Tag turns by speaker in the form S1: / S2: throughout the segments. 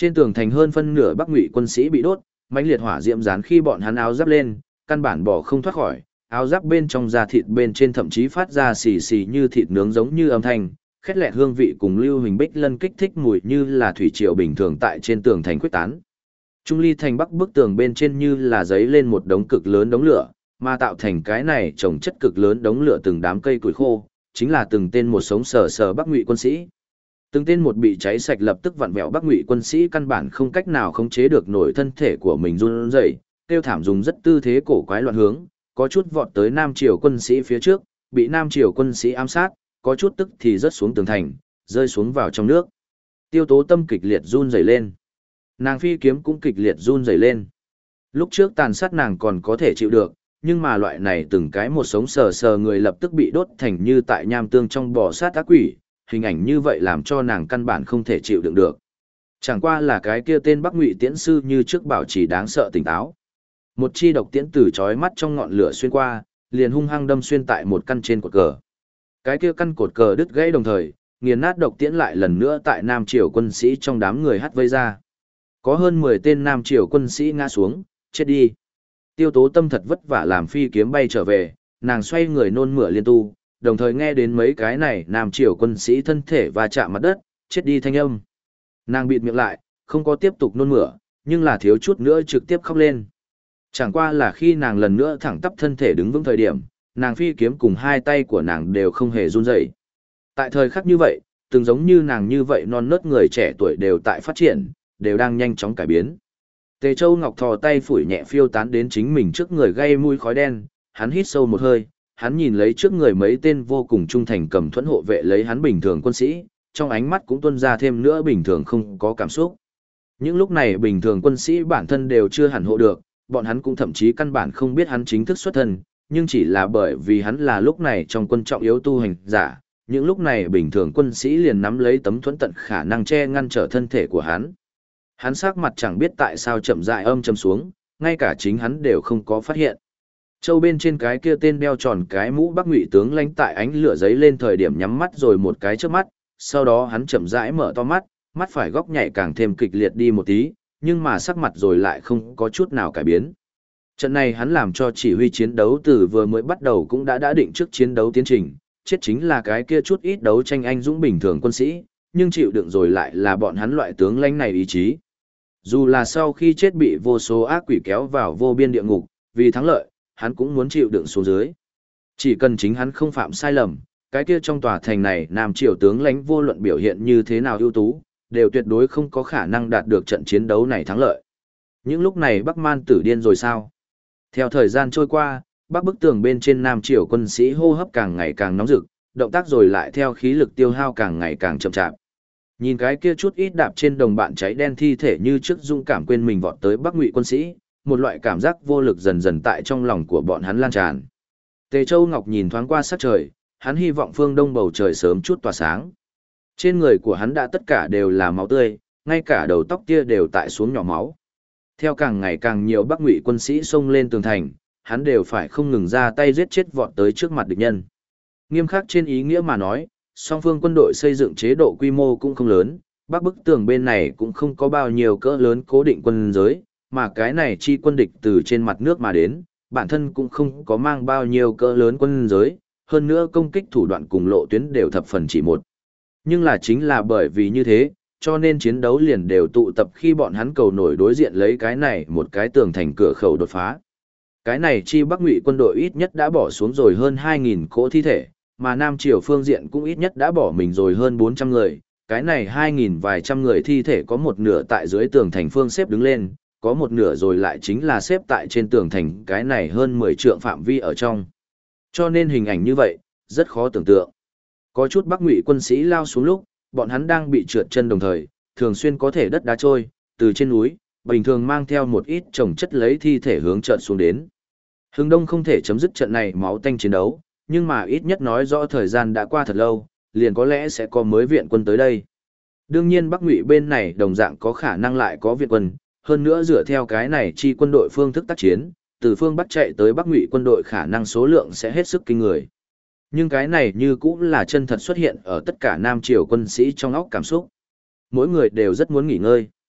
S1: Trên tường thành hơn phân nửa Bắc Ngụy quân sĩ bị đốt, mãnh liệt hỏa diễm dán khi bọn hắn áo giáp lên, căn bản bỏ không thoát khỏi, áo giáp bên trong da thịt bên trên thậm chí phát ra xì xì như thịt nướng giống như âm thanh, khét lẹt hương vị cùng lưu huỳnh bích lân kích thích mùi như là thủy triều bình thường tại trên tường thành quyết tán. Trung ly thành bắc bức tường bên trên như là giấy lên một đống cực lớn đống lửa, mà tạo thành cái này trồng chất cực lớn đống lửa từng đám cây củi khô, chính là từng tên một sống sờ sờ Bắc Ngụy quân sĩ. Từng tên một bị cháy sạch lập tức vặn vẹo Bắc Ngụy quân sĩ căn bản không cách nào khống chế được nổi thân thể của mình run rẩy, tiêu thảm dùng rất tư thế cổ quái loạn hướng, có chút vọt tới Nam Triều quân sĩ phía trước, bị Nam Triều quân sĩ ám sát, có chút tức thì rớt xuống tường thành, rơi xuống vào trong nước. Tiêu Tố Tâm kịch liệt run rẩy lên. Nàng phi kiếm cũng kịch liệt run rẩy lên. Lúc trước tàn sát nàng còn có thể chịu được, nhưng mà loại này từng cái một sống sờ sờ người lập tức bị đốt thành như tại nham tương trong bò sát ác quỷ, hình ảnh như vậy làm cho nàng căn bản không thể chịu đựng được. Chẳng qua là cái kia tên Bắc Ngụy tiễn sư như trước bảo trì đáng sợ tỉnh táo. Một chi độc tiễn từ chói mắt trong ngọn lửa xuyên qua, liền hung hăng đâm xuyên tại một căn trên cột cờ. Cái kia căn cột cờ đứt gãy đồng thời, nghiền nát độc tiễn lại lần nữa tại Nam Triều quân sĩ trong đám người hắt vây ra. Có hơn 10 tên Nam Triều quân sĩ ngã xuống, chết đi. Tiêu Tố Tâm thật vất vả làm phi kiếm bay trở về, nàng xoay người nôn mửa liên tu, đồng thời nghe đến mấy cái này Nam Triều quân sĩ thân thể va chạm mặt đất, chết đi thanh âm. Nàng bịt miệng lại, không có tiếp tục nôn mửa, nhưng là thiếu chút nữa trực tiếp khóc lên. Chẳng qua là khi nàng lần nữa thẳng tắp thân thể đứng vững thời điểm, nàng phi kiếm cùng hai tay của nàng đều không hề run rẩy. Tại thời khắc như vậy, từng giống như nàng như vậy non nớt người trẻ tuổi đều tại phát triển, đều đang nhanh chóng cải biến. Tề Châu Ngọc thò tay phủi nhẹ phiêu tán đến chính mình trước người gây mùi khói đen, hắn hít sâu một hơi, hắn nhìn lấy trước người mấy tên vô cùng trung thành cầm thuẫn hộ vệ lấy hắn bình thường quân sĩ, trong ánh mắt cũng tuôn ra thêm nữa bình thường không có cảm xúc. Những lúc này bình thường quân sĩ bản thân đều chưa hẳn hộ được, bọn hắn cũng thậm chí căn bản không biết hắn chính thức xuất thân, nhưng chỉ là bởi vì hắn là lúc này trong quân trọng yếu tu hành giả, những lúc này bình thường quân sĩ liền nắm lấy tấm thuẫn tận khả năng che ngăn trở thân thể của hắn. Hắn sắc mặt chẳng biết tại sao chậm rãi âm trầm xuống, ngay cả chính hắn đều không có phát hiện. Châu bên trên cái kia tên đeo tròn cái mũ Bắc Ngụy tướng lãnh tại ánh lửa giấy lên thời điểm nhắm mắt rồi một cái trước mắt, sau đó hắn chậm rãi mở to mắt, mắt phải góc nhảy càng thêm kịch liệt đi một tí, nhưng mà sắc mặt rồi lại không có chút nào cải biến. Trận này hắn làm cho chỉ huy chiến đấu từ vừa mới bắt đầu cũng đã định trước chiến đấu tiến trình, chết chính là cái kia chút ít đấu tranh anh dũng bình thường quân sĩ, nhưng chịu đựng rồi lại là bọn hắn loại tướng lãnh này ý chí. Dù là sau khi chết bị vô số ác quỷ kéo vào vô biên địa ngục, vì thắng lợi, hắn cũng muốn chịu đựng xuống dưới. Chỉ cần chính hắn không phạm sai lầm, cái kia trong tòa thành này Nam Triều tướng lãnh vô luận biểu hiện như thế nào ưu tú, đều tuyệt đối không có khả năng đạt được trận chiến đấu này thắng lợi. Những lúc này Bắc Man tử điên rồi sao? Theo thời gian trôi qua, bắc bức tường bên trên Nam Triều quân sĩ hô hấp càng ngày càng nóng rực, động tác rồi lại theo khí lực tiêu hao càng ngày càng chậm chạp. Nhìn cái kia chút ít đạp trên đồng bạn cháy đen thi thể như trước dũng cảm quên mình vọt tới Bắc Ngụy quân sĩ, một loại cảm giác vô lực dần dần tại trong lòng của bọn hắn lan tràn. Tề Châu Ngọc nhìn thoáng qua sắc trời, hắn hy vọng phương đông bầu trời sớm chút tỏa sáng. Trên người của hắn đã tất cả đều là máu tươi, ngay cả đầu tóc kia đều tại xuống nhỏ máu. Theo càng ngày càng nhiều Bắc Ngụy quân sĩ xông lên tường thành, hắn đều phải không ngừng ra tay giết chết vọt tới trước mặt địch nhân. Nghiêm khắc trên ý nghĩa mà nói, song phương quân đội xây dựng chế độ quy mô cũng không lớn, bắc bức tường bên này cũng không có bao nhiêu cỡ lớn cố định quân giới, mà cái này chi quân địch từ trên mặt nước mà đến, bản thân cũng không có mang bao nhiêu cỡ lớn quân giới, hơn nữa công kích thủ đoạn cùng lộ tuyến đều thập phần chỉ một. Nhưng là chính là bởi vì như thế, cho nên chiến đấu liền đều tụ tập khi bọn hắn cầu nổi đối diện lấy cái này một cái tường thành cửa khẩu đột phá. Cái này chi Bắc Ngụy quân đội ít nhất đã bỏ xuống rồi hơn 2.000 cỗ thi thể, mà Nam Triều phương diện cũng ít nhất đã bỏ mình rồi hơn 400 người. Cái này 2.000 vài trăm người thi thể có một nửa tại dưới tường thành phương xếp đứng lên, có một nửa rồi lại chính là xếp tại trên tường thành cái này hơn 10 trượng phạm vi ở trong. Cho nên hình ảnh như vậy, rất khó tưởng tượng. Có chút Bắc Ngụy quân sĩ lao xuống lúc, bọn hắn đang bị trượt chân đồng thời, thường xuyên có thể đất đá trôi, từ trên núi, bình thường mang theo một ít chồng chất lấy thi thể hướng trận xuống đến. Hướng Đông không thể chấm dứt trận này máu tanh chiến đấu, nhưng mà ít nhất nói rõ thời gian đã qua thật lâu, liền có lẽ sẽ có mới viện quân tới đây. Đương nhiên Bắc Ngụy bên này đồng dạng có khả năng lại có viện quân, hơn nữa dựa theo cái này chi quân đội phương thức tác chiến, từ phương Bắc chạy tới Bắc Ngụy quân đội khả năng số lượng sẽ hết sức kinh người. Nhưng cái này như cũng là chân thật xuất hiện ở tất cả Nam Triều quân sĩ trong óc cảm xúc. Mỗi người đều rất muốn nghỉ ngơi.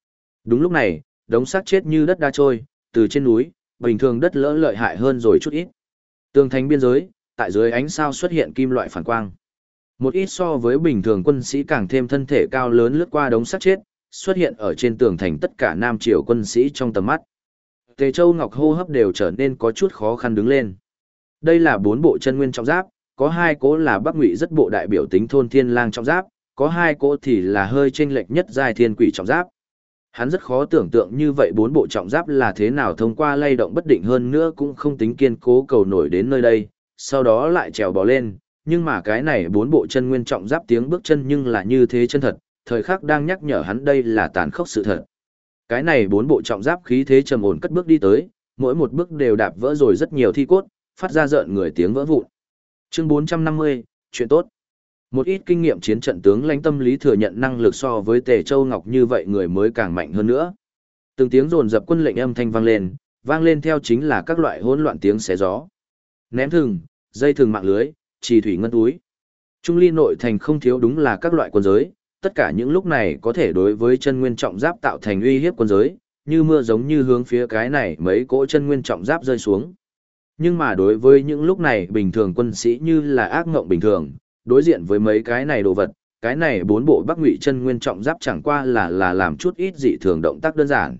S1: Đúng lúc này, đống xác chết như đất đa trôi, từ trên núi, bình thường đất lỡ lợi hại hơn rồi chút ít. Tường thành biên giới, tại dưới ánh sao xuất hiện kim loại phản quang. Một ít so với bình thường quân sĩ càng thêm thân thể cao lớn lướt qua đống xác chết, xuất hiện ở trên tường thành tất cả Nam Triều quân sĩ trong tầm mắt. Tề Châu Ngọc hô hấp đều trở nên có chút khó khăn đứng lên. Đây là 4 bộ chân nguyên trọng giáp, có 2 cỗ là Bắc Ngụy rất bộ đại biểu tính thôn thiên lang trọng giáp, có 2 cỗ thì là hơi chênh lệch nhất giai thiên quỷ trọng giáp. Hắn rất khó tưởng tượng như vậy 4 bộ trọng giáp là thế nào thông qua lay động bất định hơn nữa cũng không tính kiên cố cầu nổi đến nơi đây, sau đó lại trèo bò lên, nhưng mà cái này 4 bộ chân nguyên trọng giáp tiếng bước chân nhưng là như thế chân thật, thời khắc đang nhắc nhở hắn đây là tàn khốc sự thật. Cái này 4 bộ trọng giáp khí thế trầm ổn cất bước đi tới, mỗi một bước đều đạp vỡ rồi rất nhiều thi cốt, phát ra rợn người tiếng vỡ vụn. Chương 450, chuyện tốt. Một ít kinh nghiệm chiến trận tướng lãnh tâm lý thừa nhận năng lực so với Tề Châu Ngọc như vậy người mới càng mạnh hơn nữa. Từng tiếng dồn dập quân lệnh âm thanh vang lên theo chính là các loại hỗn loạn tiếng xé gió. Ném thừng, dây thừng mạng lưới, trì thủy ngân túi. Trung ly nội thành không thiếu đúng là các loại quân giới, tất cả những lúc này có thể đối với chân nguyên trọng giáp tạo thành uy hiếp quân giới, như mưa giống như hướng phía cái này mấy cỗ chân nguyên trọng giáp rơi xuống. Nhưng mà đối với những lúc này bình thường quân sĩ như là ác ngộng bình thường, đối diện với mấy cái này đồ vật, cái này 4 bộ Bắc Ngụy chân nguyên trọng giáp chẳng qua là làm chút ít dị thường động tác đơn giản.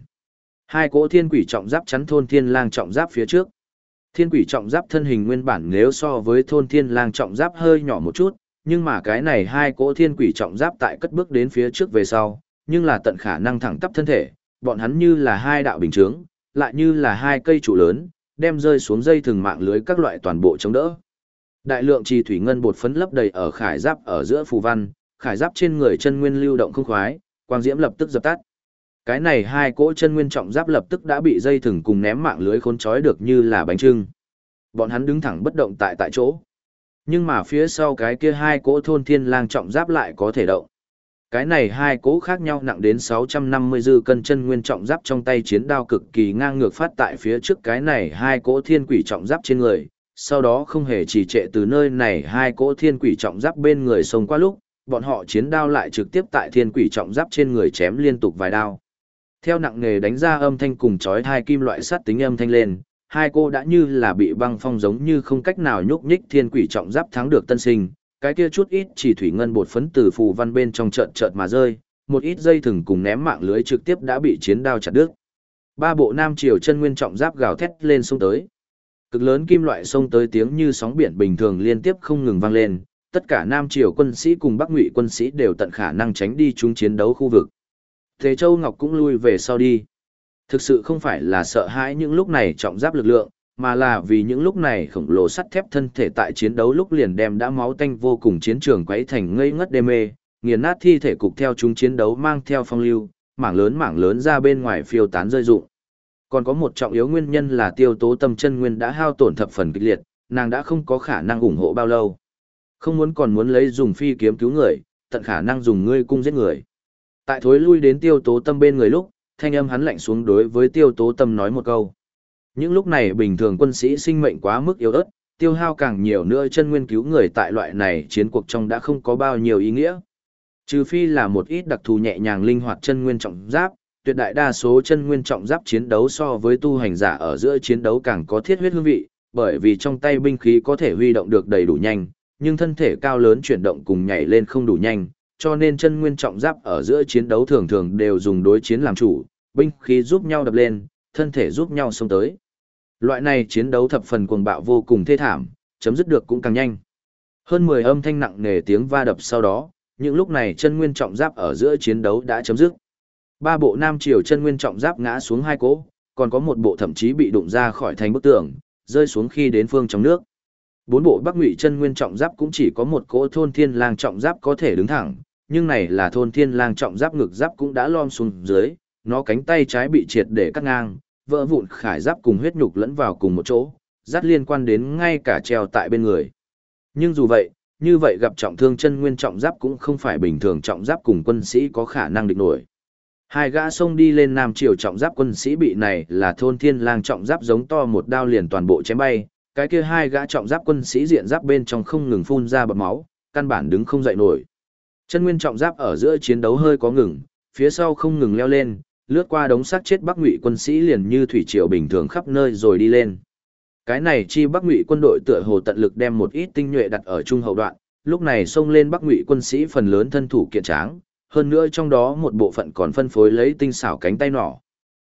S1: 2 cỗ thiên quỷ trọng giáp chắn thôn thiên lang trọng giáp phía trước. Thiên quỷ trọng giáp thân hình nguyên bản nếu so với thôn thiên lang trọng giáp hơi nhỏ một chút, nhưng mà cái này 2 cỗ thiên quỷ trọng giáp tại cất bước đến phía trước về sau, nhưng là tận khả năng thẳng tắp thân thể, bọn hắn như là 2 đạo bình chướng, lại như là 2 cây trụ lớn, đem rơi xuống dây thừng mạng lưới các loại toàn bộ chống đỡ. Đại lượng trì thủy ngân bột phấn lấp đầy ở khải giáp ở giữa phù văn, khải giáp trên người chân nguyên lưu động không khoái, quang diễm lập tức dập tắt. Cái này 2 cỗ chân nguyên trọng giáp lập tức đã bị dây thừng cùng ném mạng lưới khốn trói được như là bánh chưng. Bọn hắn đứng thẳng bất động tại chỗ. Nhưng mà phía sau cái kia 2 cỗ thôn thiên lang trọng giáp lại có thể động. Cái này 2 cỗ khác nhau nặng đến 650 dư cân chân nguyên trọng giáp trong tay chiến đao cực kỳ ngang ngược phát tại phía trước cái này 2 cỗ thiên quỷ trọng giáp trên người, sau đó không hề trì trệ từ nơi này 2 cỗ thiên quỷ trọng giáp bên người xông qua lúc, bọn họ chiến đao lại trực tiếp tại thiên quỷ trọng giáp trên người chém liên tục vài đao. Theo nặng nghề đánh ra âm thanh cùng chói tai kim loại sắt tính âm thanh lên, 2 cô đã như là bị băng phong giống như không cách nào nhúc nhích thiên quỷ trọng giáp thắng được tân sinh, cái kia chút ít chỉ thủy ngân bột phấn từ phù văn bên trong chợt mà rơi, một ít dây thừng cùng ném mạng lưới trực tiếp đã bị chiến đao chặt đứt. 3 bộ Nam Triều chân nguyên trọng giáp gào thét lên xông tới. Cực lớn kim loại xông tới tiếng như sóng biển bình thường liên tiếp không ngừng vang lên, tất cả Nam Triều quân sĩ cùng Bắc Ngụy quân sĩ đều tận khả năng tránh đi chúng chiến đấu khu vực. Tề Châu Ngọc cũng lui về sau đi. Thực sự không phải là sợ hãi những lúc này trọng giáp lực lượng, mà là vì những lúc này khổng lồ sắt thép thân thể tại chiến đấu lúc liền đem đã máu tanh vô cùng chiến trường quấy thành ngây ngất đê mê, nghiền nát thi thể cục theo chúng chiến đấu mang theo phong lưu, mảng lớn ra bên ngoài phiêu tán rơi rụng. Còn có một trọng yếu nguyên nhân là Tiêu Tố Tâm chân nguyên đã hao tổn thập phần kịch liệt, nàng đã không có khả năng ủng hộ bao lâu. Không muốn còn muốn lấy dùng phi kiếm cứu người, tận khả năng dùng ngươi cung giết người. Tại thối lui đến Tiêu Tố Tâm bên người lúc, thanh âm hắn lạnh xuống đối với Tiêu Tố Tâm nói một câu. Những lúc này bình thường quân sĩ sinh mệnh quá mức yếu ớt, tiêu hao càng nhiều nữa chân nguyên cứu người tại loại này chiến cuộc trong đã không có bao nhiêu ý nghĩa. Trừ phi là một ít đặc thù nhẹ nhàng linh hoạt chân nguyên trọng giáp, tuyệt đại đa số chân nguyên trọng giáp chiến đấu so với tu hành giả ở giữa chiến đấu càng có thiết huyết hương vị, bởi vì trong tay binh khí có thể huy động được đầy đủ nhanh, nhưng thân thể cao lớn chuyển động cùng nhảy lên không đủ nhanh, cho nên chân nguyên trọng giáp ở giữa chiến đấu thường thường đều dùng đối chiến làm chủ, binh khí giúp nhau đập lên, thân thể giúp nhau xông tới. Loại này chiến đấu thập phần cuồng bạo vô cùng thê thảm, chấm dứt được cũng càng nhanh. Hơn 10 âm thanh nặng nề tiếng va đập sau đó, những lúc này chân nguyên trọng giáp ở giữa chiến đấu đã chấm dứt. 3 bộ Nam Triều chân nguyên trọng giáp ngã xuống 2 cỗ, còn có một bộ thậm chí bị đụng ra khỏi thành bức tường, rơi xuống khi đến phương trong nước. 4 bộ Bắc Ngụy chân nguyên trọng giáp cũng chỉ có một cỗ thôn thiên lang trọng giáp có thể đứng thẳng, nhưng này là thôn thiên lang trọng giáp ngực giáp cũng đã lom xuống dưới, nó cánh tay trái bị triệt để cắt ngang, vỡ vụn khải giáp cùng huyết nhục lẫn vào cùng một chỗ, rát liên quan đến ngay cả treo tại bên người. Nhưng dù vậy, như vậy gặp trọng thương chân nguyên trọng giáp cũng không phải bình thường trọng giáp cùng quân sĩ có khả năng địch nổi. 2 gã xông đi lên Nam Triều trọng giáp quân sĩ bị này là thôn thiên lang trọng giáp giống to một đao liền toàn bộ chém bay, cái kia 2 gã trọng giáp quân sĩ diện giáp bên trong không ngừng phun ra bọt máu, căn bản đứng không dậy nổi. Chân nguyên trọng giáp ở giữa chiến đấu hơi có ngừng, phía sau không ngừng leo lên, lướt qua đống xác chết Bắc Ngụy quân sĩ liền như thủy triều bình thường khắp nơi rồi đi lên. Cái này chi Bắc Ngụy quân đội tựa hồ tận lực đem một ít tinh nhuệ đặt ở trung hậu đoạn, lúc này xông lên Bắc Ngụy quân sĩ phần lớn thân thủ kiện tráng, hơn nữa trong đó một bộ phận còn phân phối lấy tinh xảo cánh tay nỏ.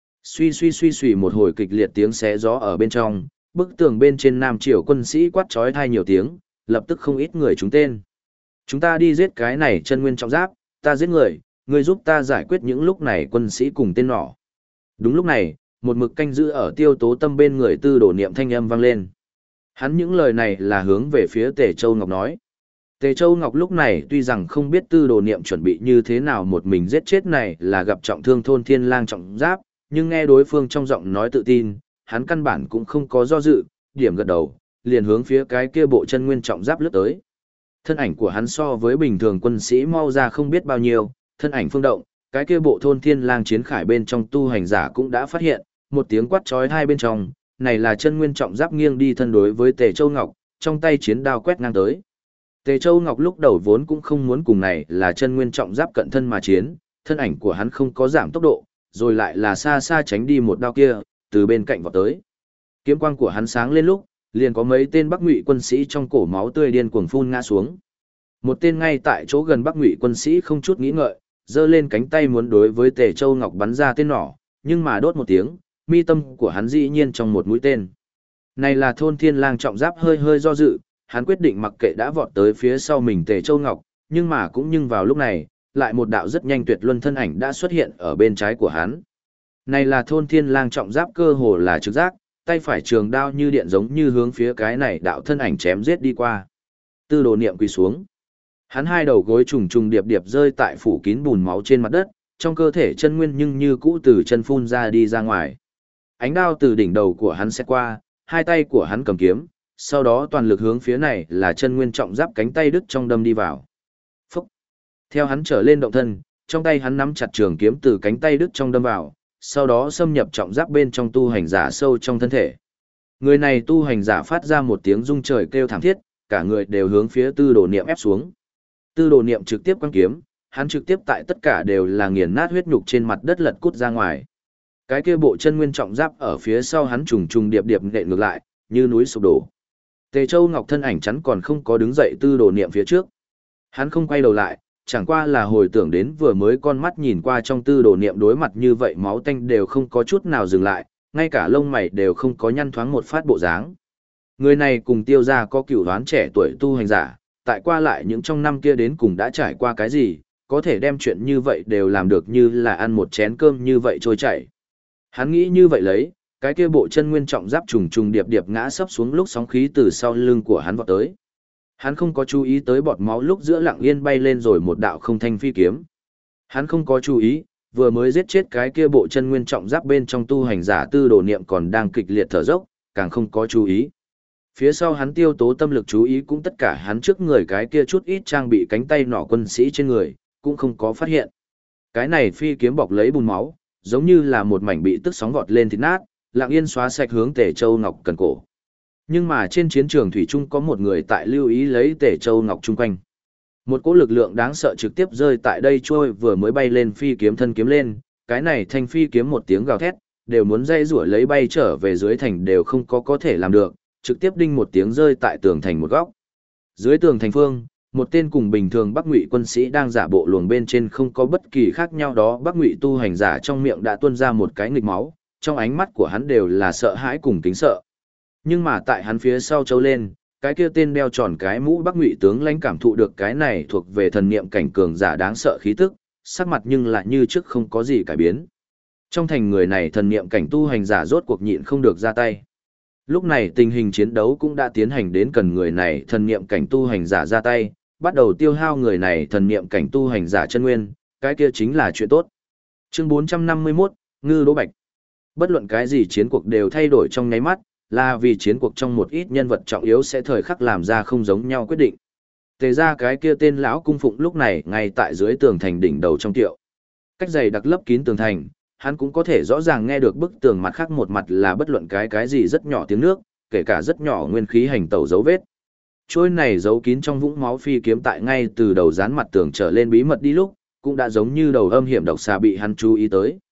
S1: Suy suy một hồi kịch liệt tiếng xé gió ở bên trong, bức tường bên trên Nam Triều quân sĩ quát chói tai nhiều tiếng, lập tức không ít người trúng tên. Chúng ta đi giết cái này chân nguyên trọng giáp, ta giết người, ngươi giúp ta giải quyết những lúc này quân sĩ cùng tên nỏ. Đúng lúc này, một mực canh giữ ở Tiêu Tố Tâm bên người Tư Đồ Niệm thanh âm vang lên. Hắn những lời này là hướng về phía Tề Châu Ngọc nói. Tề Châu Ngọc lúc này tuy rằng không biết Tư Đồ Niệm chuẩn bị như thế nào một mình giết chết này là gặp trọng thương thôn thiên lang trọng giáp, nhưng nghe đối phương trong giọng nói tự tin, hắn căn bản cũng không có do dự, điểm gật đầu, liền hướng phía cái kia bộ chân nguyên trọng giáp lướt tới. Thân ảnh của hắn so với bình thường quân sĩ mau ra không biết bao nhiêu, thân ảnh phương động, cái kia bộ thôn thiên lang chiến khải bên trong tu hành giả cũng đã phát hiện, một tiếng quát chói tai bên trong, này là chân nguyên trọng giáp nghiêng đi thân đối với Tề Châu Ngọc, trong tay chiến đao quét ngang tới. Tề Châu Ngọc lúc đầu vốn cũng không muốn cùng này là chân nguyên trọng giáp cận thân mà chiến, thân ảnh của hắn không có giảm tốc độ, rồi lại là xa xa tránh đi một đao kia, từ bên cạnh vọt tới. Kiếm quang của hắn sáng lên lúc, liền có mấy tên Bắc Ngụy quân sĩ trong cổ máu tươi điên cuồng phun ngã xuống. Một tên ngay tại chỗ gần Bắc Ngụy quân sĩ không chút nghĩ ngợi, giơ lên cánh tay muốn đối với Tề Châu Ngọc bắn ra tên nỏ, nhưng mà đốt một tiếng, mi tâm của hắn dĩ nhiên trong một mũi tên. Này là thôn thiên lang trọng giáp hơi hơi do dự, hắn quyết định mặc kệ đã vọt tới phía sau mình Tề Châu Ngọc, nhưng mà cũng nhưng vào lúc này, lại một đạo rất nhanh tuyệt luân thân ảnh đã xuất hiện ở bên trái của hắn. Này là thôn thiên lang trọng giáp cơ hồ là trực giác, tay phải trường đao như điện giống như hướng phía cái này đạo thân ảnh chém giết đi qua. Tư Đồ Niệm quỳ xuống. Hắn hai đầu gối trùng trùng điệp điệp rơi tại phủ kín bùn máu trên mặt đất, trong cơ thể chân nguyên nhưng như cũ từ chân phun ra đi ra ngoài. Ánh đao từ đỉnh đầu của hắn sẽ qua, hai tay của hắn cầm kiếm, sau đó toàn lực hướng phía này là chân nguyên trọng giáp cánh tay đứt trong đâm đi vào. Phúc! Theo hắn trở lên động thân, trong tay hắn nắm chặt trường kiếm từ cánh tay đứt trong đâm vào, sau đó xâm nhập trọng giáp bên trong tu hành giả sâu trong thân thể. Người này tu hành giả phát ra một tiếng rung trời kêu thảm thiết, cả người đều hướng phía Tư Đồ Niệm ép xuống. Tư Đồ Niệm trực tiếp quăng kiếm, hắn trực tiếp tại tất cả đều là nghiền nát huyết nhục trên mặt đất lật cút ra ngoài. Cái kia bộ chân nguyên trọng giáp ở phía sau hắn trùng trùng điệp điệp nện ngược lại, như núi sụp đổ. Tề Châu Ngọc thân ảnh chắn còn không có đứng dậy Tư Đồ Niệm phía trước. Hắn không quay đầu lại, chẳng qua là hồi tưởng đến vừa mới con mắt nhìn qua trong Tư Đồ Niệm đối mặt như vậy máu tanh đều không có chút nào dừng lại, ngay cả lông mày đều không có nhăn thoáng một phát bộ dáng. Người này cùng Tiêu gia có cửu đoán trẻ tuổi tu hành giả, tại qua lại những trong năm kia đến cùng đã trải qua cái gì, có thể đem chuyện như vậy đều làm được như là ăn một chén cơm như vậy trôi chảy. Hắn nghĩ như vậy lấy, cái kia bộ chân nguyên trọng giáp trùng trùng điệp điệp ngã sấp xuống lúc sóng khí từ sau lưng của hắn vọt tới. Hắn không có chú ý tới bọt máu lúc giữa lặng yên bay lên rồi một đạo không thanh phi kiếm. Hắn không có chú ý, vừa mới giết chết cái kia bộ chân nguyên trọng giáp bên trong tu hành giả Tư Đồ Niệm còn đang kịch liệt thở dốc, càng không có chú ý. Phía sau hắn Tiêu Tố Tâm lực chú ý cũng tất cả hắn trước người cái kia chút ít trang bị cánh tay nỏ quân sĩ trên người, cũng không có phát hiện. Cái này phi kiếm bọc lấy bùn máu, giống như là một mảnh bị tức sóng vọt lên thịt nát, lặng yên xóa sạch hướng Tề Châu Ngọc cần cổ. Nhưng mà trên chiến trường thủy trung có một người tại lưu ý lấy Tề Châu Ngọc chung quanh. Một cỗ lực lượng đáng sợ trực tiếp rơi tại đây trôi vừa mới bay lên phi kiếm thân kiếm lên, cái này thanh phi kiếm một tiếng gào thét, đều muốn dây rủa lấy bay trở về dưới thành đều không có thể làm được, trực tiếp đinh một tiếng rơi tại tường thành một góc. Dưới tường thành phương, một tên cùng bình thường Bắc Ngụy quân sĩ đang giả bộ luồng bên trên không có bất kỳ khác nhau đó, Bắc Ngụy tu hành giả trong miệng đã tuôn ra một cái nghịch máu, trong ánh mắt của hắn đều là sợ hãi cùng kính sợ. Nhưng mà tại hắn phía sau trâu lên, cái kia tên đeo tròn cái mũ Bắc Ngụy tướng lãnh cảm thụ được cái này thuộc về thần niệm cảnh cường giả đáng sợ khí tức, sắc mặt nhưng lại như trước không có gì cải biến. Trong thành người này thần niệm cảnh tu hành giả rốt cuộc nhịn không được ra tay. Lúc này tình hình chiến đấu cũng đã tiến hành đến cần người này thần niệm cảnh tu hành giả ra tay, bắt đầu tiêu hao người này thần niệm cảnh tu hành giả chân nguyên, cái kia chính là chuyện tốt. Chương 451, Ngư Đỗ Bạch. Bất luận cái gì chiến cuộc đều thay đổi trong nháy mắt, là vì chiến cuộc trong một ít nhân vật trọng yếu sẽ thời khắc làm ra không giống nhau quyết định. Tề ra cái kia tên lão cung phụng lúc này ngay tại dưới tường thành đỉnh đầu trong tiệu. Cách dày đặc lấp kín tường thành, hắn cũng có thể rõ ràng nghe được bức tường mặt khác một mặt là bất luận cái gì rất nhỏ tiếng nước, kể cả rất nhỏ nguyên khí hành tẩu dấu vết. Trôi này giấu kín trong vũng máu phi kiếm tại ngay từ đầu dán mặt tường trở lên bí mật đi lúc, cũng đã giống như đầu âm hiểm độc xà bị hắn chú ý tới.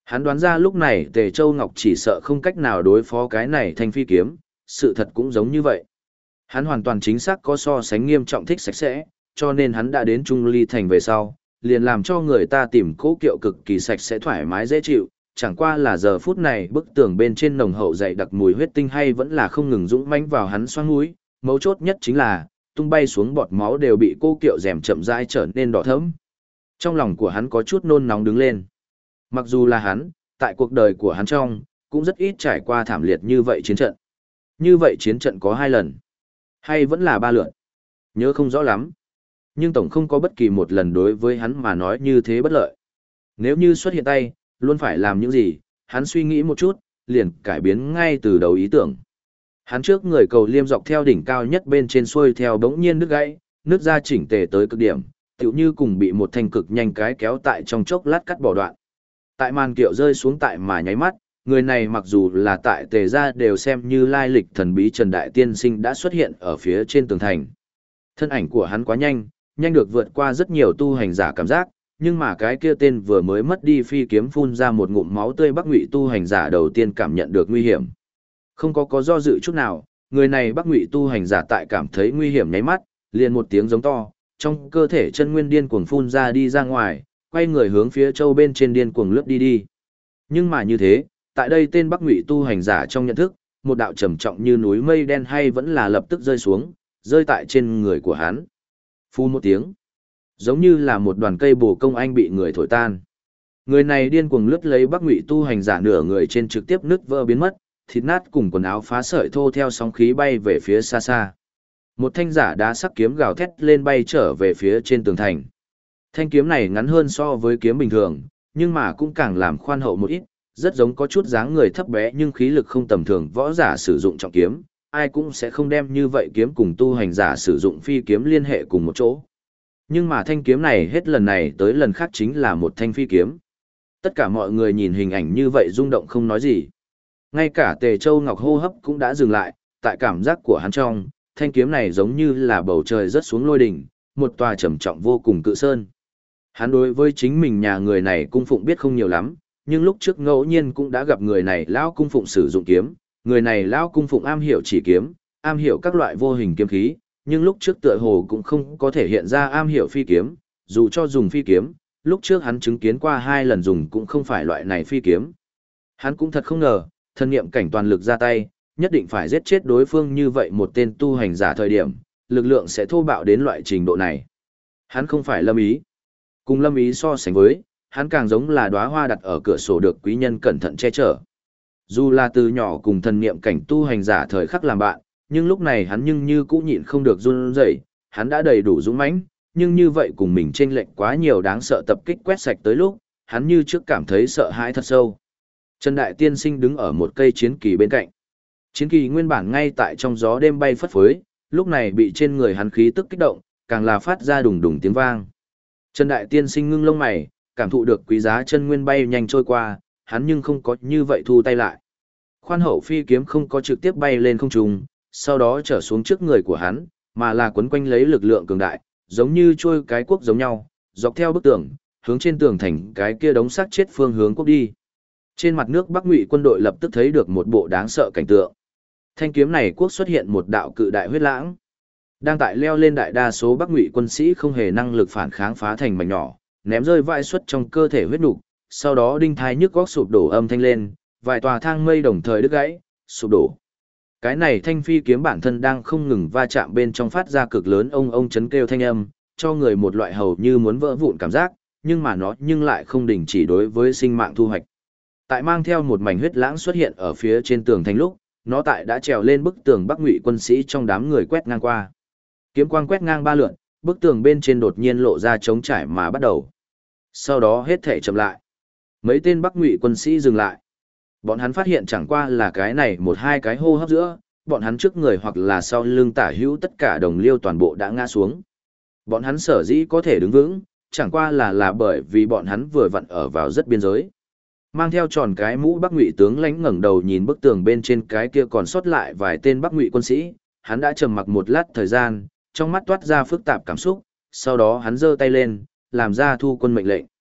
S1: Hắn đoán ra lúc này Tề Châu Ngọc chỉ sợ không cách nào đối phó cái này thanh phi kiếm, sự thật cũng giống như vậy. Hắn hoàn toàn chính xác có so sánh nghiêm trọng thích sạch sẽ, cho nên hắn đã đến Trung Ly Thành về sau, liền làm cho người ta tìm cố kiệu cực kỳ sạch sẽ thoải mái dễ chịu, chẳng qua là giờ phút này bức tường bên trên nồng hậu dày đặc mùi huyết tinh hay vẫn là không ngừng dũng mãnh vào hắn xoang mũi, mấu chốt nhất chính là, tung bay xuống bọt máu đều bị cô kiệu rèm chậm rãi trở nên đỏ thẫm. Trong lòng của hắn có chút nôn nóng đứng lên. Mặc dù là hắn, tại cuộc đời của hắn trong, cũng rất ít trải qua thảm liệt như vậy chiến trận. Như vậy chiến trận có 2 lần, hay vẫn là 3 lượt. Nhớ không rõ lắm. Nhưng tổng không có bất kỳ một lần đối với hắn mà nói như thế bất lợi. Nếu như xuất hiện tay, luôn phải làm những gì, hắn suy nghĩ một chút, liền cải biến ngay từ đầu ý tưởng. Hắn trước người cầu liêm dọc theo đỉnh cao nhất bên trên xuôi theo bỗng nhiên nứt gãy, nứt ra chỉnh tề tới cực điểm, tựu như cùng bị một thanh cực nhanh cái kéo tại trong chốc lát cắt bỏ đoạn. Tại màn kiệu rơi xuống tại mà nháy mắt, người này mặc dù là tại Tề gia đều xem như lai lịch thần bí Trần Đại Tiên Sinh đã xuất hiện ở phía trên tường thành. Thân ảnh của hắn quá nhanh, nhanh được vượt qua rất nhiều tu hành giả cảm giác, nhưng mà cái kia tên vừa mới mất đi phi kiếm phun ra một ngụm máu tươi Bắc Ngụy tu hành giả đầu tiên cảm nhận được nguy hiểm. Không có do dự chút nào, người này Bắc Ngụy tu hành giả tại cảm thấy nguy hiểm nháy mắt, liền một tiếng giống to, trong cơ thể chân nguyên điên cuồng phun ra đi ra ngoài, quay người hướng phía châu bên trên điên cuồng lướt đi đi. Nhưng mà như thế, tại đây tên Bắc Ngụy tu hành giả trong nhận thức, một đạo trầm trọng như núi mây đen hay vẫn là lập tức rơi xuống, rơi tại trên người của hắn. Phu một tiếng, giống như là một đoàn cây bồ công anh bị người thổi tan. Người này điên cuồng lướt lấy Bắc Ngụy tu hành giả nửa người trên trực tiếp nứt vỡ biến mất, thịt nát cùng quần áo phá sợi thô theo sóng khí bay về phía xa xa. Một thanh giả đá sắc kiếm gào thét lên bay trở về phía trên tường thành. Thanh kiếm này ngắn hơn so với kiếm bình thường, nhưng mà cũng càng làm khoan hậu một ít, rất giống có chút dáng người thấp bé nhưng khí lực không tầm thường võ giả sử dụng trọng kiếm, ai cũng sẽ không đem như vậy kiếm cùng tu hành giả sử dụng phi kiếm liên hệ cùng một chỗ. Nhưng mà thanh kiếm này hết lần này tới lần khác chính là một thanh phi kiếm. Tất cả mọi người nhìn hình ảnh như vậy rung động không nói gì. Ngay cả Tề Châu Ngọc hô hấp cũng đã dừng lại, tại cảm giác của hắn trong, thanh kiếm này giống như là bầu trời rớt xuống lôi đỉnh, một tòa trầm trọng vô cùng cự sơn. Hắn đối với chính mình nhà người này cung phụng biết không nhiều lắm, nhưng lúc trước ngẫu nhiên cũng đã gặp người này lão cung phụng sử dụng kiếm, người này lão cung phụng am hiểu chỉ kiếm, am hiểu các loại vô hình kiếm khí, nhưng lúc trước tựa hồ cũng không có thể hiện ra am hiểu phi kiếm, dù cho dùng phi kiếm, lúc trước hắn chứng kiến qua 2 lần dùng cũng không phải loại này phi kiếm. Hắn cũng thật không ngờ, thân niệm cảnh toàn lực ra tay, nhất định phải giết chết đối phương như vậy một tên tu hành giả thời điểm, lực lượng sẽ thô bạo đến loại trình độ này. Hắn không phải Lâm Ý. Cùng Lâm Ý so sánh với, hắn càng giống là đóa hoa đặt ở cửa sổ được quý nhân cẩn thận che chở. Dù là từ nhỏ cùng thần niệm cảnh tu hành giả thời khắc làm bạn, nhưng lúc này hắn nhưng như cũng nhịn không được run rẩy, hắn đã đầy đủ dũng mãnh, nhưng như vậy cùng mình chênh lệch quá nhiều đáng sợ tập kích quét sạch tới lúc, hắn như trước cảm thấy sợ hãi thật sâu. Trần Đại Tiên Sinh đứng ở một cây chiến kỳ bên cạnh. Chiến kỳ nguyên bản ngay tại trong gió đêm bay phất phới, lúc này bị trên người hắn khí tức kích động, càng là phát ra đùng đùng tiếng vang. Trần Đại Tiên Sinh ngưng lông mày, cảm thụ được quý giá chân nguyên bay nhanh trôi qua, hắn nhưng không có như vậy thu tay lại. Khoan hậu phi kiếm không có trực tiếp bay lên không trung, sau đó trở xuống trước người của hắn, mà là quấn quanh lấy lực lượng cường đại, giống như trôi cái cuốc giống nhau, dọc theo bức tường, hướng trên tường thành cái kia đống xác chết phương hướng cuốc đi. Trên mặt nước Bắc Ngụy quân đội lập tức thấy được một bộ đáng sợ cảnh tượng. Thanh kiếm này cuốc xuất hiện một đạo cự đại huyết lãng. Đang tại leo lên đại đa số Bắc Ngụy quân sĩ không hề năng lực phản kháng phá thành mảnh nhỏ, ném rơi vãi xuất trong cơ thể huyết nục, sau đó đinh thai nhức góc sụp đổ âm thanh lên, vài tòa thang mây đồng thời đứt gãy, sụp đổ. Cái này thanh phi kiếm bản thân đang không ngừng va chạm bên trong phát ra cực lớn ông chấn kêu thanh âm, cho người một loại hầu như muốn vỡ vụn cảm giác, nhưng mà nó nhưng lại không đình chỉ đối với sinh mạng thu hoạch. Tại mang theo một mảnh huyết lãng xuất hiện ở phía trên tường thành lúc, nó tại đã trèo lên bức tường Bắc Ngụy quân sĩ trong đám người quét ngang qua. Kiếm quang quét ngang 3 lượt, bức tường bên trên đột nhiên lộ ra trống trải mà bắt đầu. Sau đó hết thể chậm lại. Mấy tên Bắc Ngụy quân sĩ dừng lại. Bọn hắn phát hiện chẳng qua là cái này một hai cái hô hấp giữa, bọn hắn trước người hoặc là sau lưng tả hữu tất cả đồng liêu toàn bộ đã ngã xuống. Bọn hắn sở dĩ có thể đứng vững, chẳng qua là bởi vì bọn hắn vừa vặn ở vào rất biên giới. Mang theo tròn cái mũ Bắc Ngụy tướng lãnh ngẩng đầu nhìn bức tường bên trên cái kia còn sót lại vài tên Bắc Ngụy quân sĩ, hắn đã trầm mặc một lát thời gian, trong mắt toát ra phức tạp cảm xúc, sau đó hắn giơ tay lên, làm ra thu quân mệnh lệnh.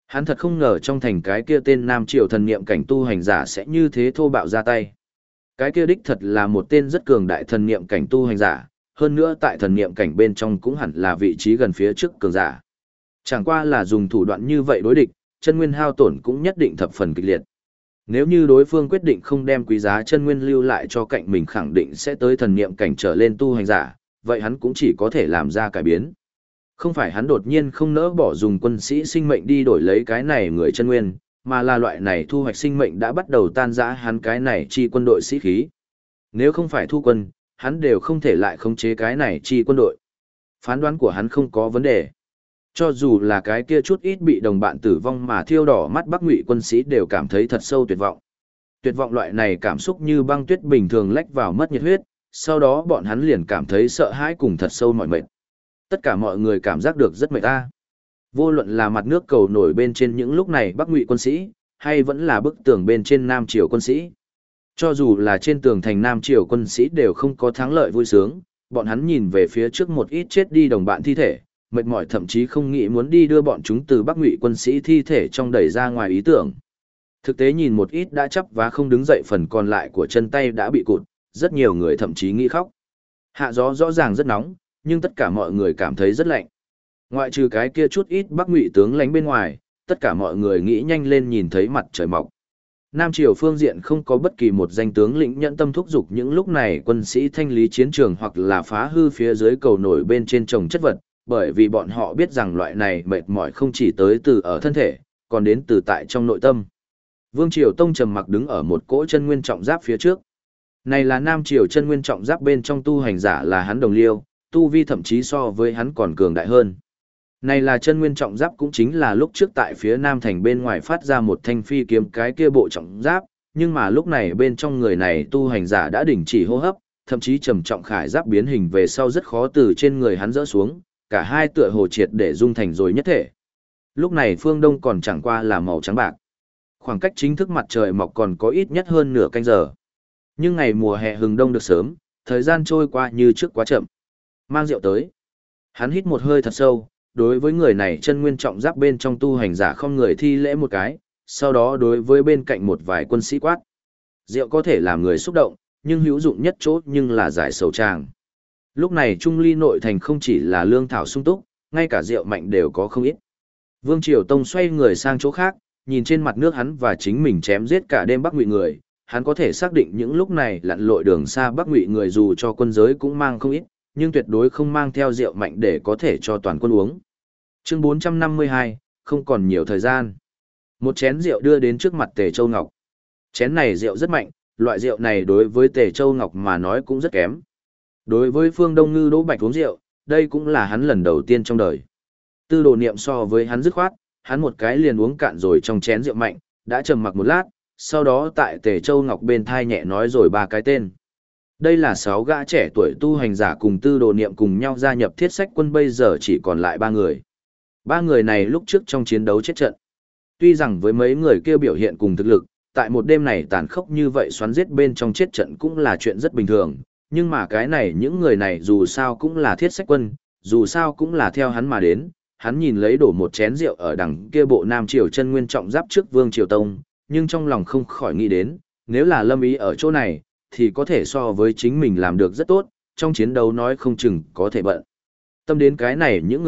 S1: Hắn thật không ngờ trong thành cái kia tên Nam Triều thần niệm cảnh tu hành giả sẽ như thế thô bạo ra tay. Cái kia đích thật là một tên rất cường đại thần niệm cảnh tu hành giả, hơn nữa tại thần niệm cảnh bên trong cũng hẳn là vị trí gần phía trước cường giả. Chẳng qua là dùng thủ đoạn như vậy đối địch, chân nguyên hao tổn cũng nhất định thập phần kịch liệt. Nếu như đối phương quyết định không đem quý giá chân nguyên lưu lại cho cạnh mình khẳng định sẽ tới thần niệm cảnh trở lên tu hành giả, vậy hắn cũng chỉ có thể làm ra cải biến. Không phải hắn đột nhiên không nỡ bỏ dùng quân sĩ sinh mệnh đi đổi lấy cái này người chân nguyên, mà là loại này thu hoạch sinh mệnh đã bắt đầu tan rã hắn cái này chi quân đội sĩ khí. Nếu không phải thu quân, hắn đều không thể lại khống chế cái này chi quân đội. Phán đoán của hắn không có vấn đề. Cho dù là cái kia chút ít bị đồng bạn tử vong mà thiêu đỏ mắt Bắc Ngụy quân sĩ đều cảm thấy thật sâu tuyệt vọng. Tuyệt vọng loại này cảm xúc như băng tuyết bình thường lách vào mất nhiệt huyết, sau đó bọn hắn liền cảm thấy sợ hãi cùng thật sâu mỏi mệt. Tất cả mọi người cảm giác được rất mệt ta. Vô luận là mặt nước cầu nổi bên trên những lúc này Bắc Ngụy quân sĩ, hay vẫn là bức tường bên trên Nam Triều quân sĩ. Cho dù là trên tường thành Nam Triều quân sĩ đều không có thắng lợi vui sướng, bọn hắn nhìn về phía trước một ít chết đi đồng bạn thi thể, mệt mỏi thậm chí không nghĩ muốn đi đưa bọn chúng từ Bắc Ngụy quân sĩ thi thể trong đẩy ra ngoài ý tưởng. Thực tế nhìn một ít đã chắp vá không đứng dậy phần còn lại của chân tay đã bị cụt, rất nhiều người thậm chí nghĩ khóc. Hạ gió rõ ràng rất nóng, nhưng tất cả mọi người cảm thấy rất lạnh. Ngoại trừ cái kia chút ít Bắc Ngụy tướng lãnh bên ngoài, tất cả mọi người nghĩ nhanh lên nhìn thấy mặt trời mọc. Nam Triều phương diện không có bất kỳ một danh tướng lĩnh nhẫn tâm thúc giục những lúc này quân sĩ thanh lý chiến trường hoặc là phá hư phía dưới cầu nổi bên trên trồng chất vật, bởi vì bọn họ biết rằng loại này mệt mỏi không chỉ tới từ ở thân thể, còn đến từ tại trong nội tâm. Vương Triều Tông trầm mặc đứng ở một cỗ chân nguyên trọng giáp phía trước. Này là Nam Triều chân nguyên trọng giáp bên trong tu hành giả là hắn đồng liêu, tu vi thậm chí so với hắn còn cường đại hơn. Này là chân nguyên trọng giáp cũng chính là lúc trước tại phía Nam thành bên ngoài phát ra một thanh phi kiếm cái kia bộ trọng giáp, nhưng mà lúc này bên trong người này tu hành giả đã đình chỉ hô hấp, thậm chí trầm trọng khải giáp biến hình về sau rất khó từ trên người hắn rỡ xuống, cả hai tựa hồ triệt để dung thành rồi nhất thể. Lúc này phương đông còn chẳng qua là màu trắng bạc. Khoảng cách chính thức mặt trời mọc còn có ít nhất hơn nửa canh giờ. Nhưng ngày mùa hè hừng đông được sớm, thời gian trôi qua như trước quá chậm. Mang rượu tới. Hắn hít một hơi thật sâu, đối với người này chân nguyên trọng giáp bên trong tu hành giả không người thi lễ một cái, sau đó đối với bên cạnh một vài quân sĩ quát. Rượu có thể làm người xúc động, nhưng hữu dụng nhất chỗ nhưng là giải sầu tràng. Lúc này Trung Ly nội thành không chỉ là lương thảo sung túc, ngay cả rượu mạnh đều có không ít. Vương Triều Tông xoay người sang chỗ khác, nhìn trên mặt nước hắn và chính mình chém giết cả đêm Bắc Ngụy người, hắn có thể xác định những lúc này lặn lội đường xa Bắc Ngụy người dù cho quân giới cũng mang không ít, nhưng tuyệt đối không mang theo rượu mạnh để có thể cho toàn quân uống. Chương 452, không còn nhiều thời gian. Một chén rượu đưa đến trước mặt Tề Châu Ngọc. Chén này rượu rất mạnh, loại rượu này đối với Tề Châu Ngọc mà nói cũng rất kém. Đối với Phương Đông Ngư Đỗ Bạch uống rượu, đây cũng là hắn lần đầu tiên trong đời. Tư Đồ Niệm so với hắn dứt khoát, hắn một cái liền uống cạn rồi trong chén rượu mạnh, đã trầm mặc một lát, sau đó tại Tề Châu Ngọc bên thai nhẹ nói rồi ba cái tên. Đây là 6 gã trẻ tuổi tu hành giả cùng Tư Đồ Niệm cùng nhau gia nhập Thiết Sách quân, bây giờ chỉ còn lại 3 người. 3 người này lúc trước trong chiến đấu chết trận. Tuy rằng với mấy người kia biểu hiện cùng thực lực, tại một đêm này tàn khốc như vậy xoắn giết bên trong chết trận cũng là chuyện rất bình thường, nhưng mà cái này những người này dù sao cũng là Thiết Sách quân, dù sao cũng là theo hắn mà đến, hắn nhìn lấy đổ một chén rượu ở đằng kia bộ Nam Triều chân nguyên trọng giáp trước Vương Triều Tông, nhưng trong lòng không khỏi nghĩ đến, nếu là Lâm Ý ở chỗ này, thì có thể so với chính mình làm được rất tốt, trong chiến đấu nói không chừng có thể bận. Tâm đến cái này những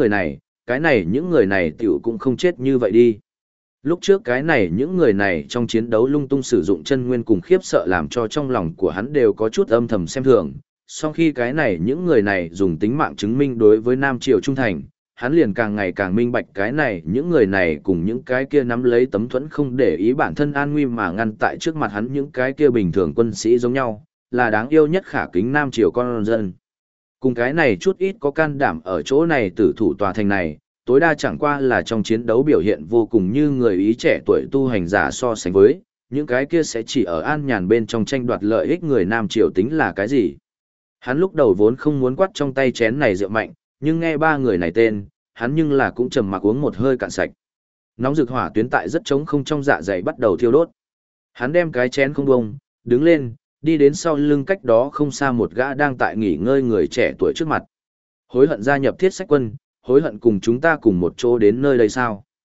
S1: người này tiểu cũng không chết như vậy đi. Lúc trước cái này những người này trong chiến đấu lung tung sử dụng chân nguyên cùng khiếp sợ làm cho trong lòng của hắn đều có chút âm thầm xem thường. Sau khi cái này những người này dùng tính mạng chứng minh đối với Nam Triều trung thành, hắn liền càng ngày càng minh bạch cái này những người này cùng những cái kia nắm lấy tấm thuẫn không để ý bản thân an nguy mà ngăn tại trước mặt hắn những cái kia bình thường quân sĩ giống nhau, là đáng yêu nhất khả kính Nam Triều con dân. Cùng cái này chút ít có can đảm ở chỗ này tử thủ tòa thành này, tối đa chẳng qua là trong chiến đấu biểu hiện vô cùng như người Ý trẻ tuổi tu hành giả so sánh với, những cái kia sẽ chỉ ở an nhàn bên trong tranh đoạt lợi ích người Nam Triều tính là cái gì. Hắn lúc đầu vốn không muốn quát trong tay chén này rượu mạnh, nhưng nghe 3 người này tên, hắn nhưng là cũng trầm mặc uống một hơi cạn sạch. Nóng rực hỏa tuyến tại rất trống không trong dạ dày bắt đầu thiêu đốt. Hắn đem cái chén không bông, đứng lên, đi đến sau lưng cách đó không xa một gã đang tại nghỉ ngơi người trẻ tuổi trước mặt. Hối hận gia nhập Thiết Sách quân, hối hận cùng chúng ta cùng một chỗ đến nơi đây sao?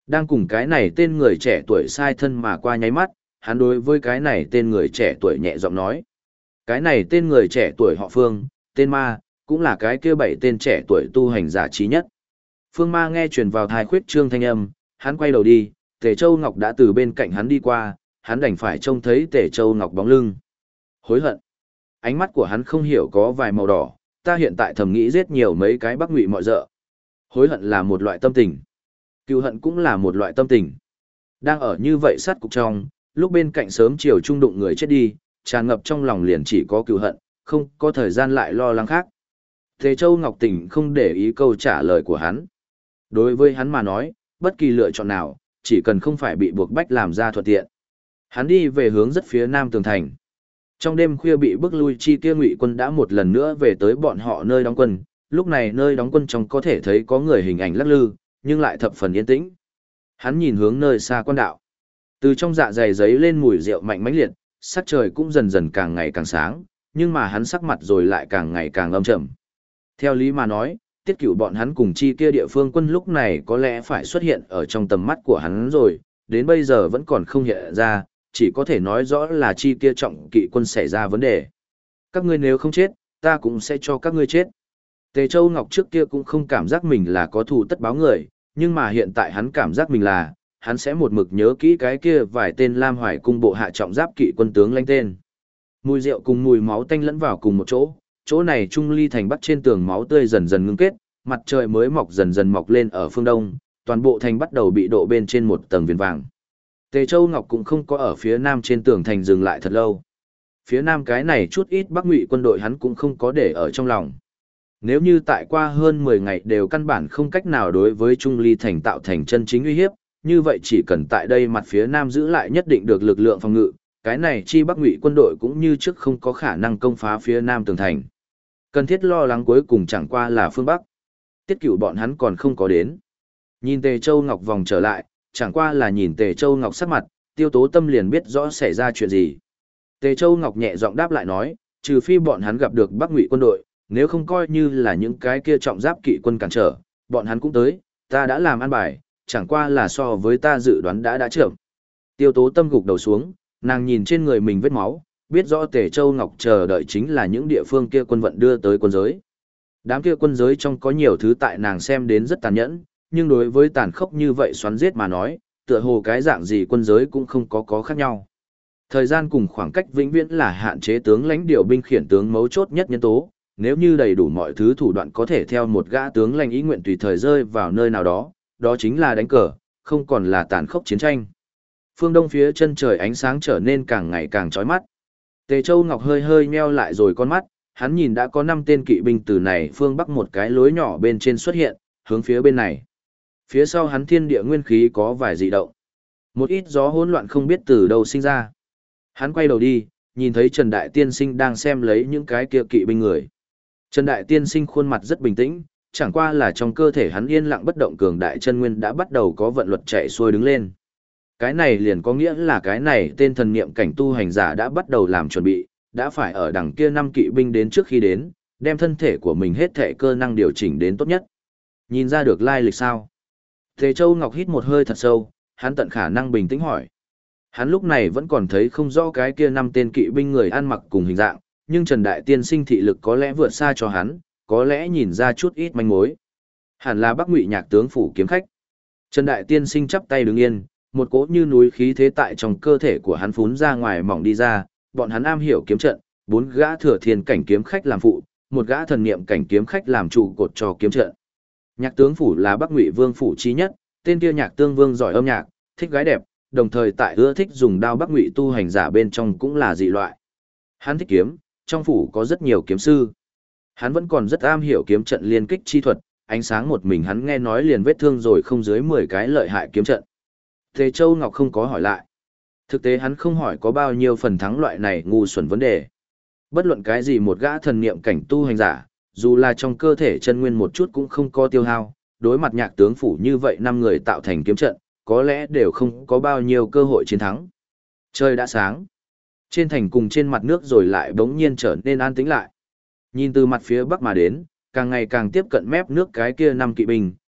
S1: Đang cùng cái này tên người trẻ tuổi sai thân mà qua nháy mắt, hắn đối với cái này tên người trẻ tuổi nhẹ giọng nói. Cái này tên người trẻ tuổi họ Phương, tên Ma, cũng là cái kia 7 tên trẻ tuổi tu hành giả trí nhất. Phương Ma nghe truyền vào thai khuyết trương thanh âm, hắn quay đầu đi, Tề Châu Ngọc đã từ bên cạnh hắn đi qua, hắn đành phải trông thấy Tề Châu Ngọc bóng lưng. Hối hận. Ánh mắt của hắn không hiểu có vài màu đỏ, ta hiện tại thầm nghĩ giết nhiều mấy cái Bắc Ngụy mọi dợ. Hối hận là một loại tâm tình. Cừu hận cũng là một loại tâm tình. Đang ở như vậy sát cục trong, lúc bên cạnh sớm chiều trung đụng người chết đi, tràn ngập trong lòng liền chỉ có cừu hận, không có thời gian lại lo lắng khác. Tề Châu Ngọc Tỉnh không để ý câu trả lời của hắn. Đối với hắn mà nói, bất kỳ lựa chọn nào, chỉ cần không phải bị buộc bách làm ra thuận tiện. Hắn đi về hướng rất phía nam tường thành. Trong đêm khuya bị bức lui chi kia Ngụy quân đã một lần nữa về tới bọn họ nơi đóng quân, lúc này nơi đóng quân trong có thể thấy có người hình ảnh lắc lư, nhưng lại thập phần yên tĩnh. Hắn nhìn hướng nơi xa quan đạo. Từ trong dạ dày giấy lên mùi rượu mạnh mãnh liệt, sắc trời cũng dần dần càng ngày càng sáng, nhưng mà hắn sắc mặt rồi lại càng ngày càng âm trầm. Theo lý mà nói, tiết cửu bọn hắn cùng chi kia địa phương quân lúc này có lẽ phải xuất hiện ở trong tầm mắt của hắn rồi, đến bây giờ vẫn còn không hiện ra, chỉ có thể nói rõ là chi kia trọng kỵ quân xảy ra vấn đề. Các ngươi nếu không chết, ta cũng sẽ cho các ngươi chết. Tề Châu Ngọc trước kia cũng không cảm giác mình là có thù tất báo người, nhưng mà hiện tại hắn cảm giác mình là, hắn sẽ một mực nhớ kỹ cái kia vài tên Lam Hoài cung bộ hạ trọng giáp kỵ quân tướng lãnh tên. Mùi rượu cùng mùi máu tanh lẫn vào cùng một chỗ, chỗ này trung ly thành bắc trên tường máu tươi dần dần ngưng kết, mặt trời mới mọc dần dần mọc lên ở phương đông, toàn bộ thành bắt đầu bị độ bên trên một tầng viền vàng. Tề Châu Ngọc cũng không có ở phía nam trên tường thành dừng lại thật lâu. Phía nam cái này chút ít Bắc Ngụy quân đội hắn cũng không có để ở trong lòng. Nếu như tại qua hơn 10 ngày đều căn bản không cách nào đối với Trung Ly thành tạo thành chân chính uy hiếp, như vậy chỉ cần tại đây mặt phía nam giữ lại nhất định được lực lượng phòng ngự, cái này chi Bắc Ngụy quân đội cũng như trước không có khả năng công phá phía nam tường thành. Cần thiết lo lắng cuối cùng chẳng qua là phương Bắc. Tiết Cửu bọn hắn còn không có đến. Nhìn Tề Châu Ngọc vòng trở lại, chẳng qua là nhìn Tề Châu Ngọc sắc mặt, Tiêu Tố Tâm liền biết rõ xảy ra chuyện gì. Tề Châu Ngọc nhẹ giọng đáp lại nói, trừ phi bọn hắn gặp được Bắc Ngụy quân đội, nếu không coi như là những cái kia trọng giáp kỵ quân cản trở, bọn hắn cũng tới, ta đã làm an bài, chẳng qua là so với ta dự đoán đã chậm. Tiêu Tố Tâm gục đầu xuống, nàng nhìn trên người mình vết máu, biết rõ Tề Châu Ngọc chờ đợi chính là những địa phương kia quân vận đưa tới quân giới. Đám kia quân giới trong có nhiều thứ tại nàng xem đến rất tàn nhẫn, nhưng đối với tàn khốc như vậy xoắn giết mà nói, tựa hồ cái dạng gì quân giới cũng không có khác nhau. Thời gian cùng khoảng cách vĩnh viễn là hạn chế tướng lãnh điều binh khiển tướng mấu chốt nhất nhân tố, nếu như đầy đủ mọi thứ thủ đoạn có thể theo một gã tướng lãnh ý nguyện tùy thời rơi vào nơi nào đó, đó chính là đánh cờ, không còn là tàn khốc chiến tranh. Phương đông phía chân trời ánh sáng trở nên càng ngày càng chói mắt. Tề Châu Ngọc hơi hơi nheo lại rồi con mắt, hắn nhìn đã có 5 tên kỵ binh từ này phương bắc một cái lối nhỏ bên trên xuất hiện, hướng phía bên này. Phía sau hắn thiên địa nguyên khí có vài dị động. Một ít gió hỗn loạn không biết từ đâu sinh ra. Hắn quay đầu đi, nhìn thấy Trần Đại Tiên Sinh đang xem lấy những cái kia kỵ binh người. Trần Đại Tiên Sinh khuôn mặt rất bình tĩnh, chẳng qua là trong cơ thể hắn yên lặng bất động cường đại chân nguyên đã bắt đầu có vận luật chạy xuôi đứng lên. Cái này liền có nghĩa là cái này tên thần niệm cảnh tu hành giả đã bắt đầu làm chuẩn bị, đã phải ở đằng kia 5 kỵ binh đến trước khi đến, đem thân thể của mình hết thể cơ năng điều chỉnh đến tốt nhất. Nhìn ra được lai lịch sao? Tề Châu Ngọc hít một hơi thật sâu, hắn tận khả năng bình tĩnh hỏi. Hắn lúc này vẫn còn thấy không rõ cái kia 5 tên kỵ binh người ăn mặc cùng hình dạng, nhưng Trần Đại Tiên Sinh thị lực có lẽ vượt xa cho hắn, có lẽ nhìn ra chút ít manh mối. Hẳn là Bắc Ngụy Nhạc tướng phủ kiếm khách. Trần Đại Tiên Sinh chắp tay đứng yên, một cỗ như núi khí thế tại trong cơ thể của hắn phún ra ngoài mỏng đi ra, bọn hắn am hiểu kiếm trận, 4 gã thừa thiên cảnh kiếm khách làm phụ, một gã thần niệm cảnh kiếm khách làm trụ cột cho kiếm trận. Nhạc tướng phủ là Bắc Ngụy Vương phủ chí nhất, tên kia Nhạc Tương Vương giỏi âm nhạc, thích gái đẹp, đồng thời tại ưa thích dùng đao Bắc Ngụy tu hành giả bên trong cũng là dị loại. Hắn thích kiếm, trong phủ có rất nhiều kiếm sư. Hắn vẫn còn rất am hiểu kiếm trận liên kích chi thuật, ánh sáng một mình hắn nghe nói liền vết thương rồi không dưới 10 cái lợi hại kiếm trận. Tề Châu Ngọc không có hỏi lại. Thực tế hắn không hỏi có bao nhiêu phần thắng loại này ngu xuẩn vấn đề. Bất luận cái gì một gã thần niệm cảnh tu hành giả, dù là trong cơ thể chân nguyên một chút cũng không có tiêu hao, đối mặt Nhạc tướng phủ như vậy 5 người tạo thành kiếm trận, có lẽ đều không có bao nhiêu cơ hội chiến thắng. Trời đã sáng. Trên thành cùng trên mặt nước rồi lại bỗng nhiên trở nên an tĩnh lại. Nhìn từ mặt phía bắc mà đến, càng ngày càng tiếp cận mép nước cái kia 5 kỵ binh,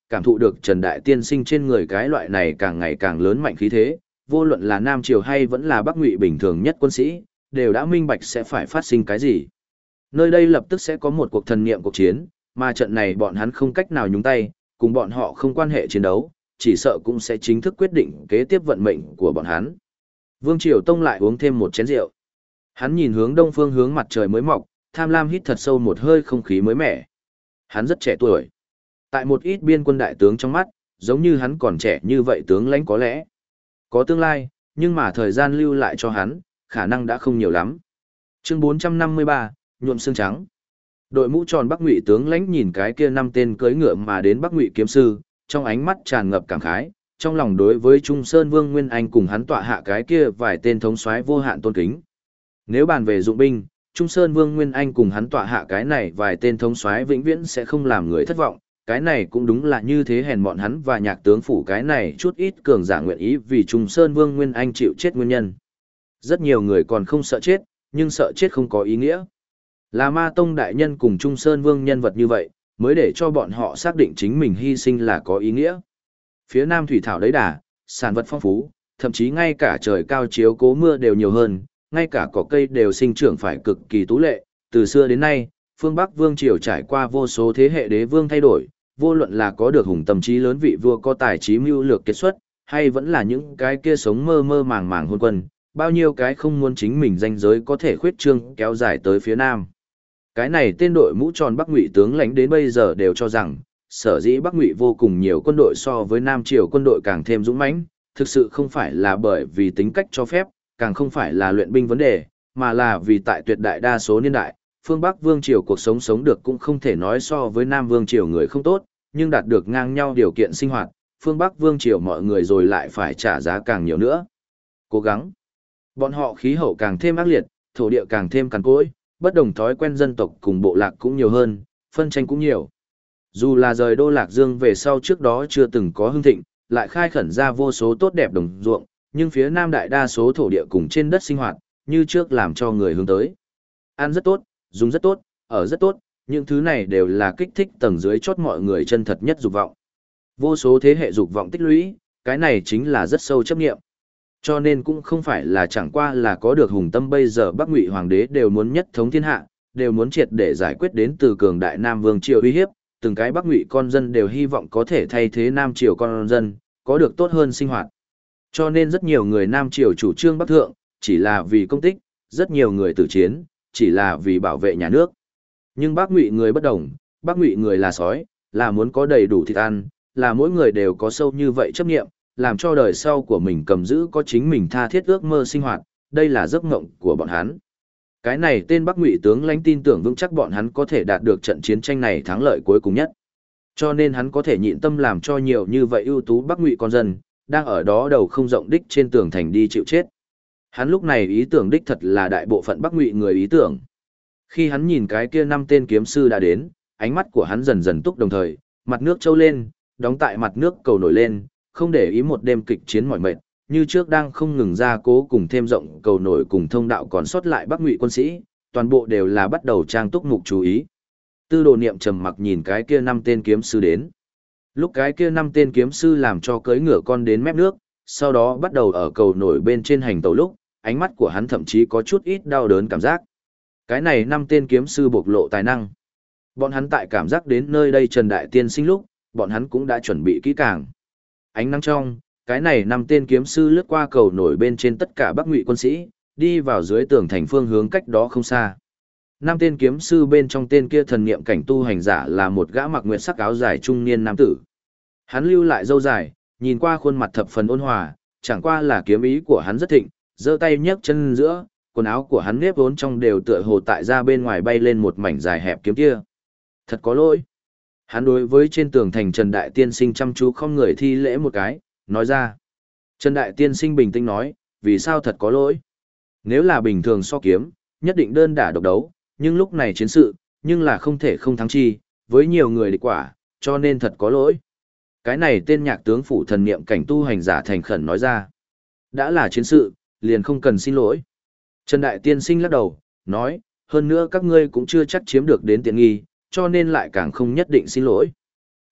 S1: cảm thụ được Trần Đại Tiên Sinh trên người cái loại này càng ngày càng lớn mạnh khí thế, vô luận là Nam Triều hay vẫn là Bắc Ngụy bình thường nhất quân sĩ, đều đã minh bạch sẽ phải phát sinh cái gì. Nơi đây lập tức sẽ có một cuộc thần niệm cuộc chiến, mà trận này bọn hắn không cách nào nhúng tay, cùng bọn họ không quan hệ chiến đấu, chỉ sợ cũng sẽ chính thức quyết định kế tiếp vận mệnh của bọn hắn. Vương Triều Tông lại uống thêm một chén rượu. Hắn nhìn hướng đông phương hướng mặt trời mới mọc, tham lam hít thật sâu một hơi không khí mới mẻ. Hắn rất trẻ tuổi. Tại một ít biên quân đại tướng trong mắt, giống như hắn còn trẻ như vậy tướng lãnh có lẽ có tương lai, nhưng mà thời gian lưu lại cho hắn, khả năng đã không nhiều lắm. Chương 453, nhuộm xương trắng. Đội mũ tròn Bắc Ngụy tướng lãnh nhìn cái kia 5 tên cưỡi ngựa mà đến Bắc Ngụy kiếm sư, trong ánh mắt tràn ngập cảm khái, trong lòng đối với Trung Sơn Vương Nguyên Anh cùng hắn tọa hạ cái kia vài tên thống soái vô hạn tôn kính. Nếu bàn về dụng binh, Trung Sơn Vương Nguyên Anh cùng hắn tọa hạ cái này vài tên thống soái vĩnh viễn sẽ không làm người thất vọng, cái này cũng đúng là như thế hèn mọn hắn và nhạc tướng phủ cái này chút ít cường giả nguyện ý vì Trung Sơn Vương Nguyên Anh chịu chết nguyên nhân. Rất nhiều người còn không sợ chết, nhưng sợ chết không có ý nghĩa. Là Ma Tông đại nhân cùng Trung Sơn Vương nhân vật như vậy, mới để cho bọn họ xác định chính mình hy sinh là có ý nghĩa. Phía Nam thủy thảo đấy đà, sản vật phong phú, thậm chí ngay cả trời cao chiếu cố mưa đều nhiều hơn, ngay cả cỏ cây đều sinh trưởng phải cực kỳ tú lệ. Từ xưa đến nay, phương Bắc Vương Triều trải qua vô số thế hệ đế vương thay đổi, vô luận là có được hùng tâm trí lớn vị vua có tài trí mưu lược kết xuất, hay vẫn là những cái kia sống mơ mơ màng màng hôn quân, bao nhiêu cái không muốn chính mình danh giới có thể khuyết trương kéo dài tới phía Nam. Cái này tên đội mũ tròn Bắc Ngụy tướng lãnh đến bây giờ đều cho rằng, sở dĩ Bắc Ngụy vô cùng nhiều quân đội so với Nam Triều quân đội càng thêm dũng mãnh, thực sự không phải là bởi vì tính cách cho phép, càng không phải là luyện binh vấn đề, mà là vì tại tuyệt đại đa số niên đại, phương Bắc Vương Triều cuộc sống sống được cũng không thể nói so với Nam Vương Triều người không tốt, nhưng đạt được ngang nhau điều kiện sinh hoạt, phương Bắc Vương Triều mọi người rồi lại phải trả giá càng nhiều nữa. Cố gắng. Bọn họ khí hậu càng thêm ác liệt, thổ địa càng thêm cằn cỗi, bất đồng thói quen dân tộc cùng bộ lạc cũng nhiều hơn, phân tranh cũng nhiều. Dù là rời Đô Lạc Dương về sau trước đó chưa từng có hưng thịnh, lại khai khẩn ra vô số tốt đẹp đồng ruộng, nhưng phía Nam đại đa số thổ địa cùng trên đất sinh hoạt, như trước làm cho người hướng tới. Ăn rất tốt, dùng rất tốt, ở rất tốt, những thứ này đều là kích thích tầng dưới chót mọi người chân thật nhất dục vọng. Vô số thế hệ dục vọng tích lũy, cái này chính là rất sâu chấp nghiệm. Cho nên cũng không phải là chẳng qua là có được hùng tâm bây giờ Bắc Ngụy hoàng đế đều muốn nhất thống thiên hạ, đều muốn triệt để giải quyết đến từ cường đại Nam Vương Triều uy hiếp, từng cái Bắc Ngụy con dân đều hy vọng có thể thay thế Nam Triều con dân, có được tốt hơn sinh hoạt. Cho nên rất nhiều người Nam Triều chủ trương Bắc Thượng, chỉ là vì công tích, rất nhiều người tử chiến, chỉ là vì bảo vệ nhà nước. Nhưng Bắc Ngụy người bất đồng, Bắc Ngụy người là sói, là muốn có đầy đủ thịt ăn, là mỗi người đều có sâu như vậy chấp nghiệm, làm cho đời sau của mình cầm giữ có chính mình tha thiết ước mơ sinh hoạt, đây là giấc mộng của bọn hắn. Cái này tên Bắc Ngụy tướng lãnh tin tưởng vững chắc bọn hắn có thể đạt được trận chiến tranh này thắng lợi cuối cùng nhất. Cho nên hắn có thể nhịn tâm làm cho nhiều như vậy ưu tú Bắc Ngụy con dân, đang ở đó đầu không rộng đích trên tường thành đi chịu chết. Hắn lúc này ý tưởng đích thật là đại bộ phận Bắc Ngụy người ý tưởng. Khi hắn nhìn cái kia 5 tên kiếm sư đã đến, ánh mắt của hắn dần dần túc đồng thời, mặt nước trâu lên, đóng tại mặt nước cầu nổi lên, không để ý một đêm kịch chiến mỏi mệt, như trước đang không ngừng ra cố cùng thêm rộng cầu nổi cùng thông đạo còn sót lại Bắc Ngụy quân sĩ, toàn bộ đều là bắt đầu trang túc mục chú ý. Tư Đồ Niệm trầm mặc nhìn cái kia 5 tên kiếm sư đến. Lúc cái kia 5 tên kiếm sư làm cho cưỡi ngựa con đến mép nước, sau đó bắt đầu ở cầu nổi bên trên hành tàu lúc, ánh mắt của hắn thậm chí có chút ít đau đớn cảm giác. Cái này 5 tên kiếm sư bộc lộ tài năng. Bọn hắn tại cảm giác đến nơi đây Trần Đại Tiên Sinh lúc, bọn hắn cũng đã chuẩn bị kỹ càng. Ánh nắng trong, cái này 5 tên kiếm sư lướt qua cầu nổi bên trên tất cả Bắc Ngụy quân sĩ, đi vào dưới tường thành phương hướng cách đó không xa. 5 tên kiếm sư bên trong tên kia thần niệm cảnh tu hành giả là một gã mặc nguyệt sắc áo dài trung niên nam tử. Hắn lưu lại râu dài, nhìn qua khuôn mặt thập phần ôn hòa, chẳng qua là kiếm ý của hắn rất thịnh, giơ tay nhấc chân giữa, quần áo của hắn nếp vốn trong đều tựa hồ tại ra bên ngoài bay lên một mảnh dài hẹp kiếm kia. Thật có lỗi. Hắn đối với trên tường thành Trần Đại Tiên Sinh chăm chú không người thi lễ một cái, nói ra. Trần Đại Tiên Sinh bình tĩnh nói, vì sao thật có lỗi? Nếu là bình thường so kiếm, nhất định đơn đả độc đấu, nhưng lúc này chiến sự, nhưng là không thể không thắng chi, với nhiều người địch quả, cho nên thật có lỗi. Cái này tên nhạc tướng phủ thần niệm cảnh tu hành giả thành khẩn nói ra. Đã là chiến sự, liền không cần xin lỗi. Trần Đại Tiên Sinh lắc đầu, nói, hơn nữa các ngươi cũng chưa chắc chiếm được đến tiện nghi, cho nên lại càng không nhất định xin lỗi.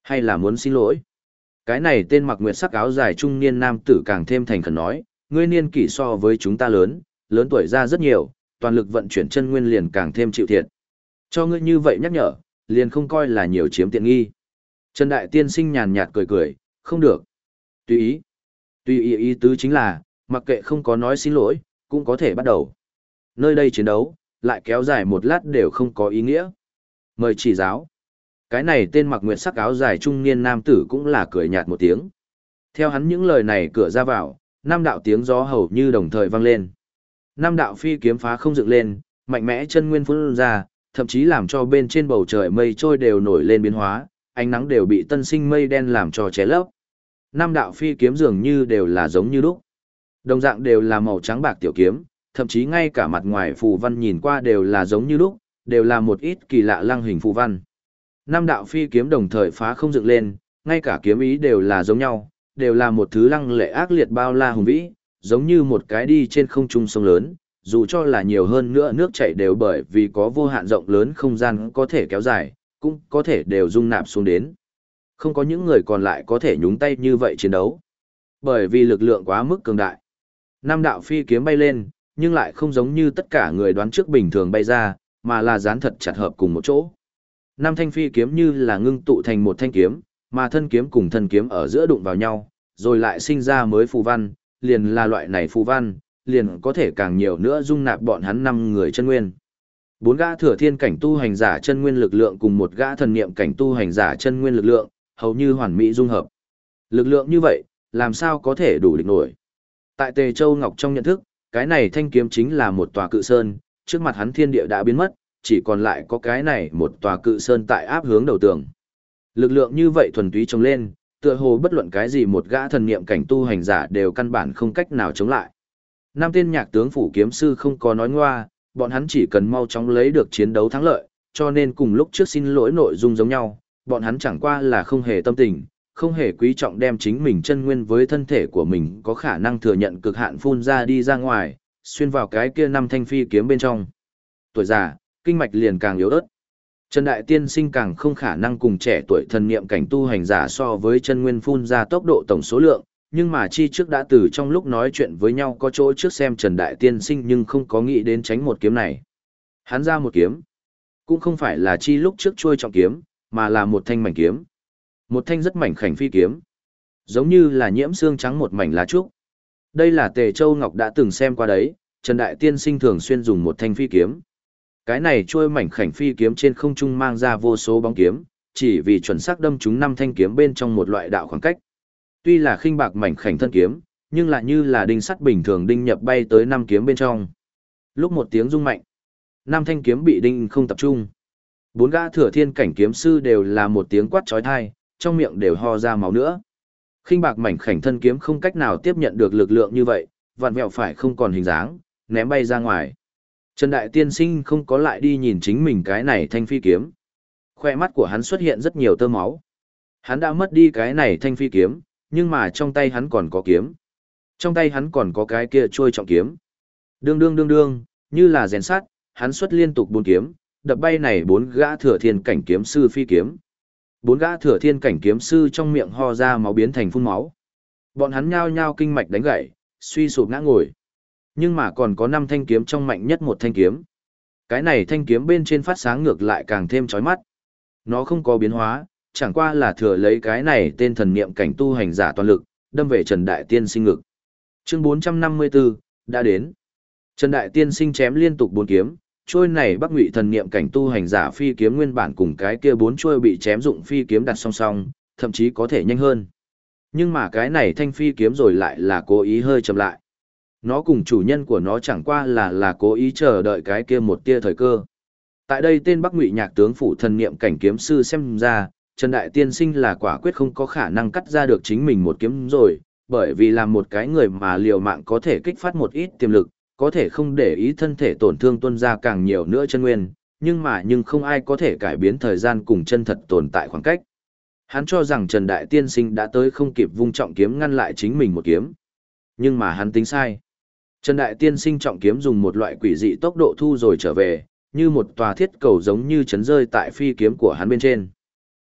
S1: Hay là muốn xin lỗi? Cái này tên mặc nguyệt sắc áo dài trung niên nam tử càng thêm thành khẩn nói, ngươi niên kỷ so với chúng ta lớn, lớn tuổi ra rất nhiều, toàn lực vận chuyển chân nguyên liền càng thêm chịu thiệt. Cho ngươi như vậy nhắc nhở, liền không coi là nhiều chiếm tiện nghi. Trần Đại Tiên Sinh nhàn nhạt cười cười, không được. Tùy ý. Tùy ý ý tứ chính là, mặc kệ không có nói xin lỗi, cũng có thể bắt đầu. Nơi đây chiến đấu, lại kéo dài một lát đều không có ý nghĩa. Mời chỉ giáo. Cái này tên mặc nguyệt sắc áo dài trung niên nam tử cũng là cười nhạt một tiếng. Theo hắn những lời này cửa ra vào, năm đạo tiếng gió hầu như đồng thời vang lên. Năm đạo phi kiếm phá không dựng lên, mạnh mẽ chân nguyên phun ra, thậm chí làm cho bên trên bầu trời mây trôi đều nổi lên biến hóa, ánh nắng đều bị tân sinh mây đen làm cho che lấp. Năm đạo phi kiếm dường như đều là giống như lúc. Đồng dạng đều là màu trắng bạc tiểu kiếm, thậm chí ngay cả mặt ngoài phù văn nhìn qua đều là giống như lúc, đều là một ít kỳ lạ lăng hình phù văn. Năm đạo phi kiếm đồng thời phá không dựng lên, ngay cả kiếm ý đều là giống nhau, đều là một thứ lăng lệ ác liệt bao la hùng vĩ, giống như một cái đi trên không trung sông lớn, dù cho là nhiều hơn nữa nước chảy đều bởi vì có vô hạn rộng lớn không gian có thể kéo dài, cũng có thể đều dung nạp xuống đến. Không có những người còn lại có thể nhúng tay như vậy chiến đấu. Bởi vì lực lượng quá mức cường đại. Năm đạo phi kiếm bay lên, nhưng lại không giống như tất cả người đoán trước bình thường bay ra, mà là dán thật chặt hợp cùng một chỗ. Năm thanh phi kiếm như là ngưng tụ thành một thanh kiếm, mà thân kiếm cùng thân kiếm ở giữa đụng vào nhau, rồi lại sinh ra mới phù văn, liền là loại này phù văn, liền có thể càng nhiều nữa dung nạp bọn hắn 5 người chân nguyên. 4 gã thừa thiên cảnh tu hành giả chân nguyên lực lượng cùng một gã thần niệm cảnh tu hành giả chân nguyên lực lượng, hầu như hoàn mỹ dung hợp. Lực lượng như vậy, làm sao có thể đủ địch nổi? Tại Tề Châu Ngọc trong nhận thức, cái này thanh kiếm chính là một tòa cự sơn, trước mặt hắn thiên địa đã biến mất, chỉ còn lại có cái này một tòa cự sơn tại áp hướng đầu tường. Lực lượng như vậy thuần túy trồng lên, tựa hồ bất luận cái gì một gã thần niệm cảnh tu hành giả đều căn bản không cách nào chống lại. Năm tên nhạc tướng phủ kiếm sư không có nói ngoa, bọn hắn chỉ cần mau chóng lấy được chiến đấu thắng lợi, cho nên cùng lúc trước xin lỗi nội dung giống nhau, bọn hắn chẳng qua là không hề tâm tình, không hề quý trọng đem chính mình chân nguyên với thân thể của mình có khả năng thừa nhận cực hạn phun ra đi ra ngoài, xuyên vào cái kia 5 thanh phi kiếm bên trong. Tuổi già, kinh mạch liền càng yếu ớt. Trần Đại Tiên Sinh càng không khả năng cùng trẻ tuổi thần niệm cảnh tu hành giả so với chân nguyên phun ra tốc độ tổng số lượng, nhưng mà chi trước đã từ trong lúc nói chuyện với nhau có chỗ trước xem Trần Đại Tiên Sinh nhưng không có nghĩ đến tránh một kiếm này. Hắn ra một kiếm, cũng không phải là chi lúc trước trôi trọng kiếm, mà là một thanh mảnh kiếm. Một thanh rất mảnh khảnh phi kiếm, giống như là nhiễm xương trắng một mảnh lá trúc. Đây là Tề Châu Ngọc đã từng xem qua đấy, Trần Đại Tiên Sinh thường xuyên dùng một thanh phi kiếm. Cái này trôi mảnh khảnh phi kiếm trên không trung mang ra vô số bóng kiếm, chỉ vì chuẩn xác đâm trúng 5 thanh kiếm bên trong một loại đạo khoảng cách. Tuy là khinh bạc mảnh khảnh thân kiếm, nhưng lại như là đinh sắt bình thường đinh nhập bay tới 5 kiếm bên trong. Lúc một tiếng rung mạnh, 5 thanh kiếm bị đinh không tập trung. 4 gã thừa thiên cảnh kiếm sư đều là một tiếng quát chói tai, trong miệng đều ho ra máu nữa. Khinh bạc mảnh khảnh thân kiếm không cách nào tiếp nhận được lực lượng như vậy, vặn vẹo phải không còn hình dáng, ném bay ra ngoài. Trần Đại Tiên Sinh không có lại đi nhìn chính mình cái này thanh phi kiếm. Khoe mắt của hắn xuất hiện rất nhiều tơ máu. Hắn đã mất đi cái này thanh phi kiếm, nhưng mà trong tay hắn còn có kiếm. Trong tay hắn còn có cái kia trôi trọng kiếm. Đương đương đương đương, như là rèn sắt, hắn xuất liên tục 4 kiếm, đập bay này 4 gã thừa thiên cảnh kiếm sư phi kiếm. 4 gã thừa thiên cảnh kiếm sư trong miệng ho ra máu biến thành phun máu. Bọn hắn nhao nhao kinh mạch đánh gãy, suy sụp ngã ngồi. Nhưng mà còn có 5 thanh kiếm trong mạnh nhất một thanh kiếm. Cái này thanh kiếm bên trên phát sáng ngược lại càng thêm chói mắt. Nó không có biến hóa, chẳng qua là thừa lấy cái này tên thần niệm cảnh tu hành giả toàn lực, đâm về Trần Đại Tiên Sinh ngực. Chương 454, đã đến. Trần Đại Tiên Sinh chém liên tục 4 kiếm, trôi này Bắc Ngụy thần niệm cảnh tu hành giả phi kiếm nguyên bản cùng cái kia 4 trôi bị chém dụng phi kiếm đặt song song, thậm chí có thể nhanh hơn. Nhưng mà cái này thanh phi kiếm rồi lại là cố ý hơi chậm lại. Nó cùng chủ nhân của nó chẳng qua là cố ý chờ đợi cái kia một tia thời cơ. Tại đây tên Bắc Ngụy nhạc tướng phủ thần niệm cảnh kiếm sư xem ra, Trần Đại Tiên Sinh là quả quyết không có khả năng cắt ra được chính mình một kiếm rồi, bởi vì làm một cái người mà liều mạng có thể kích phát một ít tiềm lực, có thể không để ý thân thể tổn thương tuôn ra càng nhiều nữa chân nguyên, nhưng không ai có thể cải biến thời gian cùng chân thật tồn tại khoảng cách. Hắn cho rằng Trần Đại Tiên Sinh đã tới không kịp vung trọng kiếm ngăn lại chính mình một kiếm. Nhưng mà hắn tính sai. Trần Đại Tiên Sinh trọng kiếm dùng một loại quỷ dị tốc độ thu rồi trở về, như một tòa thiết cầu giống như chấn rơi tại phi kiếm của hắn bên trên.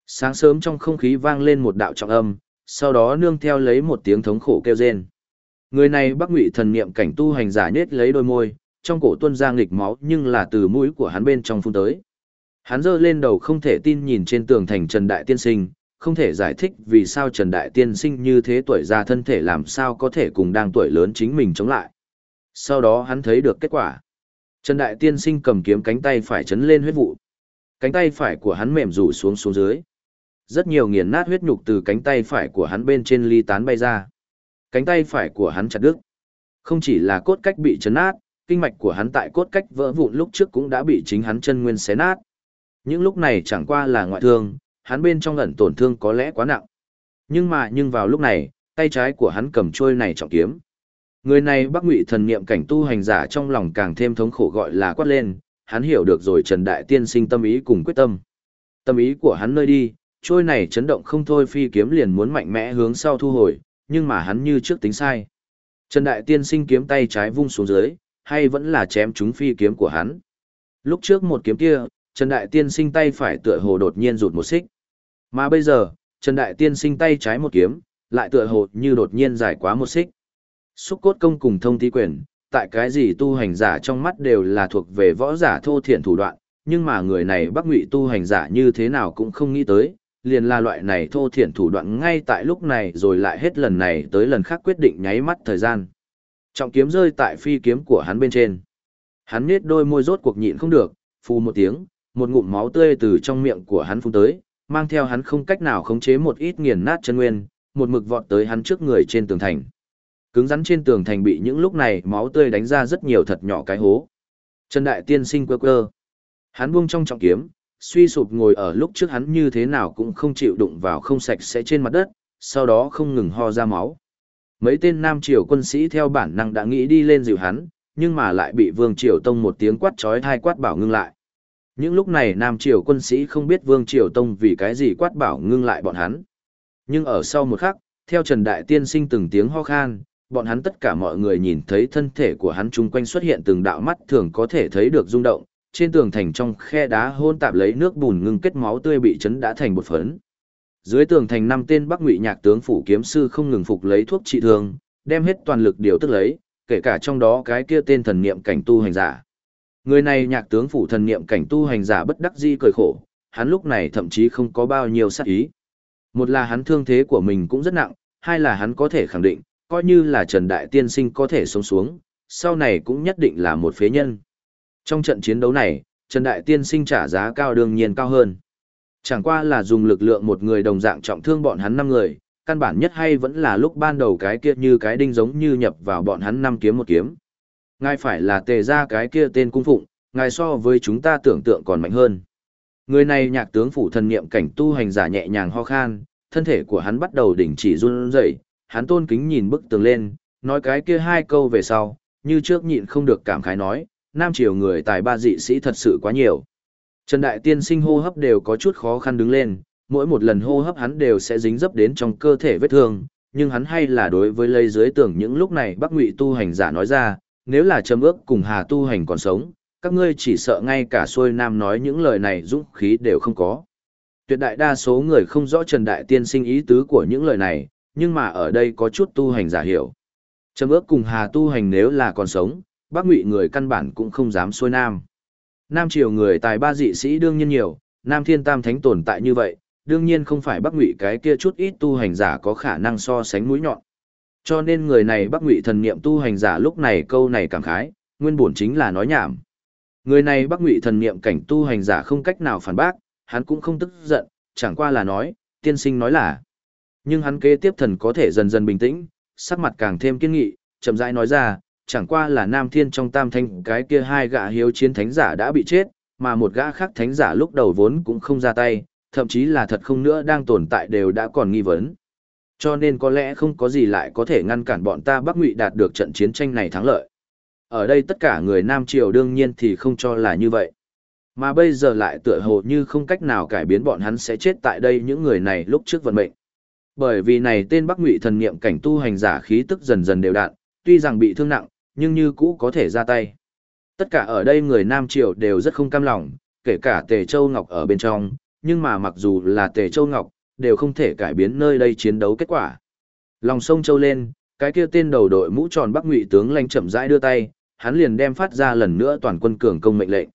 S1: Sáng sớm trong không khí vang lên một đạo trọng âm, sau đó nương theo lấy một tiếng thống khổ kêu rên. Người này Bắc Ngụy thần niệm cảnh tu hành giả nhếch lấy đôi môi, trong cổ tuôn ra nghịch máu nhưng là từ mũi của hắn bên trong phun tới. Hắn giơ lên đầu không thể tin nhìn trên tường thành Trần Đại Tiên Sinh, không thể giải thích vì sao Trần Đại Tiên Sinh như thế tuổi già thân thể làm sao có thể cùng đang tuổi lớn chính mình chống lại. Sau đó hắn thấy được kết quả. Trần Đại Tiên Sinh cầm kiếm cánh tay phải chấn lên huyết vụ. Cánh tay phải của hắn mềm rủ xuống xuống dưới. Rất nhiều nghiền nát huyết nhục từ cánh tay phải của hắn bên trên ly tán bay ra. Cánh tay phải của hắn chặt đứt. Không chỉ là cốt cách bị chấn nát, kinh mạch của hắn tại cốt cách vỡ vụn lúc trước cũng đã bị chính hắn chân nguyên xé nát. Những lúc này chẳng qua là ngoại thương, hắn bên trong ẩn tổn thương có lẽ quá nặng. Nhưng vào lúc này, tay trái của hắn cầm trôi này trọng kiếm. Người này Bắc Ngụy thần niệm cảnh tu hành giả trong lòng càng thêm thống khổ gọi là quát lên, hắn hiểu được rồi Trần Đại Tiên Sinh tâm ý cùng quyết tâm. Tâm ý của hắn nơi đi, trôi này chấn động không thôi phi kiếm liền muốn mạnh mẽ hướng sau thu hồi, nhưng mà hắn như trước tính sai. Trần Đại Tiên Sinh kiếm tay trái vung xuống dưới, hay vẫn là chém trúng phi kiếm của hắn. Lúc trước một kiếm kia, Trần Đại Tiên Sinh tay phải tựa hồ đột nhiên rụt một xích. Mà bây giờ, Trần Đại Tiên Sinh tay trái một kiếm, lại tựa hồ như đột nhiên dài quá một xích. Xúc cốt công cùng thông tí quyền, tại cái gì tu hành giả trong mắt đều là thuộc về võ giả thô thiện thủ đoạn, nhưng mà người này Bắc Ngụy tu hành giả như thế nào cũng không nghĩ tới, liền là loại này thô thiện thủ đoạn ngay tại lúc này rồi lại hết lần này tới lần khác quyết định nháy mắt thời gian. Trọng kiếm rơi tại phi kiếm của hắn bên trên. Hắn nhếch đôi môi rốt cuộc nhịn không được, phù một tiếng, một ngụm máu tươi từ trong miệng của hắn phun tới, mang theo hắn không cách nào khống chế một ít nghiền nát chân nguyên, một mực vọt tới hắn trước người trên tường thành. Cứng rắn trên tường thành bị những lúc này máu tươi đánh ra rất nhiều thật nhỏ cái hố. Trần Đại Tiên Sinh quơ quơ. Hắn buông trong trọng kiếm, suy sụp ngồi ở lúc trước hắn như thế nào cũng không chịu đụng vào không sạch sẽ trên mặt đất, sau đó không ngừng ho ra máu. Mấy tên Nam Triều quân sĩ theo bản năng đã nghĩ đi lên dịu hắn, nhưng mà lại bị Vương Triều Tông một tiếng quát chói tai quát bảo ngưng lại. Những lúc này Nam Triều quân sĩ không biết Vương Triều Tông vì cái gì quát bảo ngưng lại bọn hắn. Nhưng ở sau một khắc, theo Trần Đại Tiên Sinh từng tiếng ho khan, bọn hắn tất cả mọi người nhìn thấy thân thể của hắn chung quanh xuất hiện từng đạo mắt thường có thể thấy được rung động, trên tường thành trong khe đá hôn tạp lấy nước bùn ngưng kết máu tươi bị chấn đã thành bột phấn. Dưới tường thành 5 tên Bắc Ngụy nhạc tướng phủ kiếm sư không ngừng phục lấy thuốc trị thương, đem hết toàn lực điều tức lấy, kể cả trong đó cái kia tên thần niệm cảnh tu hành giả. Người này nhạc tướng phủ thần niệm cảnh tu hành giả bất đắc dĩ cười khổ, hắn lúc này thậm chí không có bao nhiêu sát ý. Một là hắn thương thế của mình cũng rất nặng, hai là hắn có thể khẳng định, coi như là Trần Đại Tiên Sinh có thể sống xuống, sau này cũng nhất định là một phế nhân. Trong trận chiến đấu này, Trần Đại Tiên Sinh trả giá cao đương nhiên cao hơn. Chẳng qua là dùng lực lượng một người đồng dạng trọng thương bọn hắn 5 người, căn bản nhất hay vẫn là lúc ban đầu cái kia như cái đinh giống như nhập vào bọn hắn 5 kiếm một kiếm. Ngài phải là Tề ra cái kia tên cung phụng, ngài so với chúng ta tưởng tượng còn mạnh hơn. Người này nhạc tướng phủ thần niệm cảnh tu hành giả nhẹ nhàng ho khan, thân thể của hắn bắt đầu đình chỉ run rẩy, hắn tôn kính nhìn bức tường lên, nói cái kia 2 câu về sau, như trước nhịn không được cảm khái nói, Nam Triều người tài ba dị sĩ thật sự quá nhiều. Trần Đại Tiên Sinh hô hấp đều có chút khó khăn đứng lên, mỗi một lần hô hấp hắn đều sẽ dính dấp đến trong cơ thể vết thương, nhưng hắn hay là đối với lây dưới tưởng những lúc này Bắc Ngụy tu hành giả nói ra, nếu là Trầm Ước cùng Hà tu hành còn sống, các ngươi chỉ sợ ngay cả xuôi nam nói những lời này dũng khí đều không có. Tuyệt đại đa số người không rõ Trần Đại Tiên Sinh ý tứ của những lời này, nhưng mà ở đây có chút tu hành giả hiểu. Trầm Ước cùng Hà tu hành nếu là còn sống, Bắc Ngụy người căn bản cũng không dám xuôi nam. Nam Triều người tài ba dị sĩ đương nhiên nhiều, Nam Thiên Tam Thánh tồn tại như vậy, đương nhiên không phải Bắc Ngụy cái kia chút ít tu hành giả có khả năng so sánh mũi nhọn. Cho nên người này Bắc Ngụy thần niệm tu hành giả lúc này câu này cảm khái, nguyên bổn chính là nói nhảm. Người này Bắc Ngụy thần niệm cảnh tu hành giả không cách nào phản bác, hắn cũng không tức giận, chẳng qua là nói, tiên sinh nói là. Nhưng hắn kế tiếp thần có thể dần dần bình tĩnh, sắc mặt càng thêm kiên nghị, chậm rãi nói ra, chẳng qua là Nam Thiên trong Tam Thanh cái kia 2 gã hiếu chiến thánh giả đã bị chết, mà một gã khác thánh giả lúc đầu vốn cũng không ra tay, thậm chí là thật không nữa đang tồn tại đều đã còn nghi vấn. Cho nên có lẽ không có gì lại có thể ngăn cản bọn ta Bắc Ngụy đạt được trận chiến tranh này thắng lợi. Ở đây tất cả người Nam Triều đương nhiên thì không cho là như vậy. Mà bây giờ lại tựa hồ như không cách nào cải biến bọn hắn sẽ chết tại đây những người này lúc trước vận mệnh. Bởi vì này tên Bắc Ngụy thần niệm cảnh tu hành giả khí tức dần dần đều đặn, tuy rằng bị thương nặng, nhưng như cũ có thể ra tay. Tất cả ở đây người Nam Triều đều rất không cam lòng, kể cả Tề Châu Ngọc ở bên trong, nhưng mà mặc dù là Tề Châu Ngọc, đều không thể cải biến nơi đây chiến đấu kết quả. Lòng sông trâu lên, cái kia tên đầu đội mũ tròn Bắc Ngụy tướng lãnh chậm rãi đưa tay, hắn liền đem phát ra lần nữa toàn quân cường công mệnh lệnh.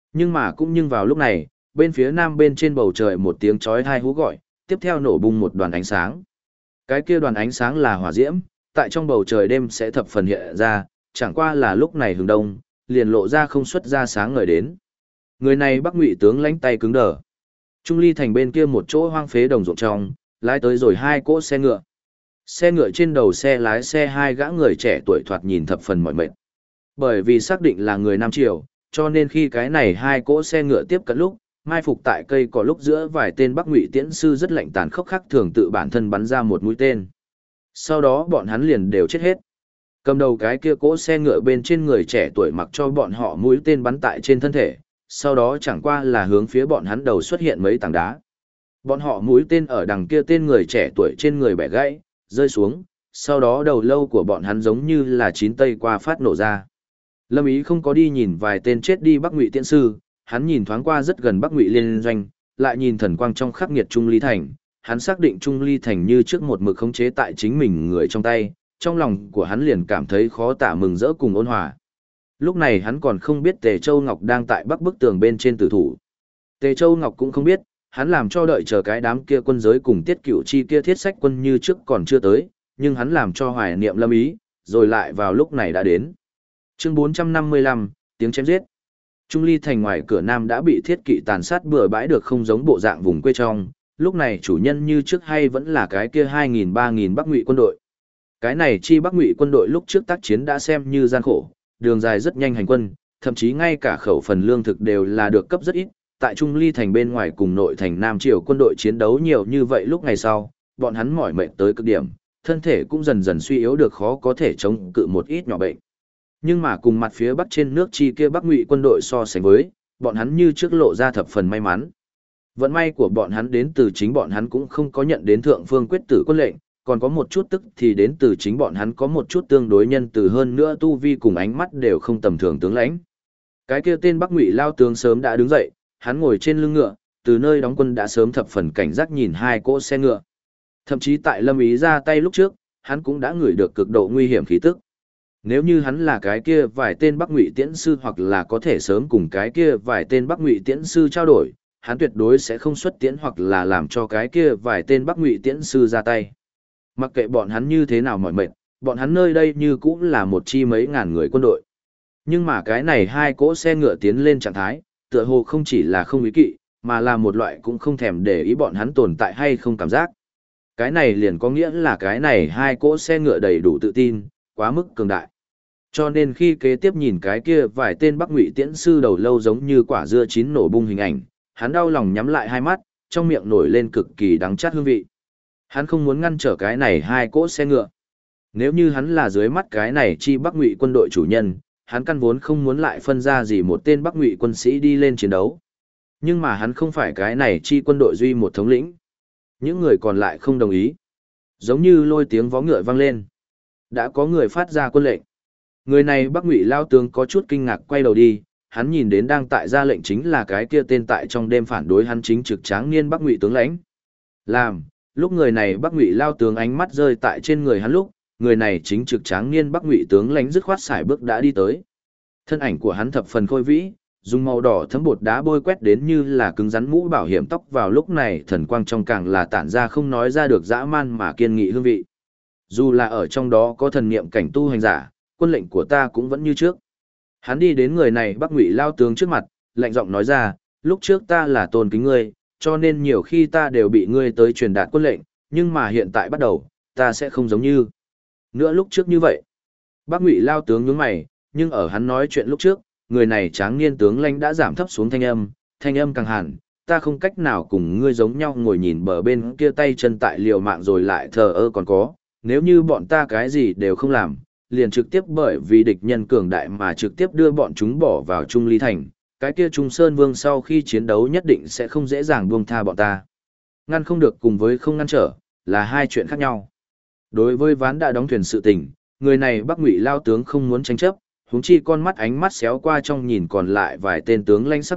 S1: Nhưng vào lúc này, bên phía nam bên trên bầu trời một tiếng chói tai hú gọi, tiếp theo nổ bung một đoàn ánh sáng. Cái kia đoàn ánh sáng là hỏa diễm, tại trong bầu trời đêm sẽ thập phần hiện ra, chẳng qua là lúc này hướng đông, liền lộ ra không xuất ra sáng ngời đến. Người này Bắc Ngụy tướng lãnh tay cứng đờ. Trung Ly thành bên kia một chỗ hoang phế đồng ruộng trong, lái tới rồi hai cỗ xe ngựa. Xe ngựa trên đầu xe lái xe hai gã người trẻ tuổi thoạt nhìn thập phần mỏi mệt. Bởi vì xác định là người Nam Triều, cho nên khi cái này hai cỗ xe ngựa tiếp cận lúc, mai phục tại cây có lúc giữa vài tên Bắc Ngụy tiễn sư rất lạnh tàn khốc khắc thường tự bản thân bắn ra một mũi tên. Sau đó bọn hắn liền đều chết hết. Cầm đầu cái kia cỗ xe ngựa bên trên người trẻ tuổi mặc cho bọn họ mũi tên bắn tại trên thân thể, sau đó chẳng qua là hướng phía bọn hắn đầu xuất hiện mấy tảng đá. Bọn họ mũi tên ở đằng kia tên người trẻ tuổi trên người bẻ gãy, rơi xuống, sau đó đầu lâu của bọn hắn giống như là chín tây qua phát nổ ra. Lâm Ý không có đi nhìn vài tên chết đi Bắc Ngụy tiễn sư, hắn nhìn thoáng qua rất gần Bắc Ngụy liên doanh, lại nhìn thần quang trong khắc nghiệt Trung Ly thành, hắn xác định Trung Ly thành như trước một mực khống chế tại chính mình người trong tay, trong lòng của hắn liền cảm thấy khó tả mừng rỡ cùng ôn hòa. Lúc này hắn còn không biết Tề Châu Ngọc đang tại bắc bức tường bên trên tử thủ. Tề Châu Ngọc cũng không biết, hắn làm cho đợi chờ cái đám kia quân giới cùng Tiết Cửu Chi kia thiết sách quân như trước còn chưa tới, nhưng hắn làm cho hoài niệm Lâm Ý, rồi lại vào lúc này đã đến. Chương 455, tiếng chém giết. Trung Ly thành ngoài cửa nam đã bị thiết kỵ tàn sát bừa bãi được không giống bộ dạng vùng quê trong, lúc này chủ nhân như trước hay vẫn là cái kia 2.000-3.000 Bắc Ngụy quân đội. Cái này chi Bắc Ngụy quân đội lúc trước tác chiến đã xem như gian khổ, đường dài rất nhanh hành quân, thậm chí ngay cả khẩu phần lương thực đều là được cấp rất ít. Tại Trung Ly thành bên ngoài cùng nội thành Nam Triều quân đội chiến đấu nhiều như vậy lúc ngày sau, bọn hắn mỏi mệt tới cực điểm, thân thể cũng dần dần suy yếu được khó có thể chống cự một ít nhỏ bệnh. Nhưng mà cùng mặt phía bắc trên nước chi kia Bắc Ngụy quân đội so sánh với, bọn hắn như trước lộ ra thập phần may mắn. Vận may của bọn hắn đến từ chính bọn hắn cũng không có nhận đến thượng phương quyết tử quân lệnh, còn có một chút tức thì đến từ chính bọn hắn có một chút tương đối nhân từ hơn nữa tu vi cùng ánh mắt đều không tầm thường tướng lãnh. Cái kia tên Bắc Ngụy lao tướng sớm đã đứng dậy, hắn ngồi trên lưng ngựa, từ nơi đóng quân đã sớm thập phần cảnh giác nhìn hai cỗ xe ngựa. Thậm chí tại Lâm Ý ra tay lúc trước, hắn cũng đã ngửi được cực độ nguy hiểm khí tức. Nếu như hắn là cái kia vài tên Bắc Ngụy tiễn sư hoặc là có thể sớm cùng cái kia vài tên Bắc Ngụy tiễn sư trao đổi, hắn tuyệt đối sẽ không xuất tiễn hoặc là làm cho cái kia vài tên Bắc Ngụy tiễn sư ra tay. Mặc kệ bọn hắn như thế nào mỏi mệt, bọn hắn nơi đây như cũng là một chi mấy ngàn người quân đội. Nhưng mà cái này hai cỗ xe ngựa tiến lên trạng thái, tựa hồ không chỉ là không ý kỵ, mà là một loại cũng không thèm để ý bọn hắn tồn tại hay không cảm giác. Cái này liền có nghĩa là cái này hai cỗ xe ngựa đầy đủ tự tin, quá mức cường đại. Cho nên khi kế tiếp nhìn cái kia vài tên Bắc Ngụy tiễn sư đầu lâu giống như quả dưa chín nổ bung hình ảnh, hắn đau lòng nhắm lại hai mắt, trong miệng nổi lên cực kỳ đắng chát hương vị. Hắn không muốn ngăn trở cái này hai cỗ xe ngựa. Nếu như hắn là dưới mắt cái này chi Bắc Ngụy quân đội chủ nhân, hắn căn vốn không muốn lại phân ra gì một tên Bắc Ngụy quân sĩ đi lên chiến đấu. Nhưng mà hắn không phải cái này chi quân đội duy một thống lĩnh. Những người còn lại không đồng ý. Giống như lôi tiếng vó ngựa vang lên. Đã có người phát ra quân lệnh. Người này Bắc Ngụy lao tướng có chút kinh ngạc quay đầu đi, hắn nhìn đến đang tại ra lệnh chính là cái kia tên tại trong đêm phản đối hắn chính trực tráng niên Bắc Ngụy tướng lãnh. Làm, lúc người này Bắc Ngụy lao tướng ánh mắt rơi tại trên người hắn lúc, người này chính trực tráng niên Bắc Ngụy tướng lãnh dứt khoát sải bước đã đi tới. Thân ảnh của hắn thập phần khôi vĩ, dùng màu đỏ thấm bột đá bôi quét đến như là cứng rắn mũ bảo hiểm tóc vào lúc này thần quang trong càng là tản ra không nói ra được dã man mà kiên nghị hương vị. Dù là ở trong đó có thần niệm cảnh tu hành giả, quân lệnh của ta cũng vẫn như trước. Hắn đi đến người này Bắc Ngụy lao tướng trước mặt, lạnh giọng nói ra, lúc trước ta là tôn kính ngươi, cho nên nhiều khi ta đều bị ngươi tới truyền đạt quân lệnh, nhưng mà hiện tại bắt đầu, ta sẽ không giống như nữa lúc trước như vậy. Bắc Ngụy lao tướng nhướng mày, nhưng ở hắn nói chuyện lúc trước, người này tráng niên tướng lãnh đã giảm thấp xuống thanh âm càng hẳn, ta không cách nào cùng ngươi giống nhau ngồi nhìn bờ bên kia tay chân tại liều mạng rồi lại thờ ơ còn có, nếu như bọn ta cái gì đều không làm, liền trực tiếp bởi vì địch nhân cường đại mà trực tiếp đưa bọn chúng bỏ vào Trung Ly Thành, cái kia Trung Sơn Vương sau khi chiến đấu nhất định sẽ không dễ dàng buông tha bọn ta. Ngăn không được cùng với không ngăn trở, là hai chuyện khác nhau. Đối với ván đã đóng thuyền sự tình, người này Bắc Ngụy lao tướng không muốn tranh chấp, huống chi con mắt ánh mắt xéo qua trong nhìn còn lại vài tên tướng lãnh sắc mặt,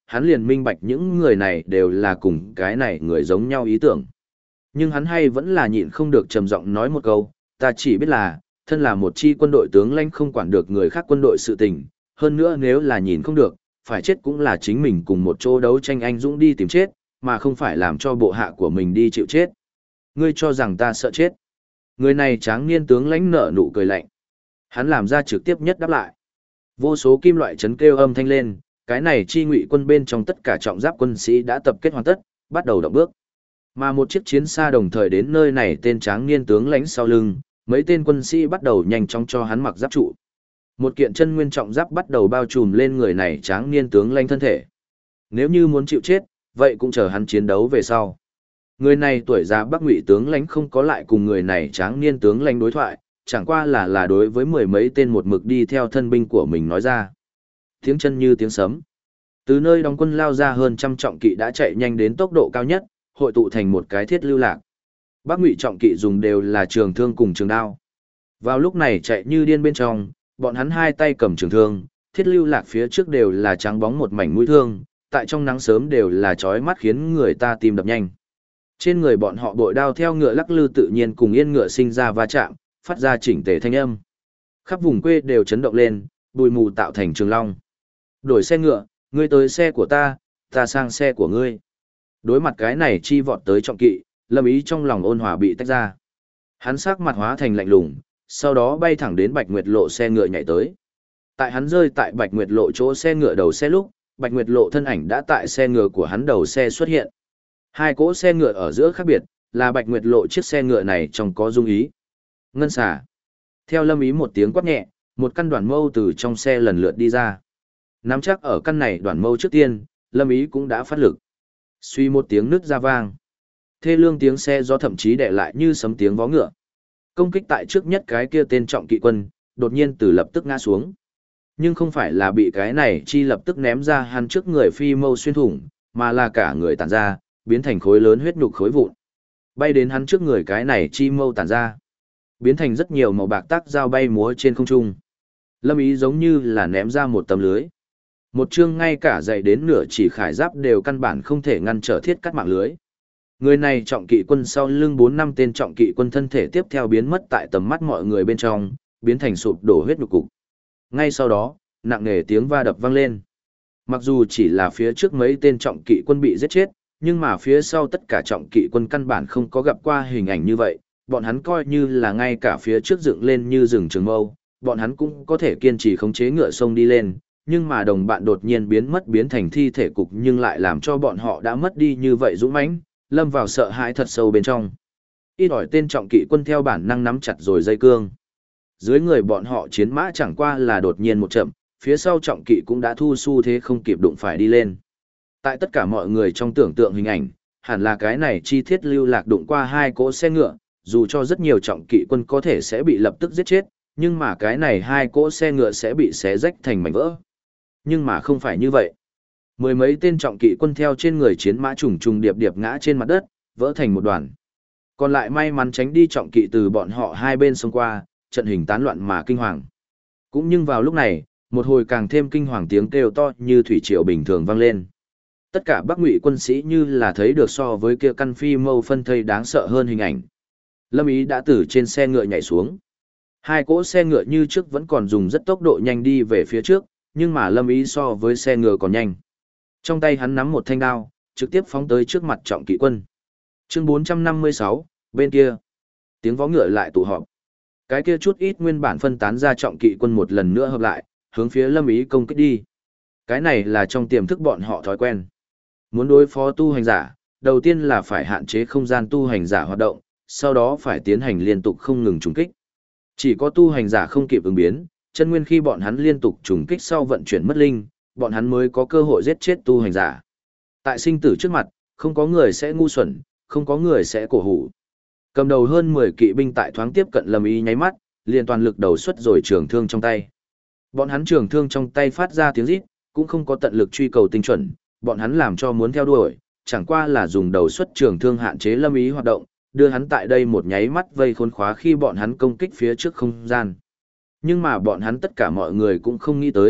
S1: hắn liền minh bạch những người này đều là cùng cái này người giống nhau ý tưởng. Nhưng hắn hay vẫn là nhịn không được trầm giọng nói một câu, ta chỉ biết là, thân là một chi quân đội tướng lãnh không quản được người khác quân đội sự tình, hơn nữa nếu là nhìn không được, phải chết cũng là chính mình cùng một chỗ đấu tranh anh dũng đi tìm chết, mà không phải làm cho bộ hạ của mình đi chịu chết. Ngươi cho rằng ta sợ chết. Người này tráng niên tướng lãnh nở nụ cười lạnh. Hắn làm ra trực tiếp nhất đáp lại. Vô số kim loại chấn kêu âm thanh lên, cái này chi ngụy quân bên trong tất cả trọng giáp quân sĩ đã tập kết hoàn tất, bắt đầu động bước. Mà một chiếc chiến xa đồng thời đến nơi này tên tráng niên tướng lãnh sau lưng, mấy tên quân sĩ bắt đầu nhanh chóng cho hắn mặc giáp trụ. Một kiện chân nguyên trọng giáp bắt đầu bao trùm lên người này tráng niên tướng lãnh thân thể. Nếu như muốn chịu chết, vậy cũng chờ hắn chiến đấu về sau. Người này tuổi già Bắc Ngụy tướng lãnh không có lại cùng người này tráng niên tướng lãnh đối thoại, chẳng qua là đối với mười mấy tên một mực đi theo thân binh của mình nói ra. Tiếng chân như tiếng sấm. Từ nơi đóng quân lao ra hơn trăm trọng kỵ đã chạy nhanh đến tốc độ cao nhất, hội tụ thành một cái thiết lưu lạc. Bắc Ngụy trọng kỵ dùng đều là trường thương cùng trường đao. Vào lúc này chạy như điên bên trong, bọn hắn hai tay cầm trường thương, thiết lưu lạc phía trước đều là trắng bóng một mảnh mũi thương, tại trong nắng sớm đều là chói mắt khiến người ta tim đập nhanh. Trên người bọn họ bội đao theo ngựa lắc lư tự nhiên cùng yên ngựa sinh ra va chạm, phát ra chỉnh tề thanh âm. Khắp vùng quê đều chấn động lên, bụi mù tạo thành trường long. Đổi xe ngựa, ngươi tới xe của ta sang xe của ngươi. Đối mặt cái này chi vọt tới trọng kỵ, Lâm Ý trong lòng ôn hòa bị tách ra. Hắn sắc mặt hóa thành lạnh lùng, sau đó bay thẳng đến Bạch Nguyệt Lộ xe ngựa nhảy tới. Tại hắn rơi tại Bạch Nguyệt Lộ chỗ xe ngựa đầu xe lúc, Bạch Nguyệt Lộ thân ảnh đã tại xe ngựa của hắn đầu xe xuất hiện. Hai cỗ xe ngựa ở giữa khác biệt, là Bạch Nguyệt Lộ chiếc xe ngựa này trong có dung ý. Ngân xà. Theo Lâm Ý một tiếng quát nhẹ, một căn đoạn mâu từ trong xe lần lượt đi ra. Nắm chắc ở căn này đoạn mâu trước tiên, Lâm Ý cũng đã phát lực. Suy một tiếng nứt ra vang. Thê lương tiếng xe gió thậm chí đè lại như sấm tiếng vó ngựa. Công kích tại trước nhất cái kia tên trọng kỵ quân, đột nhiên từ lập tức ngã xuống. Nhưng không phải là bị cái này chi lập tức ném ra hắn trước người phi mâu xuyên thủng, mà là cả người tản ra, biến thành khối lớn huyết nhục khối vụn. Bay đến hắn trước người cái này chi mâu tản ra, biến thành rất nhiều màu bạc tác dao bay múa trên không trung. Lâm Ý giống như là ném ra một tấm lưới. Một chương ngay cả dày đến nửa chỉ khải giáp đều căn bản không thể ngăn trở thiết cắt mạng lưới. Người này trọng kỵ quân sau lưng 4 năm tên trọng kỵ quân thân thể tiếp theo biến mất tại tầm mắt mọi người bên trong, biến thành sụp đổ huyết nhục cục. Ngay sau đó, nặng nề tiếng va đập vang lên. Mặc dù chỉ là phía trước mấy tên trọng kỵ quân bị giết chết, nhưng mà phía sau tất cả trọng kỵ quân căn bản không có gặp qua hình ảnh như vậy, bọn hắn coi như là ngay cả phía trước dựng lên như rừng trường mâu, bọn hắn cũng có thể kiên trì khống chế ngựa sông đi lên, nhưng mà đồng bạn đột nhiên biến mất biến thành thi thể cục nhưng lại làm cho bọn họ đã mất đi như vậy dũng mãnh, lâm vào sợ hãi thật sâu bên trong. Ít ỏi tên trọng kỵ quân theo bản năng nắm chặt rồi dây cương. Dưới người bọn họ chiến mã chẳng qua là đột nhiên một chậm, phía sau trọng kỵ cũng đã thu xu thế không kịp đụng phải đi lên. Tại tất cả mọi người trong tưởng tượng hình ảnh, hẳn là cái này chi tiết lưu lạc đụng qua hai cỗ xe ngựa, dù cho rất nhiều trọng kỵ quân có thể sẽ bị lập tức giết chết, nhưng mà cái này hai cỗ xe ngựa sẽ bị xé rách thành mảnh vỡ. Nhưng mà không phải như vậy. Mười mấy tên trọng kỵ quân theo trên người chiến mã trùng trùng điệp điệp ngã trên mặt đất, vỡ thành một đoàn. Còn lại may mắn tránh đi trọng kỵ từ bọn họ hai bên xông qua, trận hình tán loạn mà kinh hoàng. Cũng nhưng vào lúc này, một hồi càng thêm kinh hoàng tiếng kêu to như thủy triều bình thường vang lên. Tất cả Bắc Ngụy quân sĩ như là thấy được so với kia căn phi mâu phân thây đáng sợ hơn hình ảnh. Lâm Ý đã từ trên xe ngựa nhảy xuống. Hai cỗ xe ngựa như trước vẫn còn dùng rất tốc độ nhanh đi về phía trước, nhưng mà Lâm Ý so với xe ngựa còn nhanh. Trong tay hắn nắm một thanh đao, trực tiếp phóng tới trước mặt trọng kỵ quân. Chương 456, bên kia. Tiếng vó ngựa lại tụ họp. Cái kia chút ít nguyên bản phân tán ra trọng kỵ quân một lần nữa hợp lại, hướng phía Lâm Ý công kích đi. Cái này là trong tiềm thức bọn họ thói quen. Muốn đối phó tu hành giả, đầu tiên là phải hạn chế không gian tu hành giả hoạt động, sau đó phải tiến hành liên tục không ngừng trùng kích. Chỉ có tu hành giả không kịp ứng biến, chân nguyên khi bọn hắn liên tục trùng kích sau vận chuyển mất linh, bọn hắn mới có cơ hội giết chết tu hành giả. Tại sinh tử trước mặt, không có người sẽ ngu xuẩn, không có người sẽ cổ hủ. Cầm đầu hơn 10 kỵ binh tại thoáng tiếp cận Lâm Ý nháy mắt, liền toàn lực đầu xuất rồi trường thương trong tay. Bọn hắn trường thương trong tay phát ra tiếng rít, cũng không có tận lực truy cầu tinh chuẩn, bọn hắn làm cho muốn theo đuổi, chẳng qua là dùng đầu xuất trường thương hạn chế Lâm Ý hoạt động, đưa hắn tại đây một nháy mắt vây khốn khóa khi bọn hắn công kích phía trước không gian. Nhưng mà bọn hắn tất cả mọi người cũng không nghĩ tới,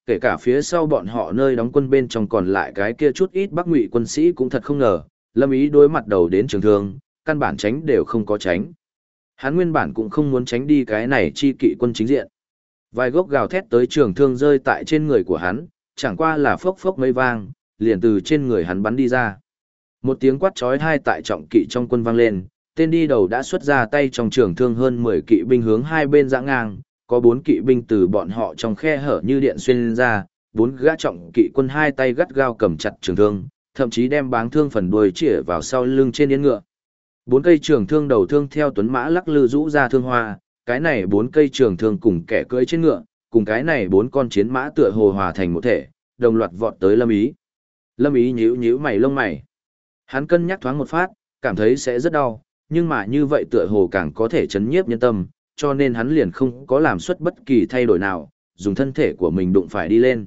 S1: kể cả phía sau bọn họ nơi đóng quân bên trong còn lại cái kia chút ít Bắc Ngụy quân sĩ cũng thật không ngờ, Lâm Ý đối mặt đầu đến trường thương, căn bản tránh đều không có tránh. Hắn nguyên bản cũng không muốn tránh đi cái này chi kỵ quân chính diện. Vài gốc gào thét tới trường thương rơi tại trên người của hắn, chẳng qua là phốc phốc mấy vang, liền từ trên người hắn bắn đi ra. Một tiếng quát chói tai tại trọng kỵ trong quân vang lên, tên đi đầu đã xuất ra tay trong trường thương hơn 10 kỵ binh hướng hai bên giã ngang, có 4 kỵ binh từ bọn họ trong khe hở như điện xuyên ra, 4 gã trọng kỵ quân hai tay gắt gao cầm chặt trường thương, thậm chí đem báng thương phần đuôi chĩa vào sau lưng trên yên ngựa. 4 cây trường thương đầu thương theo tuấn mã lắc lư rũ ra thương hoa, cái này 4 cây trường thương cùng kẻ cưỡi trên ngựa, cùng cái này 4 con chiến mã tựa hồ hòa thành một thể, đồng loạt vọt tới Lâm Ý. Lâm Ý nhíu nhíu mày lông mày. Hắn cân nhắc thoáng một phát, cảm thấy sẽ rất đau, nhưng mà như vậy tựa hồ càng có thể chấn nhiếp nhân tâm, cho nên hắn liền không có làm xuất bất kỳ thay đổi nào, dùng thân thể của mình đụng phải đi lên.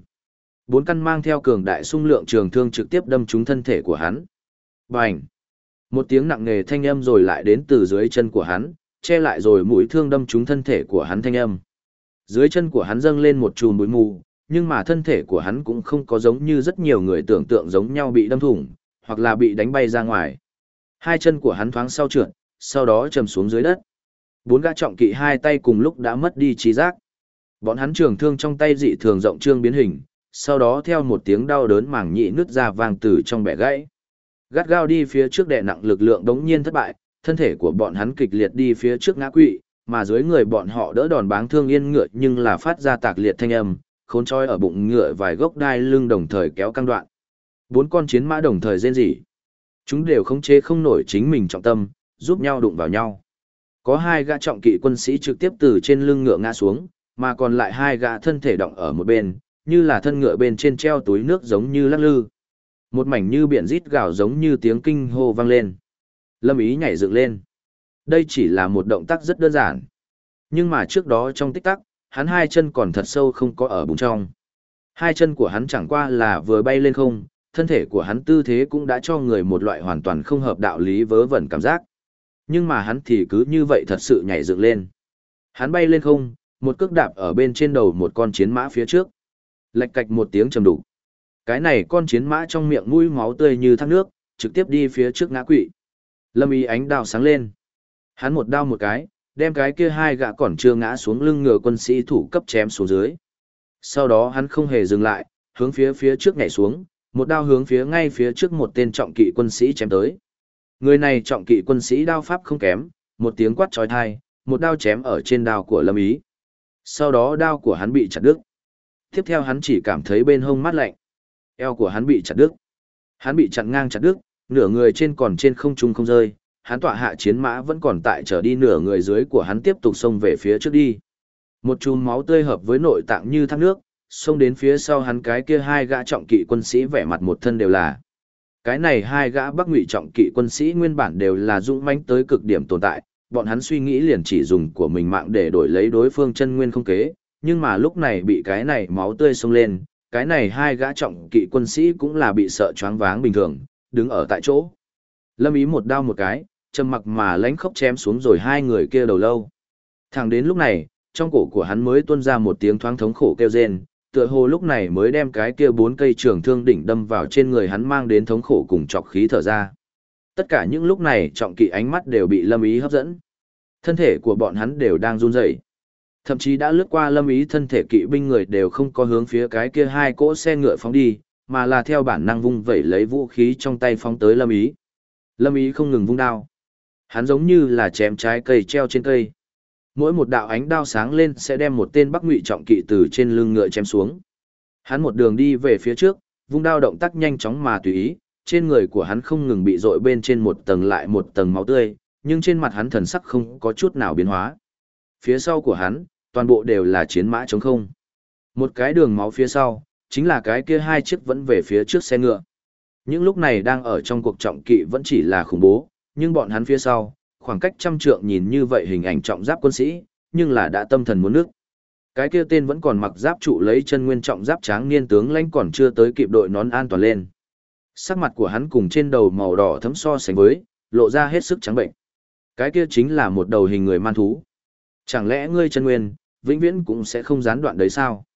S1: 4 căn mang theo cường đại xung lượng trường thương trực tiếp đâm trúng thân thể của hắn. Bành! Một tiếng nặng nề thanh âm rồi lại đến từ dưới chân của hắn, che lại rồi mũi thương đâm trúng thân thể của hắn thanh âm. Dưới chân của hắn dâng lên một chùm bụi mù, nhưng mà thân thể của hắn cũng không có giống như rất nhiều người tưởng tượng giống nhau bị đâm thủng, hoặc là bị đánh bay ra ngoài. Hai chân của hắn thoáng sau trượt, sau đó trầm xuống dưới đất. 4 gã trọng kỵ hai tay cùng lúc đã mất đi trí giác. Bọn hắn trường thương trong tay dị thường rộng trương biến hình, sau đó theo một tiếng đau đớn màng nhĩ nứt ra vang từ trong bẻ gãy. Gắt gao đi phía trước đè nặng lực lượng đống nhiên thất bại, thân thể của bọn hắn kịch liệt đi phía trước ngã quỵ, mà dưới người bọn họ đỡ đòn báng thương yên ngựa nhưng là phát ra tạc liệt thanh âm, khốn trói ở bụng ngựa vài gốc đai lưng đồng thời kéo căng đoạn. 4 con chiến mã đồng thời rên rỉ. Chúng đều khống chế không nổi chính mình trọng tâm, giúp nhau đụng vào nhau. Có 2 gã trọng kỵ quân sĩ trực tiếp từ trên lưng ngựa ngã xuống, mà còn lại 2 gã thân thể động ở một bên, như là thân ngựa bên trên treo túi nước giống như lắc lư. Một mảnh như biển rít gào giống như tiếng kinh hô vang lên. Lâm Ý nhảy dựng lên. Đây chỉ là một động tác rất đơn giản. Nhưng mà trước đó trong tích tắc, hắn hai chân còn thật sâu không có ở bụng trong. Hai chân của hắn chẳng qua là vừa bay lên không, thân thể của hắn tư thế cũng đã cho người một loại hoàn toàn không hợp đạo lý vớ vẩn cảm giác. Nhưng mà hắn thì cứ như vậy thật sự nhảy dựng lên. Hắn bay lên không, một cước đạp ở bên trên đầu một con chiến mã phía trước. Lạch cạch một tiếng trầm đục. Cái này con chiến mã trong miệng mũi máu tươi như thác nước, trực tiếp đi phía trước ngã quỵ. Lâm Ý ánh đao sáng lên. Hắn một đao một cái, đem cái kia 2 gã còn chưa ngã xuống lưng ngựa quân sĩ thủ cấp chém xuống dưới. Sau đó hắn không hề dừng lại, hướng phía trước nhảy xuống, một đao hướng phía ngay phía trước một tên trọng kỵ quân sĩ chém tới. Người này trọng kỵ quân sĩ đao pháp không kém, một tiếng quát chói tai, một đao chém ở trên đao của Lâm Ý. Sau đó đao của hắn bị chặt đứt. Tiếp theo hắn chỉ cảm thấy bên hông mát lạnh. Eo của hắn bị chặt đứt. Hắn bị chặn ngang chặt đứt, nửa người trên còn trên không trung không rơi, hắn tọa hạ chiến mã vẫn còn tại trở đi, nửa người dưới của hắn tiếp tục xông về phía trước đi. Một chùm máu tươi hợp với nội tạng như thác nước, xông đến phía sau hắn cái kia 2 gã trọng kỵ quân sĩ vẻ mặt một thân đều là. Cái này 2 gã Bắc Ngụy trọng kỵ quân sĩ nguyên bản đều là dũng mãnh tới cực điểm tồn tại, bọn hắn suy nghĩ liền chỉ dùng của mình mạng để đổi lấy đối phương chân nguyên không kế, nhưng mà lúc này bị cái này máu tươi xông lên, cái này 2 gã trọng kỵ quân sĩ cũng là bị sợ choáng váng bình thường, đứng ở tại chỗ. Lâm Ý một đao một cái, trầm mặc mà lãnh khốc chém xuống rồi 2 người kia đầu lâu. Thẳng đến lúc này, trong cổ của hắn mới tuôn ra một tiếng thoáng thống khổ kêu rên, tựa hồ lúc này mới đem cái kia 4 cây trường thương đỉnh đâm vào trên người hắn mang đến thống khổ cùng trọc khí thở ra. Tất cả những lúc này trọng kỵ ánh mắt đều bị Lâm Ý hấp dẫn. Thân thể của bọn hắn đều đang run rẩy. Thậm chí đã lướt qua Lâm Ý thân thể kỵ binh người đều không có hướng phía cái kia 2 cỗ xe ngựa phóng đi, mà là theo bản năng vung vẩy lấy vũ khí trong tay phóng tới Lâm Ý. Lâm Ý không ngừng vung đao. Hắn giống như là chém trái cây treo trên cây. Mỗi một đạo ánh đao sáng lên sẽ đem một tên Bắc Ngụy trọng kỵ từ trên lưng ngựa chém xuống. Hắn một đường đi về phía trước, vung đao động tác nhanh chóng mà tùy ý, trên người của hắn không ngừng bị dội bên trên một tầng lại một tầng máu tươi, nhưng trên mặt hắn thần sắc không có chút nào biến hóa. Phía sau của hắn, toàn bộ đều là chiến mã trống không. Một cái đường máu phía sau, chính là cái kia 2 chiếc vẫn về phía trước xe ngựa. Những lúc này đang ở trong cuộc trọng kỵ vẫn chỉ là khủng bố, nhưng bọn hắn phía sau, khoảng cách trăm trượng nhìn như vậy hình ảnh trọng giáp quân sĩ, nhưng là đã tâm thần muốn nước. Cái kia tên vẫn còn mặc giáp trụ lấy chân nguyên trọng giáp tráng niên tướng lãnh còn chưa tới kịp đội nón an toàn lên. Sắc mặt của hắn cùng trên đầu màu đỏ thấm so sánh với, lộ ra hết sức trắng bệnh. Cái kia chính là một đầu hình người man thú. Chẳng lẽ ngươi chân nguyên, vĩnh viễn cũng sẽ không gián đoạn đấy sao?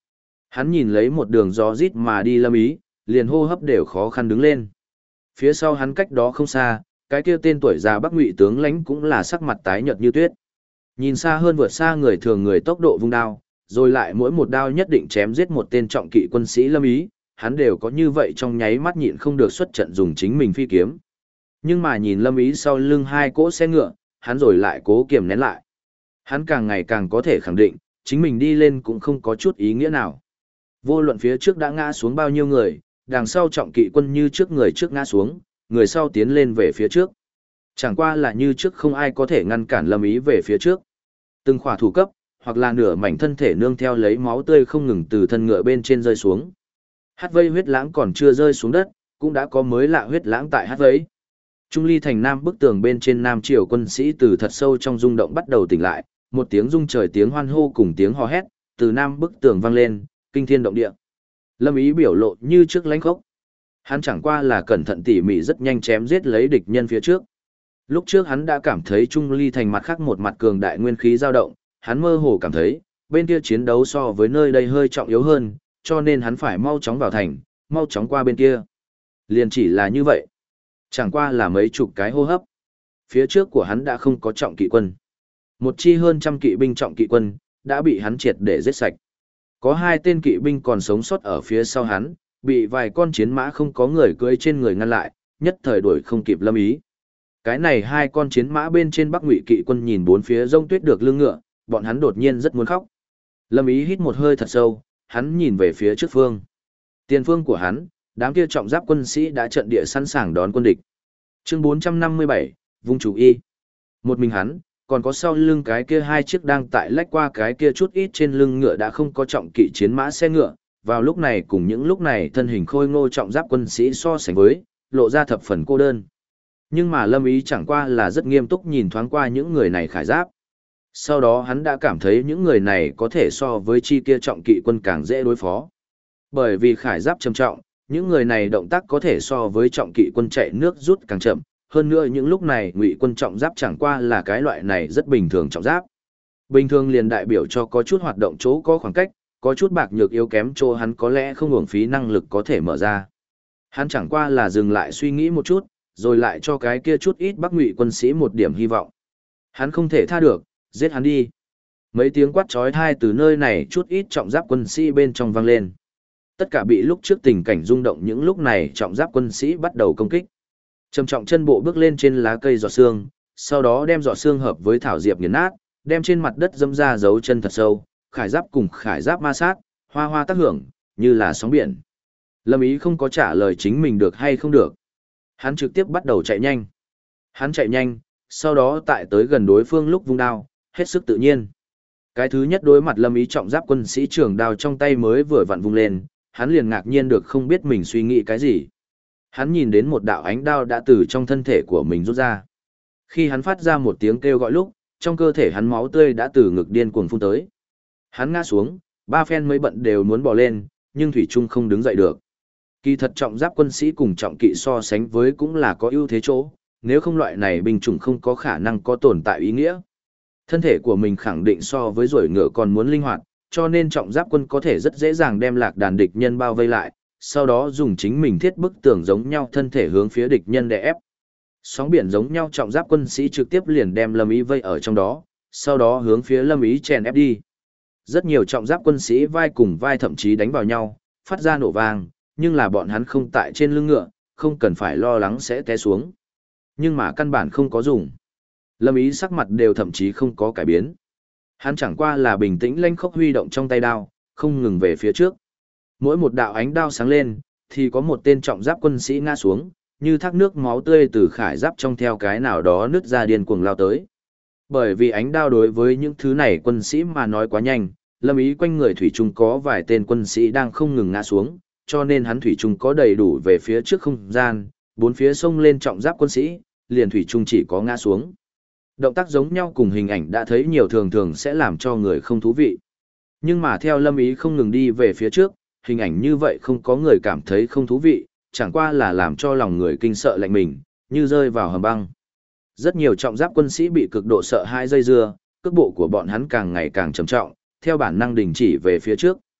S1: Hắn nhìn lấy một đường gió rít mà đi Lâm Ý, liền hô hấp đều khó khăn đứng lên. Phía sau hắn cách đó không xa, cái kia tên tuổi già Bắc Ngụy tướng lãnh cũng là sắc mặt tái nhợt như tuyết. Nhìn xa hơn vượt xa người thường người tốc độ vung đao, rồi lại mỗi một đao nhất định chém giết một tên trọng kỵ quân sĩ Lâm Ý, hắn đều có như vậy trong nháy mắt nhịn không được xuất trận dùng chính mình phi kiếm. Nhưng mà nhìn Lâm Ý sau lưng hai cỗ xe ngựa, hắn rồi lại cố kiềm nén lại. Hắn càng ngày càng có thể khẳng định, chính mình đi lên cũng không có chút ý nghĩa nào. Vô luận phía trước đã ngã xuống bao nhiêu người, đằng sau trọng kỵ quân như trước người trước ngã xuống, người sau tiến lên về phía trước. Chẳng qua là như trước không ai có thể ngăn cản Lâm Ý về phía trước. Từng khỏa thủ cấp, hoặc là nửa mảnh thân thể nương theo lấy máu tươi không ngừng từ thân ngựa bên trên rơi xuống. Hát vây huyết lãng còn chưa rơi xuống đất, cũng đã có mới lạ huyết lãng tại hát vây. Trung ly thành nam bức tường bên trên nam triều quân sĩ từ thật sâu trong rung động bắt đầu tỉnh lại, một tiếng rung trời tiếng hoan hô cùng tiếng hò hét, từ nam bức tường vang lên, kinh thiên động địa. Lâm Ý biểu lộ như trước lãnh khốc. Hắn chẳng qua là cẩn thận tỉ mỉ rất nhanh chém giết lấy địch nhân phía trước. Lúc trước hắn đã cảm thấy Trung ly thành mặt khác một mặt cường đại nguyên khí dao động, hắn mơ hồ cảm thấy, bên kia chiến đấu so với nơi đây hơi trọng yếu hơn, cho nên hắn phải mau chóng vào thành, mau chóng qua bên kia. Liền chỉ là như vậy. Chẳng qua là mấy chục cái hô hấp. Phía trước của hắn đã không có trọng kỵ quân. Một chi hơn trăm kỵ binh trọng kỵ quân, đã bị hắn triệt để giết sạch. Có hai tên kỵ binh còn sống sót ở phía sau hắn, bị vài con chiến mã không có người cưỡi trên người ngăn lại, nhất thời đuổi không kịp Lâm Ý. Cái này hai con chiến mã bên trên Bắc Ngụy kỵ quân nhìn bốn phía rông tuyết được lưng ngựa, bọn hắn đột nhiên rất muốn khóc. Lâm Ý hít một hơi thật sâu, hắn nhìn về phía trước phương. Tiền phương của hắn, đám kia trọng giáp quân sĩ đã trận địa sẵn sàng đón quân địch. Chương 457, Vung chủ y. Một mình hắn, còn có sau lưng cái kia hai chiếc đang tại lách qua cái kia chút ít trên lưng ngựa đã không có trọng kỵ chiến mã xe ngựa, vào lúc này cùng những lúc này thân hình khôi ngô trọng giáp quân sĩ so sánh với, lộ ra thập phần cô đơn. Nhưng mà Lâm Ý chẳng qua là rất nghiêm túc nhìn thoáng qua những người này khải giáp. Sau đó hắn đã cảm thấy những người này có thể so với chi kia trọng kỵ quân càng dễ đối phó. Bởi vì khải giáp trầm trọng, những người này động tác có thể so với trọng kỵ quân chạy nước rút càng chậm, hơn nữa những lúc này Ngụy quân trọng giáp chẳng qua là cái loại này rất bình thường trọng giáp. Bình thường liền đại biểu cho có chút hoạt động chỗ có khoảng cách, có chút bạc nhược yếu kém chỗ hắn có lẽ không uổng phí năng lực có thể mở ra. Hắn chẳng qua là dừng lại suy nghĩ một chút, rồi lại cho cái kia chút ít Bắc Ngụy quân sĩ một điểm hy vọng. Hắn không thể tha được, giết hắn đi. Mấy tiếng quát chói tai từ nơi này chút ít trọng giáp quân sĩ bên trong vang lên. Tất cả bị lúc trước tình cảnh rung động những lúc này trọng giáp quân sĩ bắt đầu công kích. Trầm trọng chân bộ bước lên trên lá cây giọt xương, sau đó đem giọt xương hợp với thảo diệp nghiền nát, đem trên mặt đất dẫm ra dấu chân thật sâu, khải giáp cùng khải giáp ma sát, hoa hoa tác hưởng, như là sóng biển. Lâm Ý không có trả lời chính mình được hay không được. Hắn trực tiếp bắt đầu chạy nhanh. Hắn chạy nhanh, sau đó tại tới gần đối phương lúc vung đao, hết sức tự nhiên. Cái thứ nhất đối mặt Lâm Ý trọng giáp quân sĩ trường đao trong tay mới vừa vặn vung lên, hắn liền ngạc nhiên được không biết mình suy nghĩ cái gì. Hắn nhìn đến một đạo ánh đao đã từ trong thân thể của mình rút ra. Khi hắn phát ra một tiếng kêu gọi lúc, trong cơ thể hắn máu tươi đã từ ngực điên cuồng phun tới. Hắn ngã xuống, ba phen mới bận đều muốn bò lên, nhưng thủy trung không đứng dậy được. Kỳ thật trọng giáp quân sĩ cùng trọng kỵ so sánh với cũng là có ưu thế chỗ, nếu không loại này binh chủng không có khả năng có tồn tại ý nghĩa. Thân thể của mình khẳng định so với ruổi ngựa còn muốn linh hoạt, cho nên trọng giáp quân có thể rất dễ dàng đem lạc đàn địch nhân bao vây lại, sau đó dùng chính mình thiết bức tường giống nhau thân thể hướng phía địch nhân đè ép. Sóng biển giống nhau trọng giáp quân sĩ trực tiếp liền đem Lâm Ý vây ở trong đó, sau đó hướng phía Lâm Ý chèn ép đi. Rất nhiều trọng giáp quân sĩ vai cùng vai thậm chí đánh vào nhau, phát ra nổ vang, nhưng là bọn hắn không tại trên lưng ngựa, không cần phải lo lắng sẽ té xuống. Nhưng mà căn bản không có dùng. Lâm Ý sắc mặt đều thậm chí không có cải biến. Hắn chẳng qua là bình tĩnh lanh khốc huy động trong tay đao, không ngừng về phía trước. Mỗi một đạo ánh đao sáng lên, thì có một tên trọng giáp quân sĩ ngã xuống, như thác nước máu tươi từ khải giáp trong theo cái nào đó nứt ra điên cuồng lao tới. Bởi vì ánh đao đối với những thứ này quân sĩ mà nói quá nhanh, Lâm Ý quanh người thủy chung có vài tên quân sĩ đang không ngừng ngã xuống, cho nên hắn thủy chung có đầy đủ về phía trước không gian, bốn phía sông lên trọng giáp quân sĩ, liền thủy chung chỉ có ngã xuống. Động tác giống nhau cùng hình ảnh đã thấy nhiều thường thường sẽ làm cho người không thú vị. Nhưng mà theo Lâm Ý không ngừng đi về phía trước, hình ảnh như vậy không có người cảm thấy không thú vị, chẳng qua là làm cho lòng người kinh sợ lạnh mình, như rơi vào hầm băng. Rất nhiều trọng giáp quân sĩ bị cực độ sợ hãi dây dưa, cước bộ của bọn hắn càng ngày càng trầm trọng, theo bản năng đình chỉ về phía trước.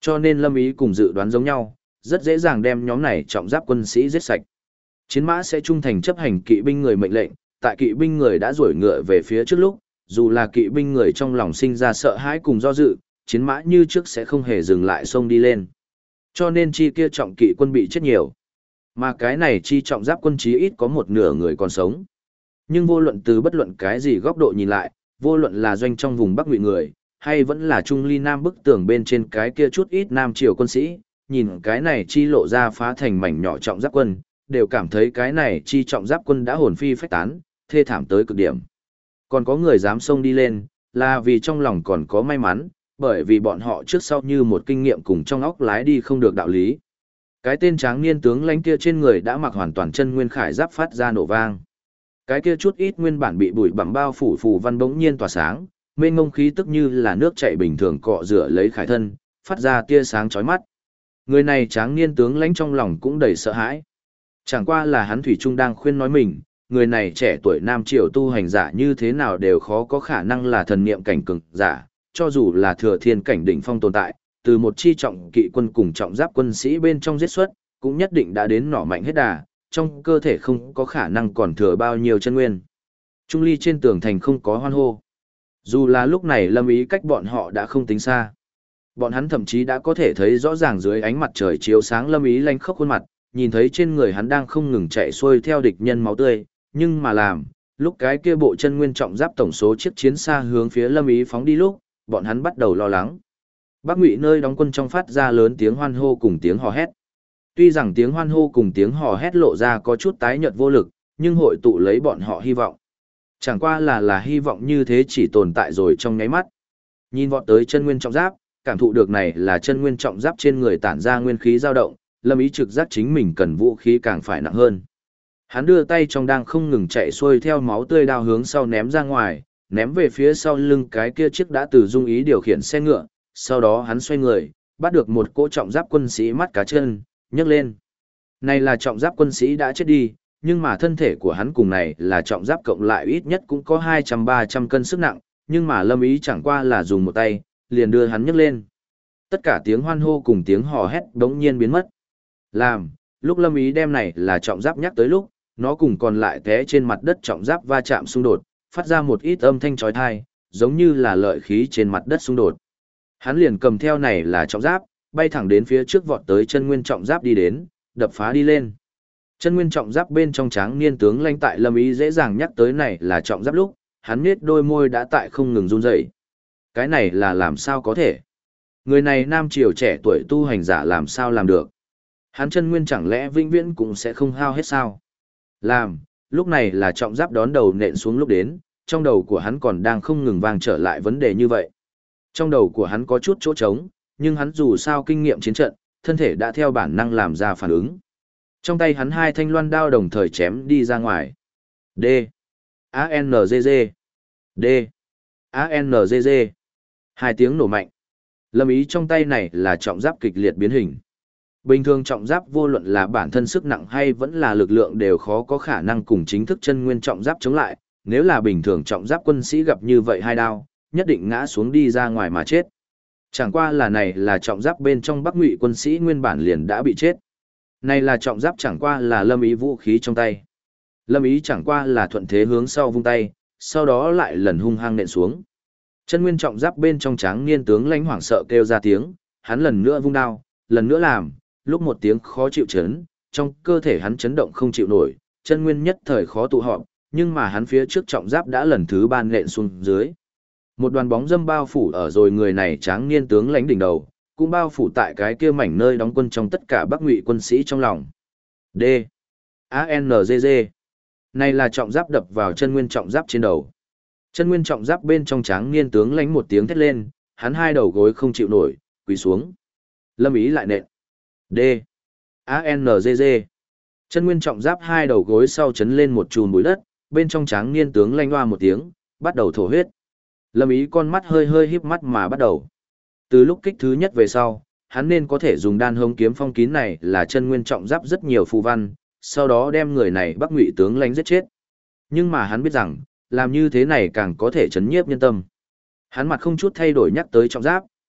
S1: Cho nên Lâm Ý cùng dự đoán giống nhau, rất dễ dàng đem nhóm này trọng giáp quân sĩ giết sạch. Chiến mã sẽ trung thành chấp hành kỵ binh người mệnh lệnh, tại kỵ binh người đã đuổi ngựa về phía trước lúc, dù là kỵ binh người trong lòng sinh ra sợ hãi cùng do dự, chiến mã như trước sẽ không hề dừng lại xông đi lên. Cho nên chi kia trọng kỵ quân bị chết nhiều. Mà cái này chi trọng giáp quân chí ít có một nửa người còn sống. Nhưng vô luận từ bất luận cái gì góc độ nhìn lại, vô luận là doanh trong vùng Bắc Ngụy người, hay vẫn là trung ly nam bức tường bên trên cái kia chút ít nam triều quân sĩ, nhìn cái này chi lộ ra phá thành mảnh nhỏ trọng giáp quân, đều cảm thấy cái này chi trọng giáp quân đã hồn phi phách tán, thê thảm tới cực điểm. Còn có người dám xông đi lên, là vì trong lòng còn có may mắn, bởi vì bọn họ trước sau như một kinh nghiệm cùng trong óc lái đi không được đạo lý. Cái tên tráng niên tướng lãnh kia trên người đã mặc hoàn toàn chân nguyên khải giáp phát ra nổ vang. Cái kia chút ít nguyên bản bị bụi bặm bao phủ phù văn bỗng nhiên tỏa sáng, mênh ngông khí tức như là nước chảy bình thường cọ rửa lấy khải thân, phát ra tia sáng chói mắt. Người này tráng niên tướng lãnh trong lòng cũng đầy sợ hãi. Chẳng qua là hắn thủy trung đang khuyên nói mình, người này trẻ tuổi nam triều tu hành giả như thế nào đều khó có khả năng là thần niệm cảnh cường giả, cho dù là thừa thiên cảnh đỉnh phong tồn tại, từ một chi trọng kỵ quân cùng trọng giáp quân sĩ bên trong giết xuất, cũng nhất định đã đến nỏ mạnh hết đà, trong cơ thể không có khả năng còn thừa bao nhiêu chân nguyên. Trung ly trên tường thành không có hoan hô. Dù là lúc này Lâm Ý cách bọn họ đã không tính xa. Bọn hắn thậm chí đã có thể thấy rõ ràng dưới ánh mặt trời chiếu sáng Lâm Ý lanh khốc khuôn mặt, nhìn thấy trên người hắn đang không ngừng chạy xuôi theo địch nhân máu tươi, nhưng mà lúc cái kia bộ chân nguyên trọng giáp tổng số chiếc chiến xa hướng phía Lâm Ý phóng đi lúc, bọn hắn bắt đầu lo lắng. Bắc Ngụy nơi đóng quân trong phát ra lớn tiếng hoan hô cùng tiếng hò hét. Tuy rằng tiếng hoan hô cùng tiếng hò hét lộ ra có chút tái nhợt vô lực, nhưng hội tụ lấy bọn họ hy vọng. Chẳng qua là hy vọng như thế chỉ tồn tại rồi trong nháy mắt. Nhìn vọt tới chân nguyên trọng giáp, cảm thụ được này là chân nguyên trọng giáp trên người tản ra nguyên khí dao động, Lâm Ý trực giác chính mình cần vũ khí càng phải nặng hơn. Hắn đưa tay trong đang không ngừng chạy xuôi theo máu tươi đao hướng sau ném ra ngoài, ném về phía sau lưng cái kia chiếc đã từ Dung Ý điều khiển xe ngựa, sau đó hắn xoay người, bắt được một cỗ trọng giáp quân sĩ mắt cá chân, nhấc lên. Này là trọng giáp quân sĩ đã chết đi, nhưng mà thân thể của hắn cùng này là trọng giáp cộng lại ít nhất cũng có 200-300 cân sức nặng, nhưng mà Lâm Ý chẳng qua là dùng một tay, liền đưa hắn nhấc lên. Tất cả tiếng hoan hô cùng tiếng hò hét đống nhiên biến mất. Lúc Lâm Ý đem này là trọng giáp nhắc tới lúc, nó cùng còn lại té trên mặt đất trọng giáp va chạm xung đột, phát ra một ít âm thanh chói tai, giống như là lợi khí trên mặt đất xung đột. Hắn liền cầm theo này là trọng giáp, bay thẳng đến phía trước vọt tới chân nguyên trọng giáp đi đến, đập phá đi lên. Chân nguyên trọng giáp bên trong tráng niên tướng lãnh tại Lâm Ý dễ dàng nhắc tới này là trọng giáp lúc, hắn nhếch đôi môi đã tại không ngừng run rẩy. Cái này là làm sao có thể? Người này nam triều trẻ tuổi tu hành giả làm sao làm được? Hắn chân nguyên chẳng lẽ vĩnh viễn cũng sẽ không hao hết sao? Lúc này là trọng giáp đón đầu nện xuống lúc đến, trong đầu của hắn còn đang không ngừng vang trở lại vấn đề như vậy. Trong đầu của hắn có chút chỗ trống, nhưng hắn dù sao kinh nghiệm chiến trận, thân thể đã theo bản năng làm ra phản ứng. Trong tay hắn hai thanh loan đao đồng thời chém đi ra ngoài. D. A-N-G-G. D. A-N-G-G. Hai tiếng nổ mạnh. Lâm Ý trong tay này là trọng giáp kịch liệt biến hình. Bình thường trọng giáp vô luận là bản thân sức nặng hay vẫn là lực lượng đều khó có khả năng cùng chính thức chân nguyên trọng giáp chống lại, nếu là bình thường trọng giáp quân sĩ gặp như vậy hai đao, nhất định ngã xuống đi ra ngoài mà chết. Chẳng qua là này là trọng giáp bên trong Bắc Ngụy quân sĩ nguyên bản liền đã bị chết. Này là trọng giáp chẳng qua là Lâm Ý vũ khí trong tay. Lâm Ý chẳng qua là thuận thế hướng sau vung tay, sau đó lại lần hung hăng nện xuống. Chân nguyên trọng giáp bên trong tráng niên tướng lãnh hoảng sợ kêu ra tiếng, hắn lần nữa vung đao, lần nữa làm, lúc một tiếng khó chịu chấn, trong cơ thể hắn chấn động không chịu nổi, chân nguyên nhất thời khó tụ họp, nhưng mà hắn phía trước trọng giáp đã lần thứ ba nện xuống dưới. Một đoàn bóng dâm bao phủ ở rồi người này tráng niên tướng lãnh đỉnh đầu, cũng bao phủ tại cái kia mảnh nơi đóng quân trong tất cả Bắc Ngụy quân sĩ trong lòng. D. A-N-G-G. Này là trọng giáp đập vào chân nguyên trọng giáp trên đầu. Chân nguyên trọng giáp bên trong tráng niên tướng lãnh một tiếng thét lên, hắn hai đầu gối không chịu nổi, quỳ xuống. Lâm Ý lại nện. D. A-N-G-G. Chân nguyên trọng giáp hai đầu gối sau chấn lên một chùm bụi đất, bên trong tráng niên tướng lãnh hoa một tiếng, bắt đầu thổ huyết. Lâm Ý con mắt hơi hơi híp mắt mà bắt đầu. Từ lúc kích thứ nhất về sau, hắn nên có thể dùng đan hống kiếm phong kín này là chân nguyên trọng giáp rất nhiều phù văn, sau đó đem người này Bắc Ngụy tướng lãnh giết chết. Nhưng mà hắn biết rằng, làm như thế này càng có thể chấn nhiếp nhân tâm. Hắn mặt không chút thay đổi nhắc tới trọng giáp,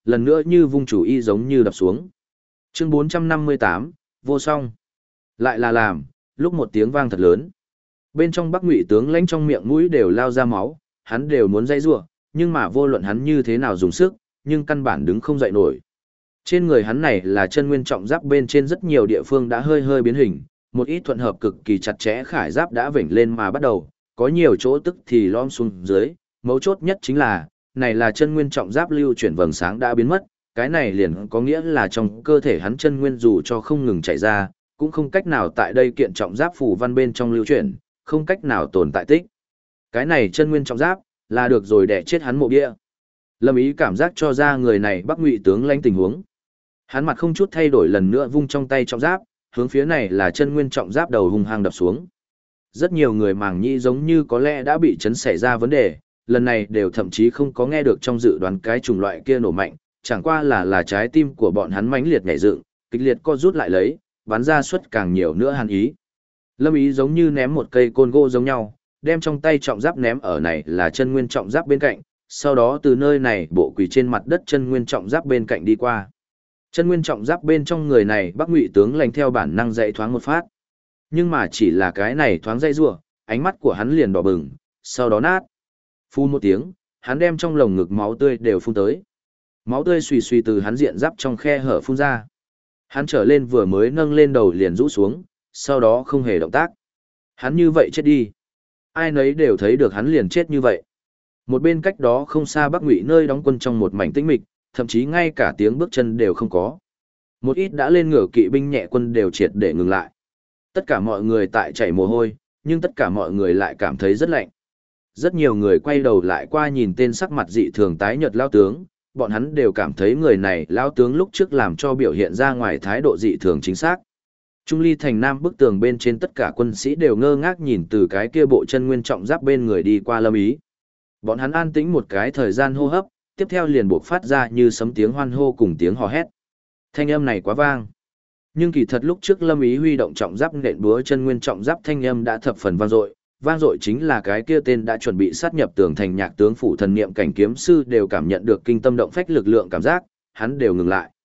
S1: lần nữa như vung chủ y giống như đập xuống. Chương 458, vô song. Lại là làm, lúc một tiếng vang thật lớn. Bên trong Bắc Ngụy tướng lãnh trong miệng mũi đều lao ra máu, hắn đều muốn dãy rủa, nhưng mà vô luận hắn như thế nào dùng sức, nhưng căn bản đứng không dậy nổi. Trên người hắn này là chân nguyên trọng giáp bên trên rất nhiều địa phương đã hơi hơi biến hình, một ít thuận hợp cực kỳ chặt chẽ khải giáp đã vểnh lên mà bắt đầu, có nhiều chỗ tức thì lom xuống dưới, mấu chốt nhất chính là, này là chân nguyên trọng giáp lưu chuyển vầng sáng đã biến mất, cái này liền có nghĩa là trong cơ thể hắn chân nguyên dù cho không ngừng chạy ra, cũng không cách nào tại đây kiện trọng giáp phủ văn bên trong lưu chuyển, không cách nào tồn tại tích. Cái này chân nguyên trọng giáp, là được rồi để chết hắn mộ bia. Lâm Ý cảm giác cho ra người này Bắc Ngụy tướng lãnh tình huống. Hắn mặt không chút thay đổi lần nữa vung trong tay trọng giáp, hướng phía này là chân nguyên trọng giáp đầu hung hăng đập xuống. Rất nhiều người màng nhĩ giống như có lẽ đã bị chấn xảy ra vấn đề, lần này đều thậm chí không có nghe được trong dự đoán cái chủng loại kia nổ mạnh, chẳng qua là trái tim của bọn hắn mãnh liệt nhảy dựng, kịch liệt co rút lại lấy, bắn ra suất càng nhiều nữa hàn ý. Lâm Ý giống như ném một cây côn gỗ giống nhau, đem trong tay trọng giáp ném ở này là chân nguyên trọng giáp bên cạnh, sau đó từ nơi này bộ quỳ trên mặt đất chân nguyên trọng giáp bên cạnh đi qua. Chân nguyên trọng giáp bên trong người này Bắc Ngụy tướng lãnh theo bản năng dậy thoáng một phát. Nhưng mà chỉ là cái này thoáng dây rủa, ánh mắt của hắn liền đỏ bừng, sau đó nát. Phun một tiếng, hắn đem trong lồng ngực máu tươi đều phun tới. Máu tươi xùy xùy từ hắn diện giáp trong khe hở phun ra. Hắn trở lên vừa mới nâng lên đầu liền rũ xuống, sau đó không hề động tác. Hắn như vậy chết đi. Ai nấy đều thấy được hắn liền chết như vậy. Một bên cách đó không xa Bắc Ngụy nơi đóng quân trong một mảnh tĩnh mịch, thậm chí ngay cả tiếng bước chân đều không có. Một ít đã lên ngựa kỵ binh nhẹ quân đều triệt để ngừng lại. Tất cả mọi người tại chảy mồ hôi, nhưng tất cả mọi người lại cảm thấy rất lạnh. Rất nhiều người quay đầu lại qua nhìn tên sắc mặt dị thường tái nhợt lao tướng, bọn hắn đều cảm thấy người này lao tướng lúc trước làm cho biểu hiện ra ngoài thái độ dị thường chính xác. Trung ly thành nam bức tường bên trên tất cả quân sĩ đều ngơ ngác nhìn từ cái kia bộ chân nguyên trọng giáp bên người đi qua Lâm Ý. Bọn hắn an tĩnh một cái thời gian hô hấp, tiếp theo liền buộc phát ra như sấm tiếng hoan hô cùng tiếng hò hét. Thanh âm này quá vang. Nhưng kỳ thật lúc trước Lâm Ý huy động trọng giáp nện búa chân nguyên trọng giáp thanh âm đã thập phần vang dội chính là cái kia tên đã chuẩn bị sát nhập tường thành nhạc tướng phủ thần niệm cảnh kiếm sư đều cảm nhận được kinh tâm động phách lực lượng cảm giác, hắn đều ngừng lại.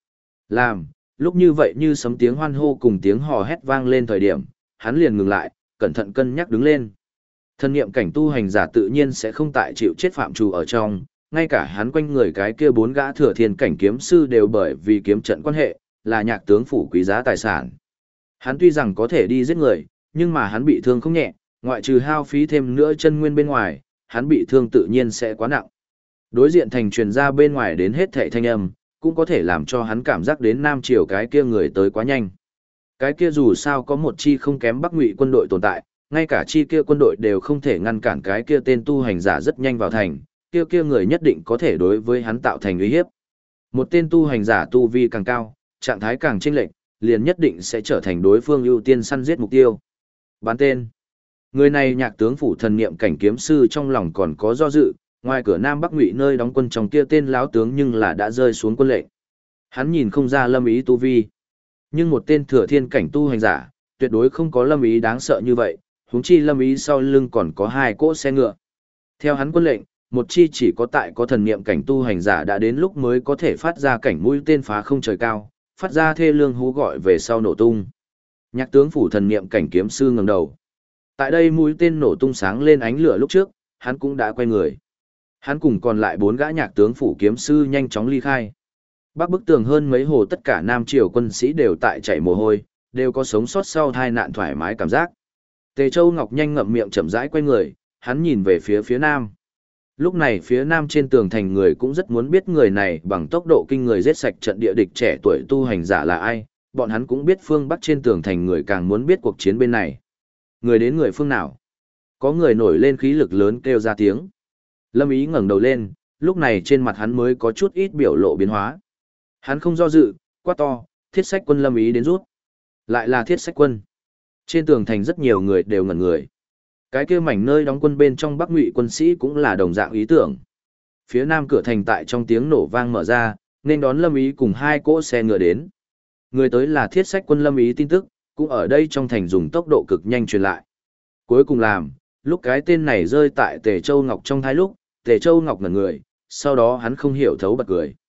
S1: Lúc như vậy như sấm tiếng hoan hô cùng tiếng hò hét vang lên thời điểm, hắn liền ngừng lại, cẩn thận cân nhắc đứng lên. Thần niệm cảnh tu hành giả tự nhiên sẽ không tại chịu chết phạm trù ở trong, ngay cả hắn quanh người cái kia 4 gã thừa thiên cảnh kiếm sư đều bởi vì kiếm trận quan hệ, là nhạc tướng phủ quý giá tài sản. Hắn tuy rằng có thể đi giết người, nhưng mà hắn bị thương không nhẹ, ngoại trừ hao phí thêm nữa chân nguyên bên ngoài, hắn bị thương tự nhiên sẽ quá nặng. Đối diện thành truyền ra bên ngoài đến hết thảy thanh âm, cũng có thể làm cho hắn cảm giác đến Nam Triều cái kia người tới quá nhanh. Cái kia dù sao có một chi không kém Bắc Ngụy quân đội tồn tại, ngay cả chi kia quân đội đều không thể ngăn cản cái kia tên tu hành giả rất nhanh vào thành, kia người nhất định có thể đối với hắn tạo thành uy hiếp. Một tên tu hành giả tu vi càng cao, trạng thái càng chênh lệch, liền nhất định sẽ trở thành đối phương ưu tiên săn giết mục tiêu. Bán tên. Người này nhạc tướng phủ thần niệm cảnh kiếm sư trong lòng còn có do dự, ngoài cửa Nam Bắc Ngụy nơi đóng quân trong kia tên láo tướng nhưng là đã rơi xuống quân lệnh. Hắn nhìn không ra Lâm Ý tu vi, nhưng một tên thừa thiên cảnh tu hành giả, tuyệt đối không có Lâm Ý đáng sợ như vậy, huống chi Lâm Ý sau lưng còn có 2 cỗ xe ngựa. Theo hắn quân lệnh, một chi chỉ có tại có thần niệm cảnh tu hành giả đã đến lúc mới có thể phát ra cảnh mũi tên phá không trời cao, phát ra thê lương hú gọi về sau nổ tung. Nhạc tướng phủ thần niệm cảnh kiếm sư ngẩng đầu. Tại đây mũi tên nổ tung sáng lên ánh lửa lúc trước, hắn cũng đã quay người. Hắn cùng còn lại 4 gã nhạc tướng phủ kiếm sư nhanh chóng ly khai. Bắc bức tường hơn mấy hồ tất cả Nam Triều quân sĩ đều tại chảy mồ hôi, đều có sống sót sau tai nạn thoải mái cảm giác. Tề Châu Ngọc nhanh ngậm miệng chậm rãi quay người, hắn nhìn về phía Nam. Lúc này phía Nam trên tường thành người cũng rất muốn biết người này bằng tốc độ kinh người giết sạch trận địa địch trẻ tuổi tu hành giả là ai, bọn hắn cũng biết phương Bắc trên tường thành người càng muốn biết cuộc chiến bên này. Người đến người phương nào? Có người nổi lên khí lực lớn kêu ra tiếng. Lâm Ý ngẩng đầu lên, lúc này trên mặt hắn mới có chút ít biểu lộ biến hóa. Hắn không do dự, quát to, Thiết Sách Quân. Lâm Ý đến rút. Lại là Thiết Sách Quân. Trên tường thành rất nhiều người đều ngẩn người. Cái kia mảnh nơi đóng quân bên trong Bắc Ngụy quân sĩ cũng là đồng dạng ý tưởng. Phía Nam cửa thành tại trong tiếng nổ vang mở ra, nên đón Lâm Ý cùng 2 cỗ xe ngựa đến. Người tới là Thiết Sách Quân. Lâm Ý tin tức, cũng ở đây trong thành dùng tốc độ cực nhanh truyền lại. Cuối cùng lúc cái tên này rơi tại Tề Châu Ngọc trong thái lúc, Tề Châu Ngọc ngẩn người, sau đó hắn không hiểu thấu bật cười.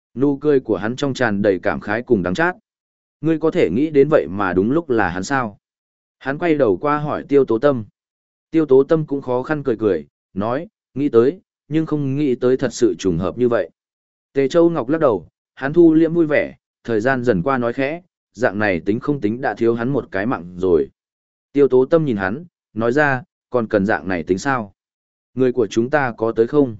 S1: Nụ cười của hắn trong tràn đầy cảm khái cùng đắng chát. Ngươi có thể nghĩ đến vậy mà đúng lúc là hắn sao? Hắn quay đầu qua hỏi Tiêu Tố Tâm. Tiêu Tố Tâm cũng khó khăn cười cười, nói, nghĩ tới, nhưng không nghĩ tới thật sự trùng hợp như vậy. Tề Châu Ngọc lắc đầu, hắn thu liễm vui vẻ, thời gian dần qua nói khẽ, dạng này tính không tính đã thiếu hắn một cái mạng rồi. Tiêu Tố Tâm nhìn hắn, nói ra, còn cần dạng này tính sao? Người của chúng ta có tới không?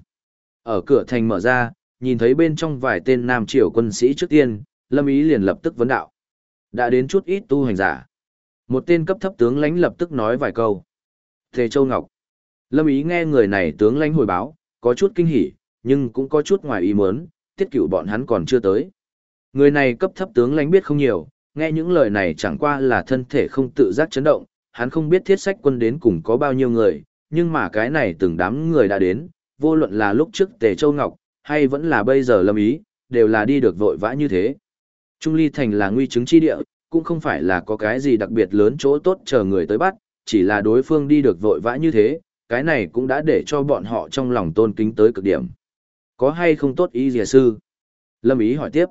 S1: Ở cửa thành mở ra, nhìn thấy bên trong vài tên Nam Triều quân sĩ trước tiên, Lâm Ý liền lập tức vấn đạo. Đã đến chút ít tu hành giả. Một tên cấp thấp tướng lãnh lập tức nói vài câu. Tề Châu Ngọc. Lâm Ý nghe người này tướng lãnh hồi báo, có chút kinh hỉ, nhưng cũng có chút ngoài ý muốn, tiết cửu bọn hắn còn chưa tới. Người này cấp thấp tướng lãnh biết không nhiều, nghe những lời này chẳng qua là thân thể không tự giác chấn động, hắn không biết thiết sách quân đến cùng có bao nhiêu người, nhưng mà cái này từng đám người đã đến, vô luận là lúc trước Tề Châu Ngọc, hay vẫn là bây giờ Lâm Ý, đều là đi được vội vã như thế. Trung Ly Thành là nguy chứng chi địa, cũng không phải là có cái gì đặc biệt lớn chỗ tốt chờ người tới bắt, chỉ là đối phương đi được vội vã như thế, cái này cũng đã để cho bọn họ trong lòng tôn kính tới cực điểm. Có hay không tốt y dìa sư? Lâm Ý hỏi tiếp.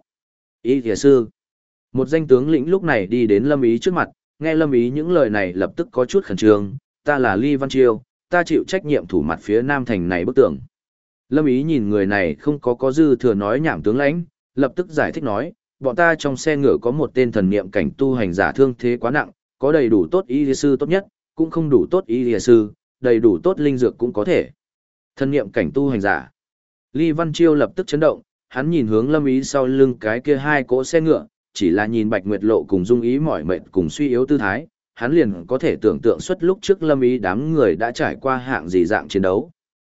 S1: Y dìa sư. Một danh tướng lĩnh lúc này đi đến Lâm Ý trước mặt, nghe Lâm Ý những lời này lập tức có chút khẩn trương, ta là Ly Văn Chiêu, ta chịu trách nhiệm thủ mặt phía Nam Thành này bức tường. Lâm Ý nhìn người này không có dư thừa nói nhảm tướng lãnh, lập tức giải thích nói, bọn ta trong xe ngựa có một tên thần niệm cảnh tu hành giả thương thế quá nặng, có đầy đủ tốt y sư tốt nhất, cũng không đủ tốt y sư, đầy đủ tốt linh dược cũng có thể. Thần niệm cảnh tu hành giả. Ly Văn Chiêu lập tức chấn động, hắn nhìn hướng Lâm Ý sau lưng cái kia hai cỗ xe ngựa, chỉ là nhìn Bạch Nguyệt Lộ cùng Dung Ý mỏi mệt cùng suy yếu tư thái, hắn liền có thể tưởng tượng suốt lúc trước Lâm Ý đám người đã trải qua hạng gì dạng chiến đấu.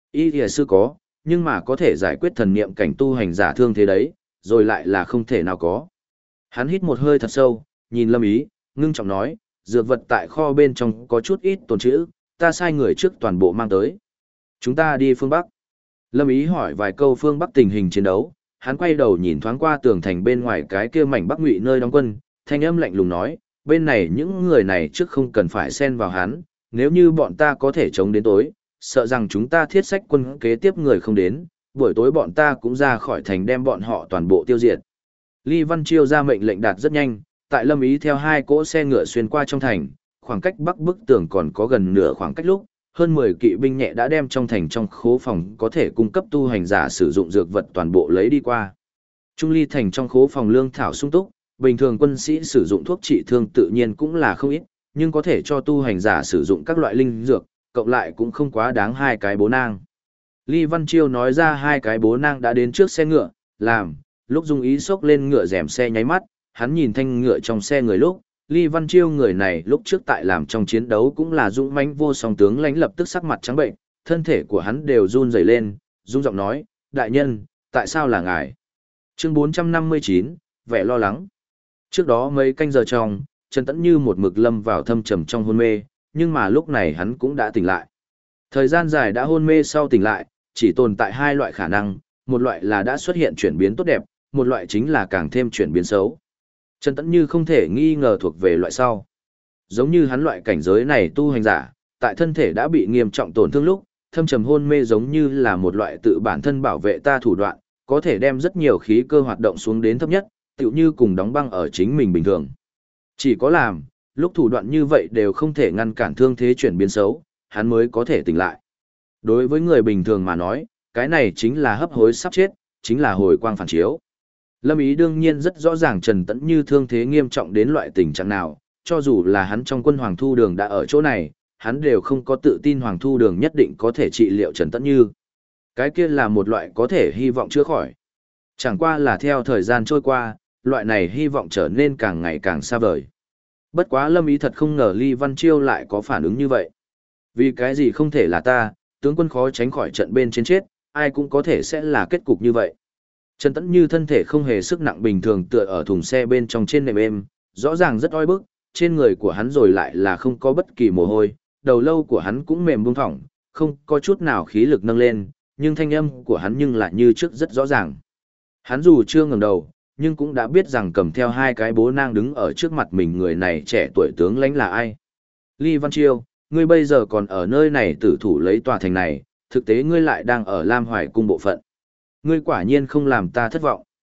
S1: Y sư có, nhưng mà có thể giải quyết thần niệm cảnh tu hành giả thương thế đấy, rồi lại là không thể nào có. Hắn hít một hơi thật sâu, nhìn Lâm Ý, ngưng trọng nói, dược vật tại kho bên trong có chút ít tồn trữ, ta sai người trước toàn bộ mang tới. Chúng ta đi phương Bắc. Lâm Ý hỏi vài câu phương Bắc tình hình chiến đấu, hắn quay đầu nhìn thoáng qua tường thành bên ngoài cái kia mảnh Bắc Ngụy nơi đóng quân, thanh âm lạnh lùng nói, bên này những người này trước không cần phải xen vào hắn, nếu như bọn ta có thể chống đến tối, sợ rằng chúng ta thiết sách quân kế tiếp người không đến, buổi tối bọn ta cũng ra khỏi thành đem bọn họ toàn bộ tiêu diệt. Ly Văn Chiêu ra mệnh lệnh đạt rất nhanh, tại Lâm Ý theo hai cỗ xe ngựa xuyên qua trong thành, khoảng cách bắc bức tường còn có gần nửa khoảng cách lúc, hơn 10 kỵ binh nhẹ đã đem trong thành trong khố phòng có thể cung cấp tu hành giả sử dụng dược vật toàn bộ lấy đi qua. Trung Ly thành trong khố phòng lương thảo sung túc, bình thường quân sĩ sử dụng thuốc trị thương tự nhiên cũng là không ít, nhưng có thể cho tu hành giả sử dụng các loại linh dược, cộng lại cũng không quá đáng hai cái bố nang. Ly Văn Chiêu nói ra hai cái bố nang đã đến trước xe ngựa, làm, lúc Dung Ý xốc lên ngựa rèm xe nháy mắt, hắn nhìn thanh ngựa trong xe người lúc, Ly Văn Chiêu người này lúc trước tại làm trong chiến đấu cũng là dũng mãnh vô song tướng lãnh lập tức sắc mặt trắng bệnh, thân thể của hắn đều run rẩy lên, rung giọng nói, đại nhân, tại sao là ngài? Chương 459, vẻ lo lắng. Trước đó mấy canh giờ trong, Trần Tẫn như một mực lâm vào thâm trầm trong hôn mê, nhưng mà lúc này hắn cũng đã tỉnh lại. Thời gian dài đã hôn mê sau tỉnh lại, chỉ tồn tại hai loại khả năng, một loại là đã xuất hiện chuyển biến tốt đẹp, một loại chính là càng thêm chuyển biến xấu. Trần Tẫn Như không thể nghi ngờ thuộc về loại sau. Giống như hắn loại cảnh giới này tu hành giả, tại thân thể đã bị nghiêm trọng tổn thương lúc, thâm trầm hôn mê giống như là một loại tự bản thân bảo vệ ta thủ đoạn, có thể đem rất nhiều khí cơ hoạt động xuống đến thấp nhất, tựu như cùng đóng băng ở chính mình bình thường. Chỉ có làm, lúc thủ đoạn như vậy đều không thể ngăn cản thương thế chuyển biến xấu, hắn mới có thể tỉnh lại. Đối với người bình thường mà nói, cái này chính là hấp hối sắp chết, chính là hồi quang phản chiếu. Lâm Ý đương nhiên rất rõ ràng Trần Tẫn Như thương thế nghiêm trọng đến loại tình trạng nào, cho dù là hắn trong quân Hoàng Thu Đường đã ở chỗ này, hắn đều không có tự tin Hoàng Thu Đường nhất định có thể trị liệu Trần Tẫn Như. Cái kia là một loại có thể hy vọng chữa khỏi. Chẳng qua là theo thời gian trôi qua, loại này hy vọng trở nên càng ngày càng xa vời. Bất quá Lâm Ý thật không ngờ Ly Văn Chiêu lại có phản ứng như vậy. Vì cái gì không thể là ta, tướng quân khó tránh khỏi trận bên trên chết, ai cũng có thể sẽ là kết cục như vậy. Trần Tẫn Như thân thể không hề sức nặng bình thường tựa ở thùng xe bên trong trên nệm êm, rõ ràng rất oi bức, trên người của hắn rồi lại là không có bất kỳ mồ hôi, đầu lâu của hắn cũng mềm buông thõng, không có chút nào khí lực nâng lên, nhưng thanh âm của hắn nhưng lại như trước rất rõ ràng. Hắn dù chưa ngẩng đầu, nhưng cũng đã biết rằng cầm theo hai cái bố nang đứng ở trước mặt mình người này trẻ tuổi tướng lãnh là ai. Ly Văn Chiêu, ngươi bây giờ còn ở nơi này tử thủ lấy tòa thành này, thực tế ngươi lại đang ở Lam Hoài cung bộ phận. Ngươi quả nhiên không làm ta thất vọng.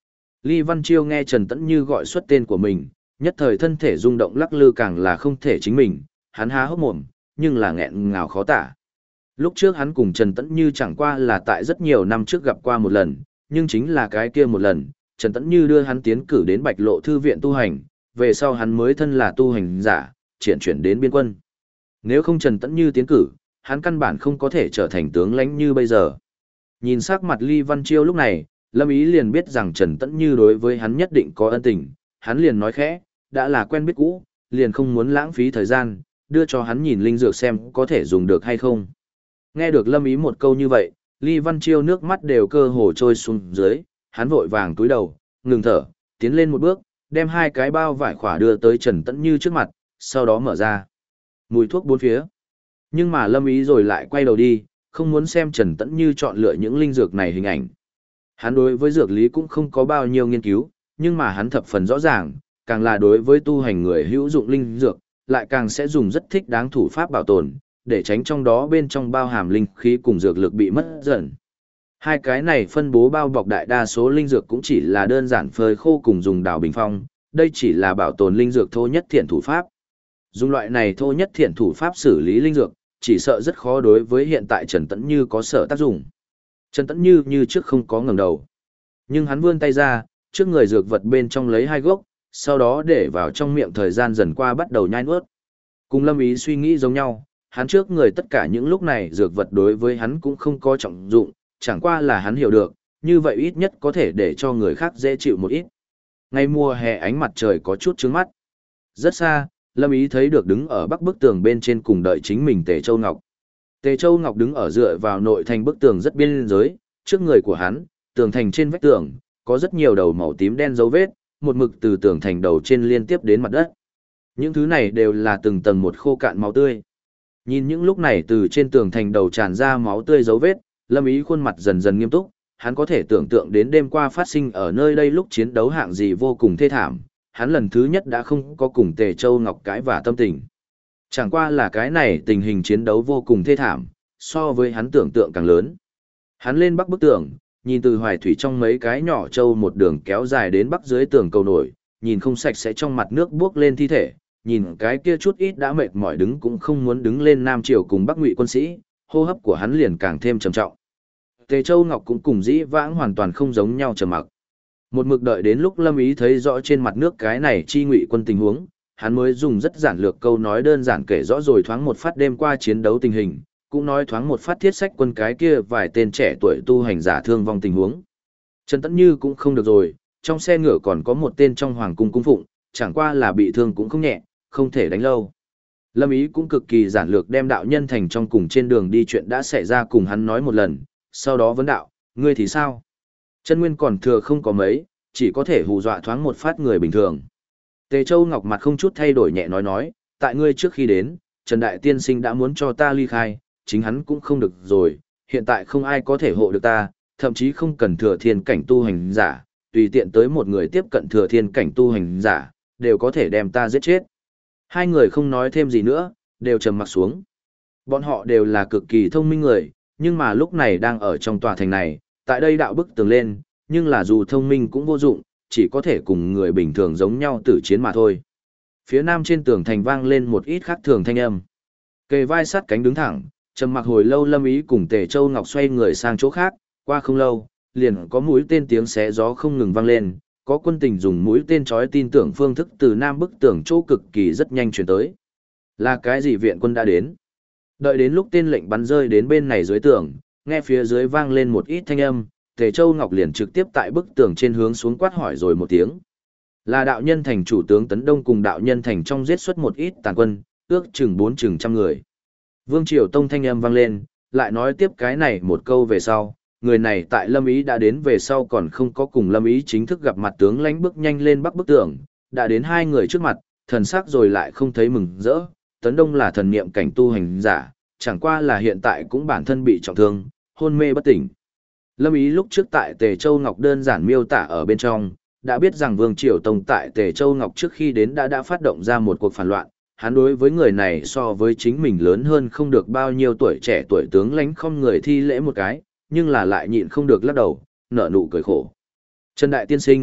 S1: Ly Văn Chiêu nghe Trần Tẫn Như gọi xuất tên của mình, nhất thời thân thể rung động lắc lư càng là không thể chính mình, hắn há hốc mồm, nhưng là nghẹn ngào khó tả. Lúc trước hắn cùng Trần Tẫn Như chẳng qua là tại rất nhiều năm trước gặp qua một lần, nhưng chính là cái kia một lần, Trần Tẫn Như đưa hắn tiến cử đến Bạch Lộ Thư viện tu hành, về sau hắn mới thân là tu hành giả, chuyển chuyển đến biên quân. Nếu không Trần Tẫn Như tiến cử, hắn căn bản không có thể trở thành tướng lãnh như bây giờ. Nhìn sắc mặt Ly Văn Chiêu lúc này, Lâm Ý liền biết rằng Trần Tẫn Như đối với hắn nhất định có ân tình, hắn liền nói khẽ, đã là quen biết cũ, liền không muốn lãng phí thời gian, đưa cho hắn nhìn linh dược xem có thể dùng được hay không. Nghe được Lâm Ý một câu như vậy, Ly Văn Chiêu nước mắt đều cơ hồ trôi xuống dưới, hắn vội vàng túi đầu, ngừng thở, tiến lên một bước, đem hai cái bao vải khỏa đưa tới Trần Tẫn Như trước mặt, sau đó mở ra. Mùi thuốc bốn phía. Nhưng mà Lâm Ý rồi lại quay đầu đi, không muốn xem Trần Tẫn Như chọn lựa những linh dược này hình ảnh. Hắn đối với dược lý cũng không có bao nhiêu nghiên cứu, nhưng mà hắn thập phần rõ ràng, càng là đối với tu hành người hữu dụng linh dược, lại càng sẽ dùng rất thích đáng thủ pháp bảo tồn, để tránh trong đó bên trong bao hàm linh khí cùng dược lực bị mất dần. Hai cái này phân bố bao bọc đại đa số linh dược cũng chỉ là đơn giản phơi khô cùng dùng đào bình phong, đây chỉ là bảo tồn linh dược thô nhất thiện thủ pháp. Dùng loại này thô nhất thiện thủ pháp xử lý linh dược, chỉ sợ rất khó đối với hiện tại Trần Tẫn Như có sở tác dụng. Trần Tẫn Như trước không có ngẩng đầu. Nhưng hắn vươn tay ra, trước người dược vật bên trong lấy hai gốc, sau đó để vào trong miệng thời gian dần qua bắt đầu nhai nuốt. Cùng Lâm Ý suy nghĩ giống nhau, hắn trước người tất cả những lúc này dược vật đối với hắn cũng không có trọng dụng, chẳng qua là hắn hiểu được, như vậy ít nhất có thể để cho người khác dễ chịu một ít. Ngay mùa hè ánh mặt trời có chút chướng mắt. Rất xa, Lâm Ý thấy được đứng ở bắc bức tường bên trên cùng đợi chính mình Tề Châu Ngọc. Tề Châu Ngọc đứng ở dựa vào nội thành bức tường rất biên giới, trước người của hắn, tường thành trên vách tường, có rất nhiều đầu màu tím đen dấu vết, một mực từ tường thành đầu trên liên tiếp đến mặt đất. Những thứ này đều là từng tầng một khô cạn máu tươi. Nhìn những lúc này từ trên tường thành đầu tràn ra máu tươi dấu vết, Lâm Ý khuôn mặt dần dần nghiêm túc, hắn có thể tưởng tượng đến đêm qua phát sinh ở nơi đây lúc chiến đấu hạng gì vô cùng thê thảm, hắn lần thứ nhất đã không có cùng Tề Châu Ngọc cãi và tâm tình. Chẳng qua là cái này tình hình chiến đấu vô cùng thê thảm, so với hắn tưởng tượng càng lớn. Hắn lên bắc bức tường, nhìn từ hoài thủy trong mấy cái nhỏ châu một đường kéo dài đến bắc dưới tường cầu nổi, nhìn không sạch sẽ trong mặt nước buốc lên thi thể, nhìn cái kia chút ít đã mệt mỏi đứng cũng không muốn đứng lên Nam Triều cùng Bắc Ngụy quân sĩ, hô hấp của hắn liền càng thêm trầm trọng. Tề Châu Ngọc cũng cùng dĩ vãng hoàn toàn không giống nhau trầm mặc. Một mực đợi đến lúc Lâm Ý thấy rõ trên mặt nước cái này chi Ngụy quân tình huống, hắn mới dùng rất giản lược câu nói đơn giản kể rõ rồi thoáng một phát đêm qua chiến đấu tình hình, cũng nói thoáng một phát thiết sách quân cái kia vài tên trẻ tuổi tu hành giả thương vong tình huống. Trần Tẫn Như cũng không được rồi, trong xe ngựa còn có một tên trong hoàng cung cung phụng, chẳng qua là bị thương cũng không nhẹ, không thể đánh lâu. Lâm Ý cũng cực kỳ giản lược đem đạo nhân thành trong cùng trên đường đi chuyện đã xảy ra cùng hắn nói một lần, sau đó vấn đạo, ngươi thì sao? Chân nguyên còn thừa không có mấy, chỉ có thể hù dọa thoáng một phát người bình thường. Tề Châu Ngọc mặt không chút thay đổi nhẹ nói, tại ngươi trước khi đến, Trần Đại Tiên Sinh đã muốn cho ta ly khai, chính hắn cũng không được rồi, hiện tại không ai có thể hộ được ta, thậm chí không cần thừa thiên cảnh tu hành giả, tùy tiện tới một người tiếp cận thừa thiên cảnh tu hành giả, đều có thể đem ta giết chết. Hai người không nói thêm gì nữa, đều trầm mặc xuống. Bọn họ đều là cực kỳ thông minh người, nhưng mà lúc này đang ở trong tòa thành này, tại đây đạo bức tường lên, nhưng là dù thông minh cũng vô dụng, chỉ có thể cùng người bình thường giống nhau tử chiến mà thôi. Phía nam trên tường thành vang lên một ít khác thường thanh âm. Kề vai sát cánh đứng thẳng, trầm mặc hồi lâu Lâm Ý cùng Tề Châu Ngọc xoay người sang chỗ khác, qua không lâu, liền có mũi tên tiếng xé gió không ngừng vang lên, có quân tình dùng mũi tên chói tin tưởng phương thức từ nam bức tường chỗ cực kỳ rất nhanh chuyển tới. Là cái gì viện quân đã đến? Đợi đến lúc tên lệnh bắn rơi đến bên này dưới tường, nghe phía dưới vang lên một ít thanh âm, Tề Châu Ngọc liền trực tiếp tại bức tường trên hướng xuống quát hỏi rồi một tiếng. Là đạo nhân thành chủ tướng Tấn Đông cùng đạo nhân thành trong giết xuất một ít tàn quân, ước chừng 400 người. Vương Triều Tông thanh âm vang lên, lại nói tiếp cái này một câu về sau, người này tại Lâm Ý đã đến về sau còn không có cùng Lâm Ý chính thức gặp mặt tướng lãnh bước nhanh lên bắc bức tường, đã đến hai người trước mặt, thần sắc rồi lại không thấy mừng rỡ, Tấn Đông là thần niệm cảnh tu hành giả, chẳng qua là hiện tại cũng bản thân bị trọng thương, hôn mê bất tỉnh. Lâm Ý lúc trước tại Tề Châu Ngọc đơn giản miêu tả ở bên trong, đã biết rằng Vương Triều Tông tại Tề Châu Ngọc trước khi đến đã phát động ra một cuộc phản loạn, hắn đối với người này so với chính mình lớn hơn không được bao nhiêu tuổi trẻ tuổi tướng lãnh không người thi lễ một cái, nhưng là lại nhịn không được lắc đầu, nở nụ cười khổ. Trần Đại Tiên Sinh,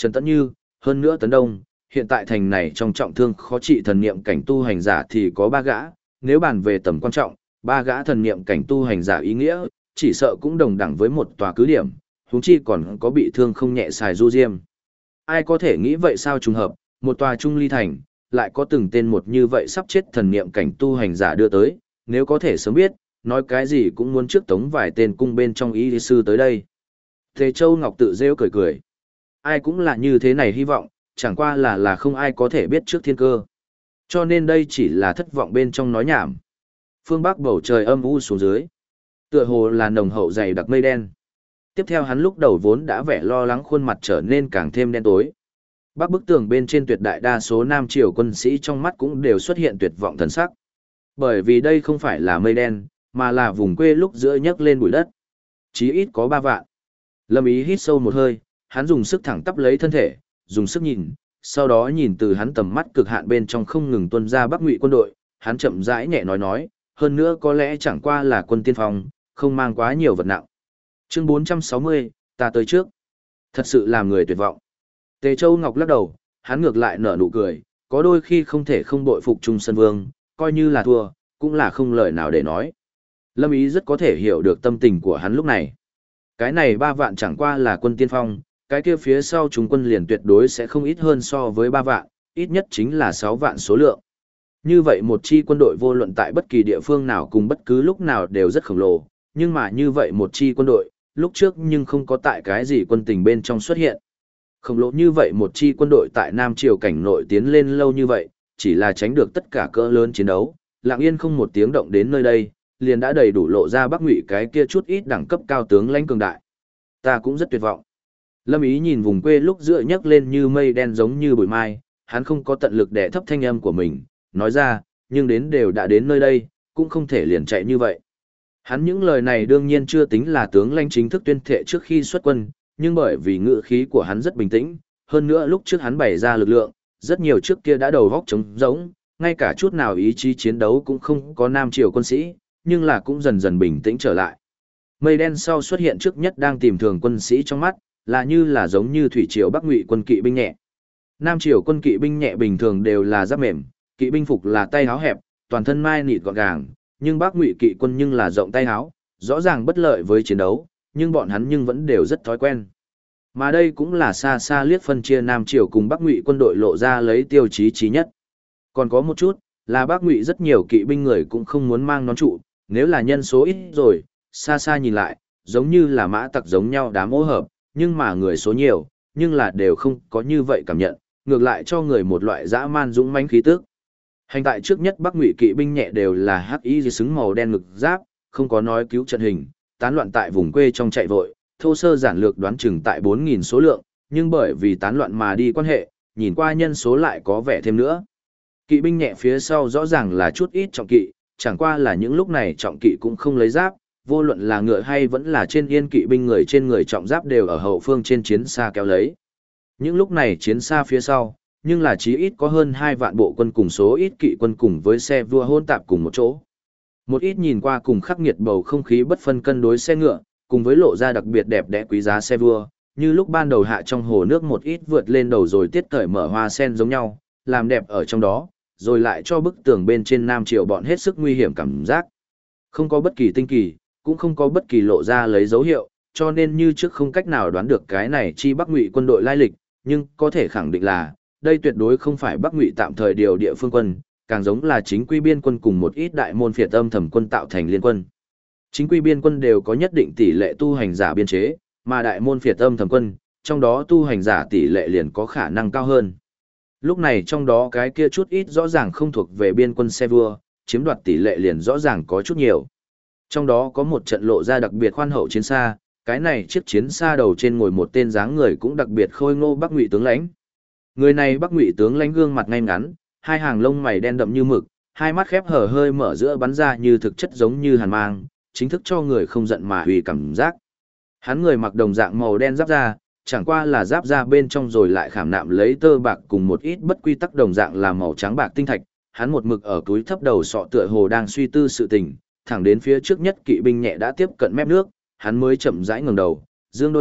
S1: Trần Tấn Như, hơn nữa Tấn Đông, hiện tại thành này trong trọng thương khó trị thần niệm cảnh tu hành giả thì có 3 gã, nếu bàn về tầm quan trọng, 3 gã thần niệm cảnh tu hành giả ý nghĩa, chỉ sợ cũng đồng đẳng với một tòa cứ điểm, huống chi còn có bị thương không nhẹ xài du diêm. Ai có thể nghĩ vậy sao trùng hợp, một tòa trung ly thành, lại có từng tên một như vậy sắp chết thần niệm cảnh tu hành giả đưa tới, nếu có thể sớm biết, nói cái gì cũng muốn trước tống vài tên cung bên trong y sư tới đây. Thế Châu Ngọc tự rêu cười cười. Ai cũng là như thế này hy vọng, chẳng qua là không ai có thể biết trước thiên cơ. Cho nên đây chỉ là thất vọng bên trong nói nhảm. Phương Bắc bầu trời âm u xuống dưới. Tựa hồ là nồng hậu dày đặc mây đen. Tiếp theo hắn lúc đầu vốn đã vẻ lo lắng khuôn mặt trở nên càng thêm đen tối. Bắc bức tường bên trên tuyệt đại đa số Nam Triều quân sĩ trong mắt cũng đều xuất hiện tuyệt vọng thần sắc. Bởi vì đây không phải là mây đen, mà là vùng quê lúc giữa nhấc lên bụi đất. Chí ít có 3 vạn. Lâm Ý hít sâu một hơi, hắn dùng sức thẳng tắp lấy thân thể, dùng sức nhìn, sau đó nhìn từ hắn tầm mắt cực hạn bên trong không ngừng tuôn ra Bắc Ngụy quân đội, hắn chậm rãi nhẹ nói, hơn nữa có lẽ chẳng qua là quân tiên phong, không mang quá nhiều vật nặng. Chương 460, ta tới trước. Thật sự làm người tuyệt vọng. Tề Châu Ngọc lắc đầu, hắn ngược lại nở nụ cười, có đôi khi không thể không bội phục Trung Sơn Vương, coi như là thua, cũng là không lời nào để nói. Lâm Ý rất có thể hiểu được tâm tình của hắn lúc này. Cái này 3 vạn chẳng qua là quân tiên phong, cái kia phía sau chúng quân liền tuyệt đối sẽ không ít hơn so với 3 vạn, ít nhất chính là 6 vạn số lượng. Như vậy một chi quân đội vô luận tại bất kỳ địa phương nào cùng bất cứ lúc nào đều rất khổng lồ, nhưng mà như vậy một chi quân đội, lúc trước nhưng không có tại cái gì quân tình bên trong xuất hiện. Khổng lồ như vậy một chi quân đội tại Nam Triều cảnh nội tiến lên lâu như vậy, chỉ là tránh được tất cả cỡ lớn chiến đấu, lặng yên không một tiếng động đến nơi đây, liền đã đầy đủ lộ ra Bắc Ngụy cái kia chút ít đẳng cấp cao tướng lãnh cường đại. Ta cũng rất tuyệt vọng. Lâm Ý nhìn vùng quê lúc giữa nhấc lên như mây đen giống như bụi mai, hắn không có tận lực đè thấp thanh âm của mình, nói ra, nhưng đến đều đã đến nơi đây, cũng không thể liền chạy như vậy. Hắn những lời này đương nhiên chưa tính là tướng lãnh chính thức tuyên thệ trước khi xuất quân, nhưng bởi vì ngữ khí của hắn rất bình tĩnh, hơn nữa lúc trước hắn bày ra lực lượng, rất nhiều trước kia đã đầu góc trống rỗng, ngay cả chút nào ý chí chiến đấu cũng không có Nam Triều quân sĩ, nhưng là cũng dần dần bình tĩnh trở lại. Mây đen sau xuất hiện trước nhất đang tìm thường quân sĩ trong mắt, là như là giống như thủy triều Bắc Ngụy quân kỵ binh nhẹ. Nam Triều quân kỵ binh nhẹ bình thường đều là giáp mềm, kỵ binh phục là tay áo hẹp, toàn thân mai nịt gọn gàng, nhưng Bắc Ngụy kỵ quân nhưng là rộng tay áo, rõ ràng bất lợi với chiến đấu, nhưng bọn hắn nhưng vẫn đều rất thói quen. Mà đây cũng là xa xa liếc phân chia Nam Triều cùng Bắc Ngụy quân đội lộ ra lấy tiêu chí chí nhất. Còn có một chút, là Bắc Ngụy rất nhiều kỵ binh người cũng không muốn mang nón trụ, nếu là nhân số ít rồi, xa xa nhìn lại, giống như là mã tặc giống nhau đám ô hợp, nhưng mà người số nhiều, nhưng là đều không có như vậy cảm nhận, ngược lại cho người một loại dã man dũng mãnh khí tức. Hành tại trước nhất Bắc Ngụy kỵ binh nhẹ đều là hắc y xứng màu đen ngực giáp, không có nói cứu trận hình, tán loạn tại vùng quê trong chạy vội, thô sơ giản lược đoán chừng tại 4.000 số lượng, nhưng bởi vì tán loạn mà đi quan hệ, nhìn qua nhân số lại có vẻ thêm nữa. Kỵ binh nhẹ phía sau rõ ràng là chút ít trọng kỵ, chẳng qua là những lúc này trọng kỵ cũng không lấy giáp, vô luận là ngựa hay vẫn là trên yên kỵ binh người trên người trọng giáp đều ở hậu phương trên chiến xa kéo lấy. Những lúc này chiến xa phía sau, nhưng là chí ít có hơn 2 vạn bộ quân cùng số ít kỵ quân cùng với xe vua hôn tạp cùng một chỗ. Một ít nhìn qua cùng khắc nghiệt bầu không khí bất phân cân đối xe ngựa, cùng với lộ ra đặc biệt đẹp đẽ quý giá xe vua, như lúc ban đầu hạ trong hồ nước một ít vượt lên đầu rồi tiết cởi mở hoa sen giống nhau, làm đẹp ở trong đó, rồi lại cho bức tường bên trên Nam Triều bọn hết sức nguy hiểm cảm giác. Không có bất kỳ tinh kỳ, cũng không có bất kỳ lộ ra lấy dấu hiệu, cho nên như trước không cách nào đoán được cái này chi Bắc Ngụy quân đội lai lịch, nhưng có thể khẳng định là, đây tuyệt đối không phải Bắc Ngụy tạm thời điều địa phương quân, càng giống là chính quy biên quân cùng một ít đại môn phiệt âm thầm quân tạo thành liên quân. Chính quy biên quân đều có nhất định tỷ lệ tu hành giả biên chế, mà đại môn phiệt âm thầm quân, trong đó tu hành giả tỷ lệ liền có khả năng cao hơn. Lúc này trong đó cái kia chút ít rõ ràng không thuộc về biên quân xe vua, chiếm đoạt tỷ lệ liền rõ ràng có chút nhiều. Trong đó có một trận lộ ra đặc biệt khoan hậu chiến xa, cái này chiếc chiến xa đầu trên ngồi một tên dáng người cũng đặc biệt khôi ngô Bắc Ngụy tướng lãnh. Người này Bắc Ngụy tướng lãnh gương mặt ngay ngắn, hai hàng lông mày đen đậm như mực, hai mắt khép hở hơi mở giữa bắn ra như thực chất giống như hàn mang, chính thức cho người không giận mà uy cảm giác. Hắn người mặc đồng dạng màu đen giáp da, chẳng qua là giáp da bên trong rồi lại khảm nạm lấy tơ bạc cùng một ít bất quy tắc đồng dạng là màu trắng bạc tinh thạch, hắn một mực ở túi thấp đầu sọ tựa hồ đang suy tư sự tình, thẳng đến phía trước nhất kỵ binh nhẹ đã tiếp cận mép nước, hắn mới chậm rãi ngẩng đầu, dương đôi mắt,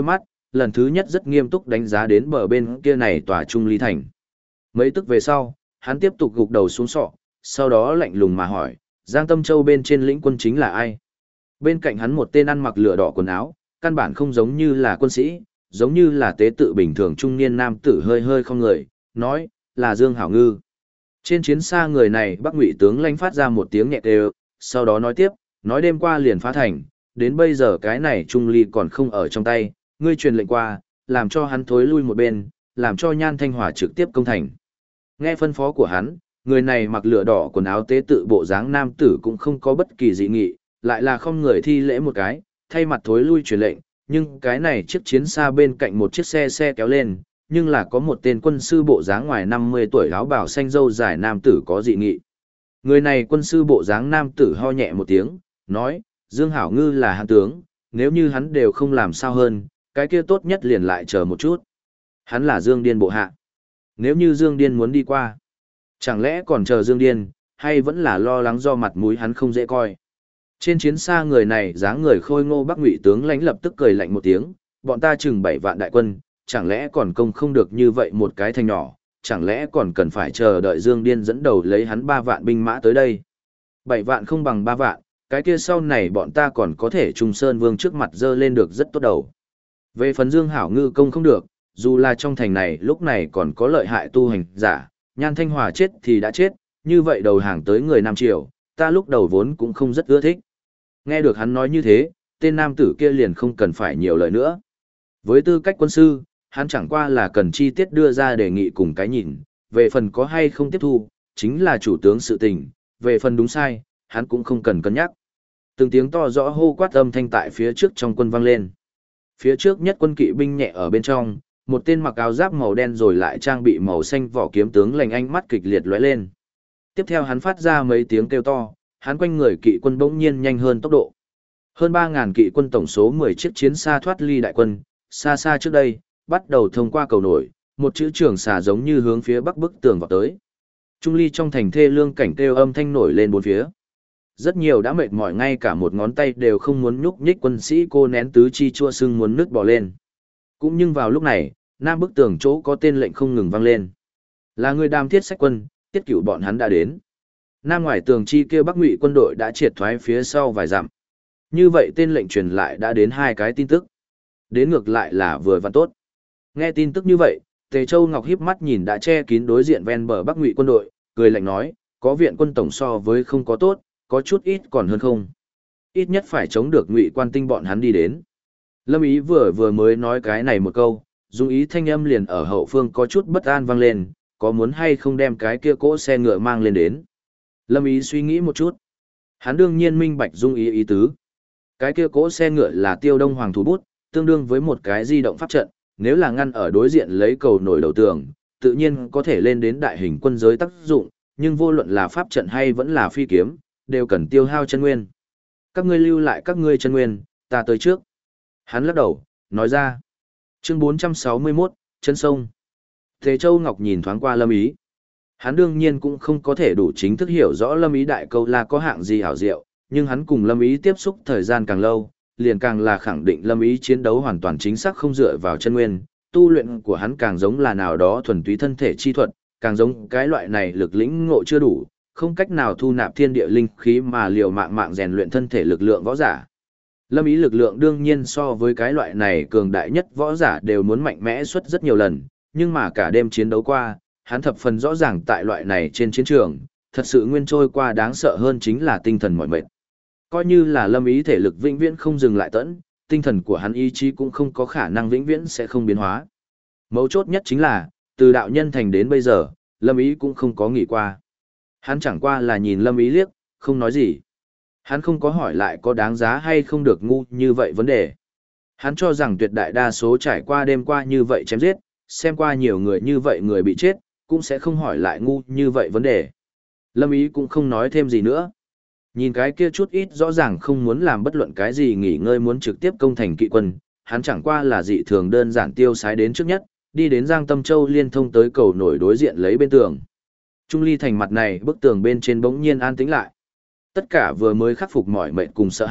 S1: lần thứ nhất rất nghiêm túc đánh giá đến bờ bên kia này tòa Trung Ly Thành. Mấy tức về sau, hắn tiếp tục gục đầu xuống sọ, sau đó lạnh lùng mà hỏi, Giang Tâm Châu bên trên lĩnh quân chính là ai? Bên cạnh hắn một tên ăn mặc lửa đỏ quần áo, căn bản không giống như là quân sĩ, giống như là tế tự bình thường trung niên nam tử hơi hơi không người, nói, là Dương Hảo Ngư. Trên chiến xa người này Bắc Ngụy tướng lãnh phát ra một tiếng nhẹ đều, sau đó nói tiếp, nói đêm qua liền phá thành, đến bây giờ cái này Trung Ly còn không ở trong tay, ngươi truyền lệnh qua, làm cho hắn thối lui một bên, làm cho Nhan Thanh Hòa trực tiếp công thành. Nghe phân phó của hắn, người này mặc lửa đỏ quần áo tế tự bộ dáng nam tử cũng không có bất kỳ dị nghị, lại là không người thi lễ một cái, thay mặt thối lui truyền lệnh, nhưng cái này chiếc chiến xa bên cạnh một chiếc xe kéo lên, nhưng là có một tên quân sư bộ dáng ngoài 50 tuổi áo bào xanh râu dài nam tử có dị nghị. Người này quân sư bộ dáng nam tử ho nhẹ một tiếng, nói, Dương Hảo Ngư là hạng tướng, nếu như hắn đều không làm sao hơn, cái kia tốt nhất liền lại chờ một chút. Hắn là Dương Điên bộ hạ. Nếu như Dương Điên muốn đi qua, chẳng lẽ còn chờ Dương Điên, hay vẫn là lo lắng do mặt mũi hắn không dễ coi. Trên chiến xa người này dáng người khôi ngô Bắc Ngụy tướng lãnh lập tức cười lạnh một tiếng, bọn ta chừng 7 vạn đại quân, chẳng lẽ còn công không được như vậy một cái thành nhỏ, chẳng lẽ còn cần phải chờ đợi Dương Điên dẫn đầu lấy hắn 3 vạn binh mã tới đây. 7 vạn không bằng 3 vạn, cái kia sau này bọn ta còn có thể Trung Sơn Vương trước mặt dơ lên được rất tốt đầu. Về phần Dương Hảo Ngư công không được, dù là trong thành này lúc này còn có lợi hại tu hành giả, Nhan Thanh Hòa chết thì đã chết, như vậy đầu hàng tới người Nam Triều, ta lúc đầu vốn cũng không rất ưa thích. Nghe được hắn nói như thế, tên nam tử kia liền không cần phải nhiều lời nữa. Với tư cách quân sư, hắn chẳng qua là cần chi tiết đưa ra đề nghị cùng cái nhìn, về phần có hay không tiếp thu, chính là chủ tướng sự tình, về phần đúng sai, hắn cũng không cần cân nhắc. Từng tiếng to rõ hô quát âm thanh tại phía trước trong quân vang lên. Phía trước nhất quân kỵ binh nhẹ ở bên trong, một tên mặc áo giáp màu đen rồi lại trang bị màu xanh vỏ kiếm tướng lành ánh mắt kịch liệt lóe lên. Tiếp theo hắn phát ra mấy tiếng kêu to, hắn quanh người kỵ quân bỗng nhiên nhanh hơn tốc độ. Hơn 3.000 kỵ quân tổng số 10 chiếc chiến xa thoát ly đại quân, xa xa trước đây, bắt đầu thông qua cầu nổi, một chữ trường xà giống như hướng phía bắc bức tường vào tới. Trung ly trong thành thê lương cảnh kêu âm thanh nổi lên bốn phía. Rất nhiều đã mệt mỏi ngay cả một ngón tay đều không muốn nhúc nhích quân sĩ cô nén tứ chi chua sưng muốn nứt bỏ lên. Cũng nhưng vào lúc này, nam bức tường chỗ có tên lệnh không ngừng vang lên. Là người Đam Thiết Sách quân, Tiết Cửu bọn hắn đã đến. Nam ngoài tường chi kia Bắc Ngụy quân đội đã triệt thoái phía sau vài dặm. Như vậy tên lệnh truyền lại đã đến 2 cái tin tức. Đến ngược lại là vừa và tốt. Nghe tin tức như vậy, Tề Châu Ngọc híp mắt nhìn đã che kín đối diện ven bờ Bắc Ngụy quân đội, cười lạnh nói, có viện quân tổng so với không có tốt, có chút ít còn hơn không. Ít nhất phải chống được Ngụy Quan Tinh bọn hắn đi đến. Lâm Ý vừa mới nói cái này một câu, dung ý thanh âm liền ở hậu phương có chút bất an vang lên, có muốn hay không đem cái kia cỗ xe ngựa mang lên đến. Lâm Ý suy nghĩ một chút. Hắn đương nhiên minh bạch dung ý ý tứ. Cái kia cỗ xe ngựa là Tiêu Đông Hoàng thủ bút, tương đương với một cái di động pháp trận, nếu là ngăn ở đối diện lấy cầu nổi đầu tường, tự nhiên có thể lên đến đại hình quân giới tác dụng, nhưng vô luận là pháp trận hay vẫn là phi kiếm, đều cần tiêu hao chân nguyên. Các ngươi lưu lại các ngươi chân nguyên, ta tới trước. Hắn lắc đầu, nói ra. Chương 461, chân sông. Thế Châu Ngọc nhìn thoáng qua Lâm Ý. Hắn đương nhiên cũng không có thể đủ chính thức hiểu rõ Lâm Ý đại câu là có hạng gì hảo diệu, nhưng hắn cùng Lâm Ý tiếp xúc thời gian càng lâu, liền càng là khẳng định Lâm Ý chiến đấu hoàn toàn chính xác không dựa vào chân nguyên, tu luyện của hắn càng giống là nào đó thuần túy thân thể chi thuật, càng giống cái loại này lực lĩnh ngộ chưa đủ, không cách nào thu nạp thiên địa linh khí mà liều mạng rèn luyện thân thể lực lượng võ giả. Lâm Ý lực lượng đương nhiên so với cái loại này cường đại nhất võ giả đều muốn mạnh mẽ suất rất nhiều lần, nhưng mà cả đêm chiến đấu qua, hắn thập phần rõ ràng tại loại này trên chiến trường, thật sự nguyên trôi qua đáng sợ hơn chính là tinh thần mỏi mệt. Coi như là Lâm Ý thể lực vĩnh viễn không dừng lại tẫn, tinh thần của hắn ý chí cũng không có khả năng vĩnh viễn sẽ không biến hóa. Mấu chốt nhất chính là, từ đạo nhân thành đến bây giờ, Lâm Ý cũng không có nghỉ qua. Hắn chẳng qua là nhìn Lâm Ý liếc, không nói gì. Hắn không có hỏi lại có đáng giá hay không được ngu như vậy vấn đề. Hắn cho rằng tuyệt đại đa số trải qua đêm qua như vậy chém giết, xem qua nhiều người như vậy người bị chết, cũng sẽ không hỏi lại ngu như vậy vấn đề. Lâm Ý cũng không nói thêm gì nữa. Nhìn cái kia chút ít rõ ràng không muốn làm bất luận cái gì nghỉ ngơi muốn trực tiếp công thành kỵ quân, hắn chẳng qua là dị thường đơn giản tiêu sái đến trước nhất, đi đến Giang Tâm Châu liên thông tới cầu nổi đối diện lấy bên tường. Trung ly thành mặt này bức tường bên trên bỗng nhiên an tĩnh lại. Tất cả vừa mới khắc phục mỏi mệt cùng sợ hãi,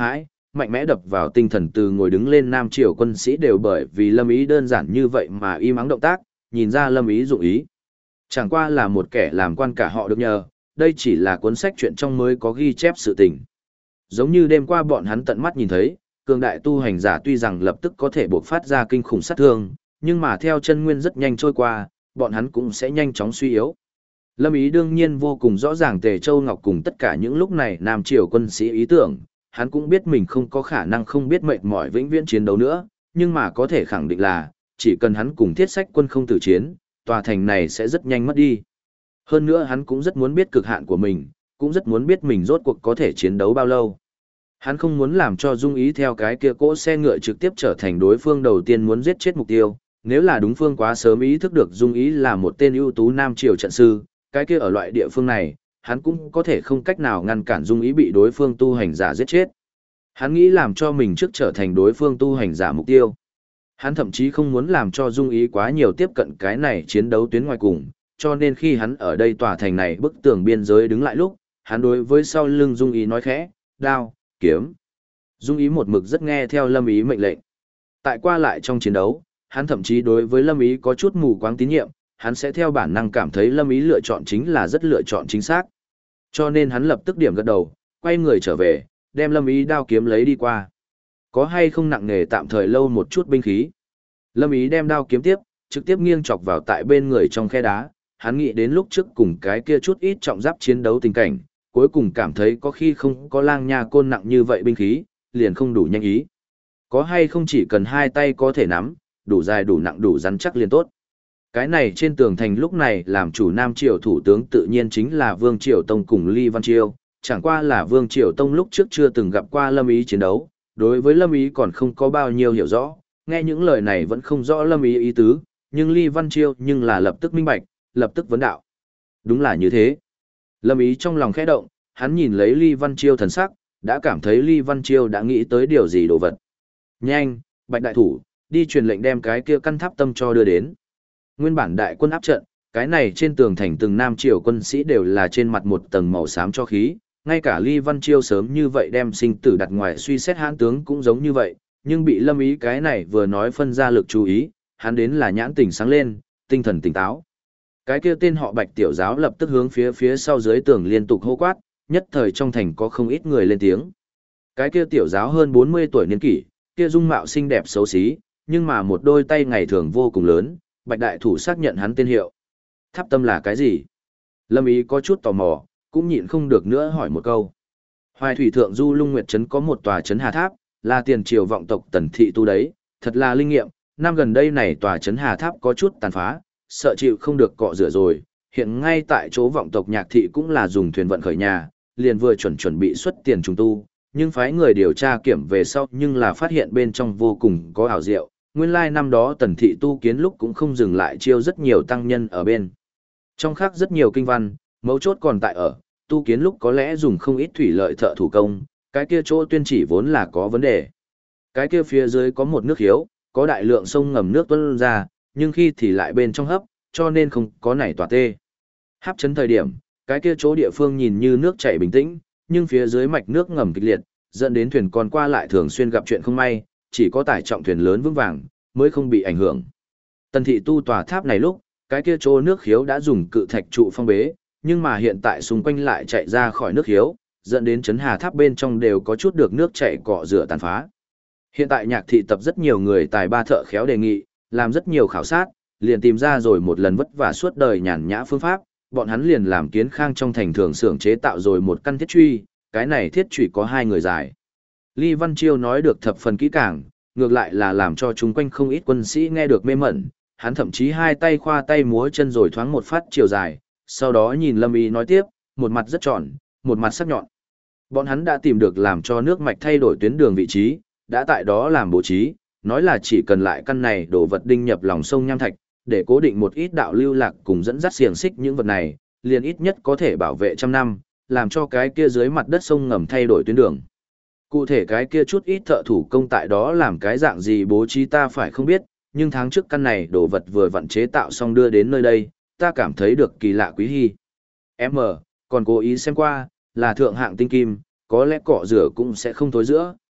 S1: mạnh mẽ đập vào tinh thần từ ngồi đứng lên Nam Triều quân sĩ đều bởi vì Lâm Ý đơn giản như vậy mà im ắng động tác, nhìn ra Lâm Ý dụng ý. Chẳng qua là một kẻ làm quan cả họ được nhờ, đây chỉ là cuốn sách chuyện trong mới có ghi chép sự tình. Giống như đêm qua bọn hắn tận mắt nhìn thấy, cường đại tu hành giả tuy rằng lập tức có thể bộc phát ra kinh khủng sát thương, nhưng mà theo chân nguyên rất nhanh trôi qua, bọn hắn cũng sẽ nhanh chóng suy yếu. Lâm Ý đương nhiên vô cùng rõ ràng Tề Châu Ngọc cùng tất cả những lúc này Nam Triều quân sĩ ý tưởng, hắn cũng biết mình không có khả năng không biết mệt mỏi vĩnh viễn chiến đấu nữa, nhưng mà có thể khẳng định là, chỉ cần hắn cùng thiết sách quân không tử chiến, tòa thành này sẽ rất nhanh mất đi. Hơn nữa hắn cũng rất muốn biết cực hạn của mình, cũng rất muốn biết mình rốt cuộc có thể chiến đấu bao lâu. Hắn không muốn làm cho Dung Ý theo cái kia cỗ xe ngựa trực tiếp trở thành đối phương đầu tiên muốn giết chết mục tiêu. Nếu là đúng phương quá sớm ý thức được Dung Ý là một tên ưu tú Nam Triều trận sư, cái kia ở loại địa phương này, hắn cũng có thể không cách nào ngăn cản Dung Ý bị đối phương tu hành giả giết chết. Hắn nghĩ làm cho mình trước trở thành đối phương tu hành giả mục tiêu. Hắn thậm chí không muốn làm cho Dung Ý quá nhiều tiếp cận cái này chiến đấu tuyến ngoài cùng, cho nên khi hắn ở đây tòa thành này bức tường biên giới đứng lại lúc, hắn đối với sau lưng Dung Ý nói khẽ, đao, kiếm. Dung Ý một mực rất nghe theo Lâm Ý mệnh lệnh. Tại qua lại trong chiến đấu, hắn thậm chí đối với Lâm Ý có chút mù quáng tín nhiệm, hắn sẽ theo bản năng cảm thấy Lâm Ý lựa chọn chính là rất lựa chọn chính xác. Cho nên hắn lập tức điểm gật đầu, quay người trở về, đem Lâm Ý đao kiếm lấy đi qua. Có hay không nặng nề tạm thời lâu một chút binh khí. Lâm Ý đem đao kiếm tiếp, trực tiếp nghiêng chọc vào tại bên người trong khe đá, hắn nghĩ đến lúc trước cùng cái kia chút ít trọng giáp chiến đấu tình cảnh, cuối cùng cảm thấy có khi không có lang nha côn nặng như vậy binh khí, liền không đủ nhanh ý. Có hay không chỉ cần hai tay có thể nắm, đủ dài đủ nặng đủ rắn chắc liền tốt. Cái này trên tường thành lúc này làm chủ Nam Triều thủ tướng tự nhiên chính là Vương Triều Tông cùng Ly Văn Chiêu, chẳng qua là Vương Triều Tông lúc trước chưa từng gặp qua Lâm Ý chiến đấu, đối với Lâm Ý còn không có bao nhiêu hiểu rõ, nghe những lời này vẫn không rõ Lâm Ý ý tứ, nhưng Ly Văn Chiêu nhưng là lập tức minh bạch, lập tức vấn đạo. Đúng là như thế. Lâm Ý trong lòng khẽ động, hắn nhìn lấy Ly Văn Chiêu thần sắc, đã cảm thấy Ly Văn Chiêu đã nghĩ tới điều gì đồ vật. Nhanh, Bạch đại thủ, đi truyền lệnh đem cái kia căn tháp tâm cho đưa đến. Nguyên bản đại quân áp trận, cái này trên tường thành từng Nam Triều quân sĩ đều là trên mặt một tầng màu xám cho khí, ngay cả Ly Văn Chiêu sớm như vậy đem sinh tử đặt ngoài suy xét hãn tướng cũng giống như vậy, nhưng bị Lâm Ý cái này vừa nói phân ra lực chú ý, hắn đến là nhãn tỉnh sáng lên, tinh thần tỉnh táo. Cái kia tên họ Bạch tiểu giáo lập tức hướng phía sau dưới tường liên tục hô quát, nhất thời trong thành có không ít người lên tiếng. Cái kia tiểu giáo hơn 40 tuổi niên kỷ, kia dung mạo xinh đẹp xấu xí, nhưng mà một đôi tay ngày thường vô cùng lớn, Bạch đại thủ xác nhận hắn tên hiệu. Tháp tâm là cái gì? Lâm Ý có chút tò mò, cũng nhịn không được nữa hỏi một câu. Hoài thủy thượng du lung nguyệt trấn có một tòa trấn Hà Tháp, là tiền triều vọng tộc Tần thị tu đấy, thật là linh nghiệm, năm gần đây này tòa trấn Hà Tháp có chút tàn phá, sợ chịu không được cọ rửa rồi, hiện ngay tại chỗ vọng tộc Nhạc thị cũng là dùng thuyền vận khởi nhà, liền vừa chuẩn bị xuất tiền trùng tu, nhưng phái người điều tra kiểm về sau nhưng là phát hiện bên trong vô cùng có ảo diệu, nguyên lai năm đó Tần thị tu kiến lúc cũng không dừng lại chiêu rất nhiều tăng nhân ở bên. Trong khác rất nhiều kinh văn, mấu chốt còn tại ở, tu kiến lúc có lẽ dùng không ít thủy lợi thợ thủ công, cái kia chỗ tuyên chỉ vốn là có vấn đề. Cái kia phía dưới có một nước hiếu, có đại lượng sông ngầm nước tuôn ra, nhưng khi thì lại bên trong hấp, cho nên không có nảy tòa tê. Hấp chấn thời điểm, cái kia chỗ địa phương nhìn như nước chảy bình tĩnh, nhưng phía dưới mạch nước ngầm kịch liệt, dẫn đến thuyền còn qua lại thường xuyên gặp chuyện không may, chỉ có tải trọng thuyền lớn vững vàng, mới không bị ảnh hưởng. Tần thị tu tòa tháp này lúc, cái kia chỗ nước khiếu đã dùng cự thạch trụ phong bế, nhưng mà hiện tại xung quanh lại chạy ra khỏi nước khiếu, dẫn đến trấn Hà Tháp bên trong đều có chút được nước chảy cọ rửa tàn phá. Hiện tại Nhạc thị tập rất nhiều người tài ba thợ khéo đề nghị, làm rất nhiều khảo sát, liền tìm ra rồi một lần vất vả suốt đời nhàn nhã phương pháp, bọn hắn liền làm Kiến Khang trong thành thường xưởng chế tạo rồi một căn thiết truy, cái này thiết truy có 2 người dài. Ly Văn Chiêu nói được thập phần kỹ càng, ngược lại là làm cho chúng quanh không ít quân sĩ nghe được mê mẩn, hắn thậm chí hai tay khoa tay múa chân rồi thoáng một phát chiều dài, sau đó nhìn Lâm Ý nói tiếp, một mặt rất tròn, một mặt sắc nhọn. Bọn hắn đã tìm được làm cho nước mạch thay đổi tuyến đường vị trí, đã tại đó làm bố trí, nói là chỉ cần lại căn này đổ vật đinh nhập lòng sông nham thạch, để cố định một ít đạo lưu lạc cùng dẫn dắt xiềng xích những vật này, liền ít nhất có thể bảo vệ trăm năm, làm cho cái kia dưới mặt đất sông ngầm thay đổi tuyến đường. Cụ thể cái kia chút ít thợ thủ công tại đó làm cái dạng gì bố trí ta phải không biết, nhưng tháng trước căn này đồ vật vừa vận chế tạo xong đưa đến nơi đây, ta cảm thấy được kỳ lạ quý hi. M, còn cố ý xem qua, là thượng hạng tinh kim, có lẽ cọ rửa cũng sẽ không thối giữa,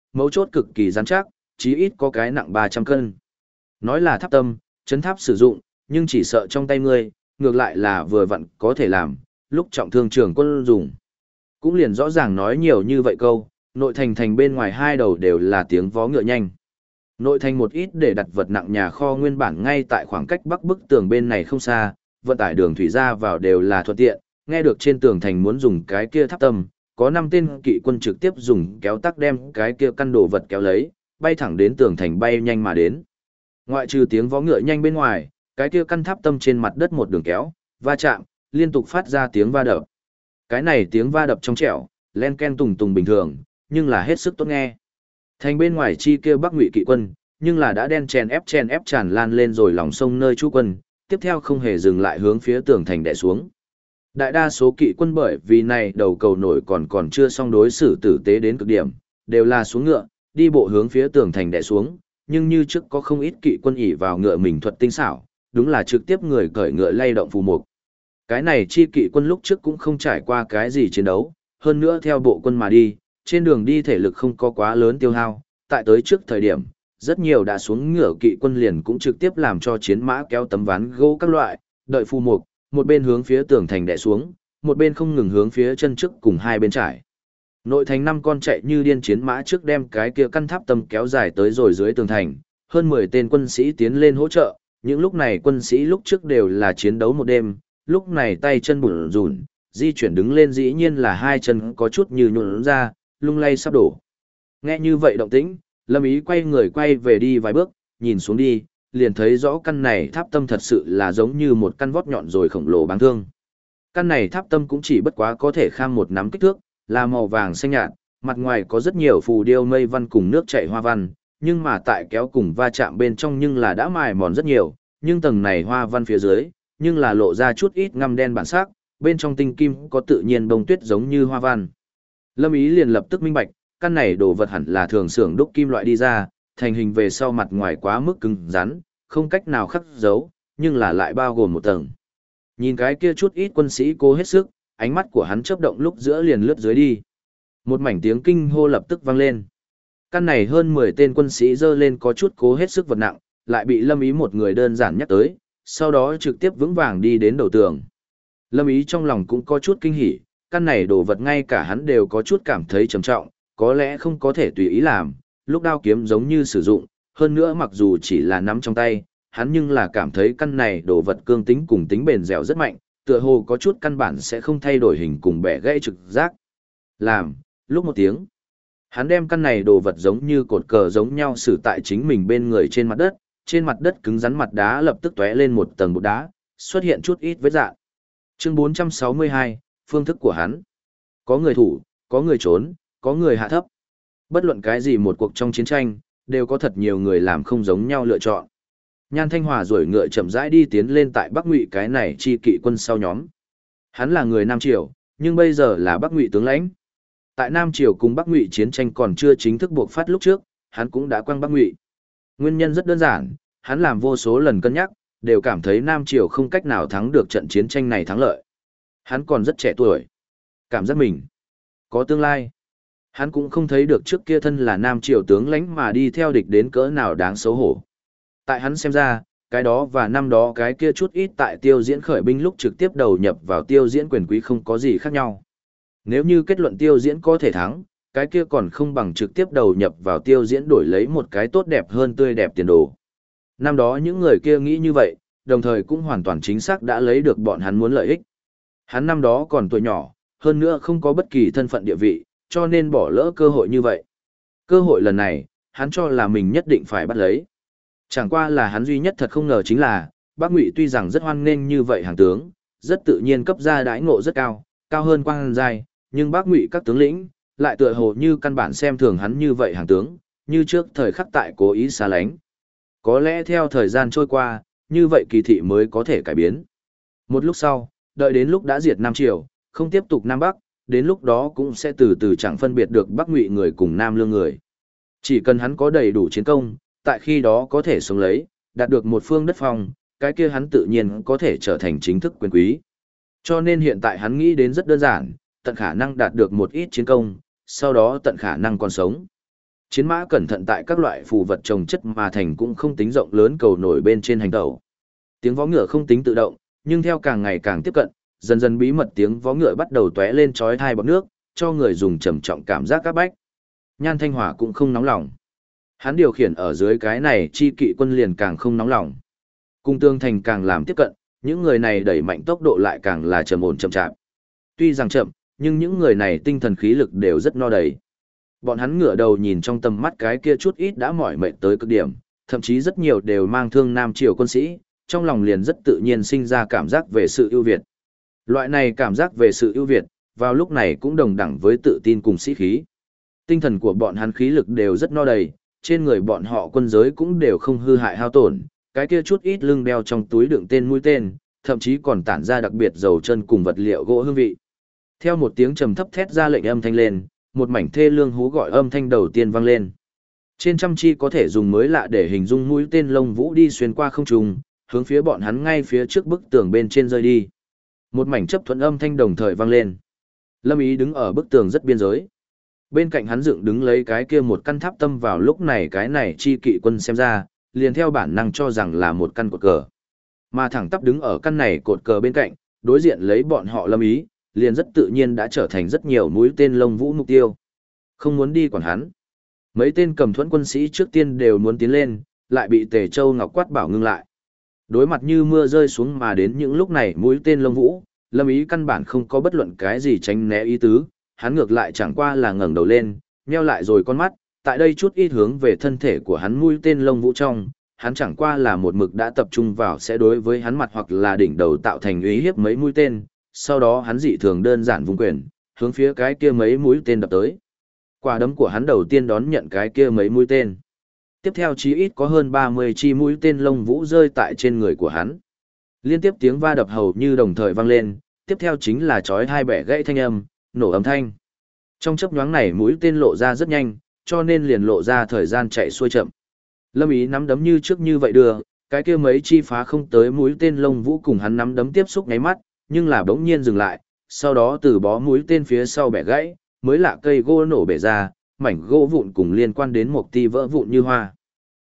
S1: mấu chốt cực kỳ rắn chắc, chí ít có cái nặng 300 cân. Nói là tháp tâm, chấn tháp sử dụng, nhưng chỉ sợ trong tay ngươi, ngược lại là vừa vặn có thể làm, lúc trọng thương trường quân dùng. Cũng liền rõ ràng nói nhiều như vậy câu, nội thành bên ngoài hai đầu đều là tiếng vó ngựa nhanh. Nội thành một ít để đặt vật nặng nhà kho nguyên bản ngay tại khoảng cách bắc bức tường bên này không xa, vận tải đường thủy ra vào đều là thuận tiện, nghe được trên tường thành muốn dùng cái kia tháp tâm, có 5 tên kỵ quân trực tiếp dùng kéo tắc đem cái kia căn đồ vật kéo lấy, bay thẳng đến tường thành bay nhanh mà đến. Ngoại trừ tiếng vó ngựa nhanh bên ngoài, cái kia căn tháp tâm trên mặt đất một đường kéo, va chạm, liên tục phát ra tiếng va đập. Cái này tiếng va đập trong trẻo, len ken tùng tùng bình thường, nhưng là hết sức tốt nghe. Thành bên ngoài chi kia Bắc Ngụy kỵ quân, nhưng là đã đen chen ép tràn lan lên rồi lòng sông nơi trú quân, tiếp theo không hề dừng lại hướng phía tường thành đè xuống. Đại đa số kỵ quân bởi vì này đầu cầu nổi còn chưa xong đối xử tử tế đến cực điểm, đều là xuống ngựa, đi bộ hướng phía tường thành đè xuống, nhưng như trước có không ít kỵ quân ỉ vào ngựa mình thuật tinh xảo, đúng là trực tiếp người cởi ngựa lay động phù mục. Cái này chi kỵ quân lúc trước cũng không trải qua cái gì chiến đấu, hơn nữa theo bộ quân mà đi, trên đường đi thể lực không có quá lớn tiêu hao, tại tới trước thời điểm, rất nhiều đã xuống ngựa kỵ quân liền cũng trực tiếp làm cho chiến mã kéo tấm ván gỗ các loại, đợi phù mục, một bên hướng phía tường thành đè xuống, một bên không ngừng hướng phía chân trước cùng hai bên trải. Nội thành 5 con chạy như điên chiến mã trước đem cái kia căn tháp tâm kéo dài tới rồi dưới tường thành, hơn 10 tên quân sĩ tiến lên hỗ trợ, những lúc này quân sĩ lúc trước đều là chiến đấu một đêm, lúc này tay chân bủn rủn, di chuyển đứng lên dĩ nhiên là hai chân có chút như nhũn ra, lung lay sắp đổ. Nghe như vậy động tĩnh, Lâm Ý quay người quay về đi vài bước, nhìn xuống đi, liền thấy rõ căn này tháp tâm thật sự là giống như một căn vót nhọn rồi khổng lồ báng thương. Căn này tháp tâm cũng chỉ bất quá có thể kham một nắm kích thước, là màu vàng xanh nhạt, mặt ngoài có rất nhiều phù điêu mây văn cùng nước chảy hoa văn, nhưng mà tại kéo cùng va chạm bên trong nhưng là đã mài mòn rất nhiều, nhưng tầng này hoa văn phía dưới, nhưng là lộ ra chút ít ngăm đen bản sắc, bên trong tinh kim có tự nhiên bông tuyết giống như hoa văn. Lâm Ý liền lập tức minh bạch, căn này đồ vật hẳn là thường xưởng đúc kim loại đi ra, thành hình về sau mặt ngoài quá mức cứng rắn, không cách nào khắc dấu, nhưng là lại bao gồm một tầng. Nhìn cái kia chút ít quân sĩ cố hết sức, ánh mắt của hắn chớp động lúc giữa liền lướt dưới đi. Một mảnh tiếng kinh hô lập tức vang lên. Căn này hơn 10 tên quân sĩ dơ lên có chút cố hết sức vật nặng, lại bị Lâm Ý một người đơn giản nhắc tới, sau đó trực tiếp vững vàng đi đến đầu tường. Lâm Ý trong lòng cũng có chút kinh hỉ, căn này đồ vật ngay cả hắn đều có chút cảm thấy trầm trọng, có lẽ không có thể tùy ý làm, lúc đao kiếm giống như sử dụng, hơn nữa mặc dù chỉ là nắm trong tay, hắn nhưng là cảm thấy căn này đồ vật cương tính cùng tính bền dẻo rất mạnh, tựa hồ có chút căn bản sẽ không thay đổi hình cùng bẻ gãy trực giác. Làm, lúc một tiếng, hắn đem căn này đồ vật giống như cột cờ giống nhau xử tại chính mình bên người trên mặt đất cứng rắn mặt đá lập tức tóe lên một tầng bột đá, xuất hiện chút ít vết rạn. Chương 462, phương thức của hắn. Có người thủ, có người trốn, có người hạ thấp. Bất luận cái gì một cuộc trong chiến tranh, đều có thật nhiều người làm không giống nhau lựa chọn. Nhan Thanh Hòa rủi ngựa chậm rãi đi tiến lên tại Bắc Ngụy cái này chi kỵ quân sau nhóm. Hắn là người Nam Triều, nhưng bây giờ là Bắc Ngụy tướng lãnh. Tại Nam Triều cùng Bắc Ngụy chiến tranh còn chưa chính thức buộc phát lúc trước, hắn cũng đã quăng Bắc Ngụy. Nguyên nhân rất đơn giản, hắn làm vô số lần cân nhắc, đều cảm thấy Nam Triều không cách nào thắng được trận chiến tranh này thắng lợi. Hắn còn rất trẻ tuổi, cảm giác mình có tương lai. Hắn cũng không thấy được trước kia thân là Nam Triều tướng lãnh mà đi theo địch đến cỡ nào đáng xấu hổ. Tại hắn xem ra, cái đó và năm đó cái kia chút ít tại Tiêu Diễn khởi binh lúc trực tiếp đầu nhập vào Tiêu Diễn quyền quý không có gì khác nhau. Nếu như kết luận Tiêu Diễn có thể thắng, cái kia còn không bằng trực tiếp đầu nhập vào Tiêu Diễn đổi lấy một cái tốt đẹp hơn tươi đẹp tiền đồ. Năm đó những người kia nghĩ như vậy, đồng thời cũng hoàn toàn chính xác đã lấy được bọn hắn muốn lợi ích. Hắn năm đó còn tuổi nhỏ, hơn nữa không có bất kỳ thân phận địa vị, cho nên bỏ lỡ cơ hội như vậy. Cơ hội lần này, hắn cho là mình nhất định phải bắt lấy. Chẳng qua là hắn duy nhất thật không ngờ chính là, Bắc Ngụy tuy rằng rất hoan nghênh như vậy hàng tướng, rất tự nhiên cấp ra đãi ngộ rất cao, cao hơn Quang Giai, nhưng Bắc Ngụy các tướng lĩnh, lại tựa hồ như căn bản xem thường hắn như vậy hàng tướng, như trước thời khắc tại cố ý xa lánh. Có lẽ theo thời gian trôi qua, như vậy kỳ thị mới có thể cải biến. Một lúc sau, đợi đến lúc đã diệt Nam Triều, không tiếp tục Nam Bắc, đến lúc đó cũng sẽ từ từ chẳng phân biệt được Bắc Ngụy người cùng Nam Lương người. Chỉ cần hắn có đầy đủ chiến công, tại khi đó có thể sống lấy, đạt được một phương đất phong, cái kia hắn tự nhiên có thể trở thành chính thức quyền quý. Cho nên hiện tại hắn nghĩ đến rất đơn giản, tận khả năng đạt được một ít chiến công, sau đó tận khả năng còn sống. Chiến mã cẩn thận tại các loại phù vật trồng chất mà thành cũng không tính rộng lớn cầu nổi bên trên hành tàu. Tiếng vó ngựa không tính tự động, nhưng theo càng ngày càng tiếp cận, dần dần bí mật tiếng vó ngựa bắt đầu tóe lên chói tai bọt nước, cho người dùng trầm trọng cảm giác các bách. Nhan Thanh Hòa cũng không nóng lòng. Hắn điều khiển ở dưới cái này chi kỵ quân liền càng không nóng lòng. Cung tương thành càng làm tiếp cận, những người này đẩy mạnh tốc độ lại càng là trầm ổn chậm chạp. Tuy rằng chậm, nhưng những người này tinh thần khí lực đều rất no đầy. Bọn hắn ngửa đầu nhìn trong tầm mắt cái kia chút ít đã mỏi mệt tới cực điểm, thậm chí rất nhiều đều mang thương nam triều quân sĩ, trong lòng liền rất tự nhiên sinh ra cảm giác về sự ưu việt. Loại này cảm giác về sự ưu việt, vào lúc này cũng đồng đẳng với tự tin cùng sĩ khí. Tinh thần của bọn hắn khí lực đều rất no đầy, trên người bọn họ quân giới cũng đều không hư hại hao tổn, cái kia chút ít lưng đeo trong túi đựng tên mũi tên, thậm chí còn tản ra đặc biệt dầu chân cùng vật liệu gỗ hương vị. Theo một tiếng trầm thấp thét ra lệnh âm thanh lên, một mảnh thê lương hú gọi âm thanh đầu tiên vang lên. Trên trăm chi có thể dùng mới lạ để hình dung mũi tên lông vũ đi xuyên qua không trung, hướng phía bọn hắn ngay phía trước bức tường bên trên rơi đi. Một mảnh chấp thuận âm thanh đồng thời vang lên. Lâm Ý đứng ở bức tường rất biên giới. Bên cạnh hắn dựng đứng lấy cái kia một căn tháp tâm, vào lúc này cái này chi kỵ quân xem ra, liền theo bản năng cho rằng là một căn cột cờ. Mà thẳng tắp đứng ở căn này cột cờ bên cạnh, đối diện lấy bọn họ Lâm Ý, liền rất tự nhiên đã trở thành rất nhiều mũi tên lông vũ mục tiêu. Không muốn đi quản hắn. Mấy tên cầm thuẫn quân sĩ trước tiên đều muốn tiến lên, lại bị Tề Châu Ngọc quát bảo ngưng lại. Đối mặt như mưa rơi xuống mà đến những lúc này mũi tên lông vũ, Lâm Ý căn bản không có bất luận cái gì tránh né ý tứ, hắn ngược lại chẳng qua là ngẩng đầu lên, nheo lại rồi con mắt, tại đây chút ít hướng về thân thể của hắn mũi tên lông vũ trong, hắn chẳng qua là một mực đã tập trung vào sẽ đối với hắn mặt hoặc là đỉnh đầu tạo thành uy hiếp mấy mũi tên, sau đó hắn dị thường đơn giản vung quyền, hướng phía cái kia mấy mũi tên đập tới. Quả đấm của hắn đầu tiên đón nhận cái kia mấy mũi tên. Tiếp theo chí ít có hơn 30 chi mũi tên lông vũ rơi tại trên người của hắn. Liên tiếp tiếng va đập hầu như đồng thời vang lên, tiếp theo chính là chói hai bẻ gãy thanh âm, nổ âm thanh. Trong chớp nhoáng này mũi tên lộ ra rất nhanh, cho nên liền lộ ra thời gian chạy xuôi chậm. Lâm Ý nắm đấm như trước như vậy đưa, cái kia mấy chi phá không tới mũi tên lông vũ cùng hắn nắm đấm tiếp xúc nháy mắt, nhưng là bỗng nhiên dừng lại, sau đó từ bó mũi tên phía sau bẻ gãy, mới lạ cây gỗ nổ bể ra, mảnh gỗ vụn cùng liên quan đến một ti vỡ vụn như hoa.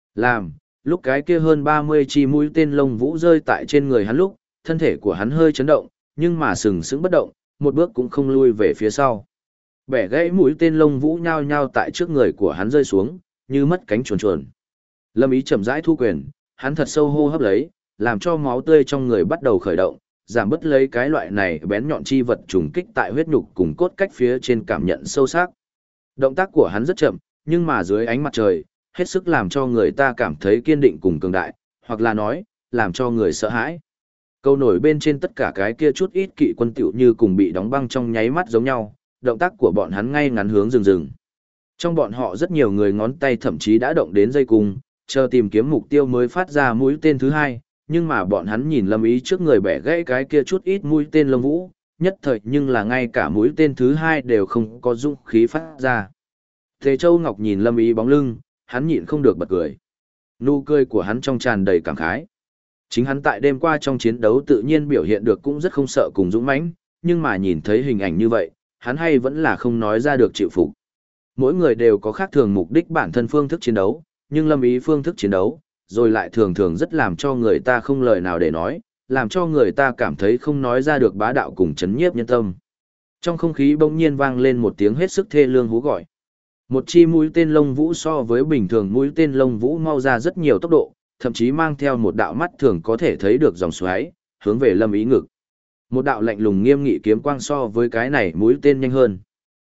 S1: Lúc cái kia hơn 30 chi mũi tên lông vũ rơi tại trên người hắn lúc, thân thể của hắn hơi chấn động, nhưng mà sừng sững bất động, một bước cũng không lui về phía sau. Bẻ gãy mũi tên lông vũ nhao nhao tại trước người của hắn rơi xuống, như mất cánh chuồn chuồn. Lâm Ý chậm rãi thu quyền, hắn thật sâu hô hấp lấy, làm cho máu tươi trong người bắt đầu khởi động, giảm bớt lấy cái loại này bén nhọn chi vật trùng kích tại huyết nhục cùng cốt cách phía trên cảm nhận sâu sắc. Động tác của hắn rất chậm, nhưng mà dưới ánh mặt trời, hết sức làm cho người ta cảm thấy kiên định cùng cường đại, hoặc là nói, làm cho người sợ hãi. Câu nổi bên trên tất cả cái kia chút ít kỵ quân tiểu như cùng bị đóng băng trong nháy mắt giống nhau, động tác của bọn hắn ngay ngắn hướng rừng. Trong bọn họ rất nhiều người ngón tay thậm chí đã động đến dây cung, chờ tìm kiếm mục tiêu mới phát ra mũi tên thứ hai, nhưng mà bọn hắn nhìn Lâm Ý trước người bẻ gãy cái kia chút ít mũi tên lông vũ, nhất thời nhưng là ngay cả mũi tên thứ hai đều không có dũng khí phát ra. Tề Châu Ngọc nhìn Lâm Ý bóng lưng, hắn nhịn không được bật cười. Nụ cười của hắn trong tràn đầy cảm khái. Chính hắn tại đêm qua trong chiến đấu tự nhiên biểu hiện được cũng rất không sợ cùng dũng mãnh, nhưng mà nhìn thấy hình ảnh như vậy, hắn hay vẫn là không nói ra được chịu phục. Mỗi người đều có khác thường mục đích bản thân phương thức chiến đấu, nhưng Lâm Ý phương thức chiến đấu, rồi lại thường thường rất làm cho người ta không lời nào để nói, làm cho người ta cảm thấy không nói ra được bá đạo cùng chấn nhiếp nhân tâm. Trong không khí bỗng nhiên vang lên một tiếng hết sức thê lương hú gọi. Một chi mũi tên lông vũ so với bình thường mũi tên lông vũ mau ra rất nhiều tốc độ, thậm chí mang theo một đạo mắt thường có thể thấy được dòng xoáy, hướng về Lâm Ý ngực. Một đạo lạnh lùng nghiêm nghị kiếm quang so với cái này mũi tên nhanh hơn.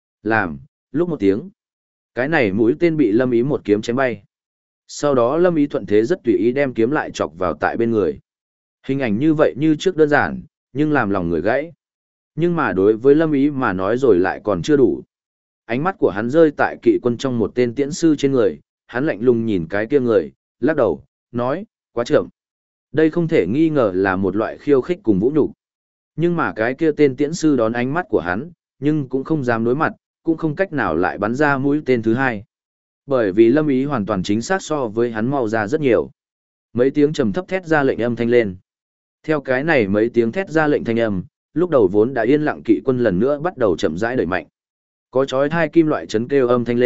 S1: Lúc một tiếng, cái này mũi tên bị Lâm Ý một kiếm chém bay. Sau đó Lâm Ý thuận thế rất tùy ý đem kiếm lại chọc vào tại bên người. Hình ảnh như vậy như trước đơn giản, nhưng làm lòng người gãy. Nhưng mà đối với Lâm Ý mà nói rồi lại còn chưa đủ. Ánh mắt của hắn rơi tại kỵ quân trong một tên tiễn sư trên người, hắn lạnh lùng nhìn cái kia người, lắc đầu, nói, quá chậm. Đây không thể nghi ngờ là một loại khiêu khích cùng vũ nhục. Nhưng mà cái kia tên tiễn sư đón ánh mắt của hắn, nhưng cũng không dám đối mặt, cũng không cách nào lại bắn ra mũi tên thứ hai. Bởi vì Lâm Ý hoàn toàn chính xác so với hắn mau ra rất nhiều. Mấy tiếng trầm thấp thét ra lệnh âm thanh lên. Theo cái này mấy tiếng thét ra lệnh thanh âm, lúc đầu vốn đã yên lặng kỵ quân lần nữa bắt đầu chậm rãi đẩy mạnh. Có chói tai kim loại chấn kêu âm thanh lên,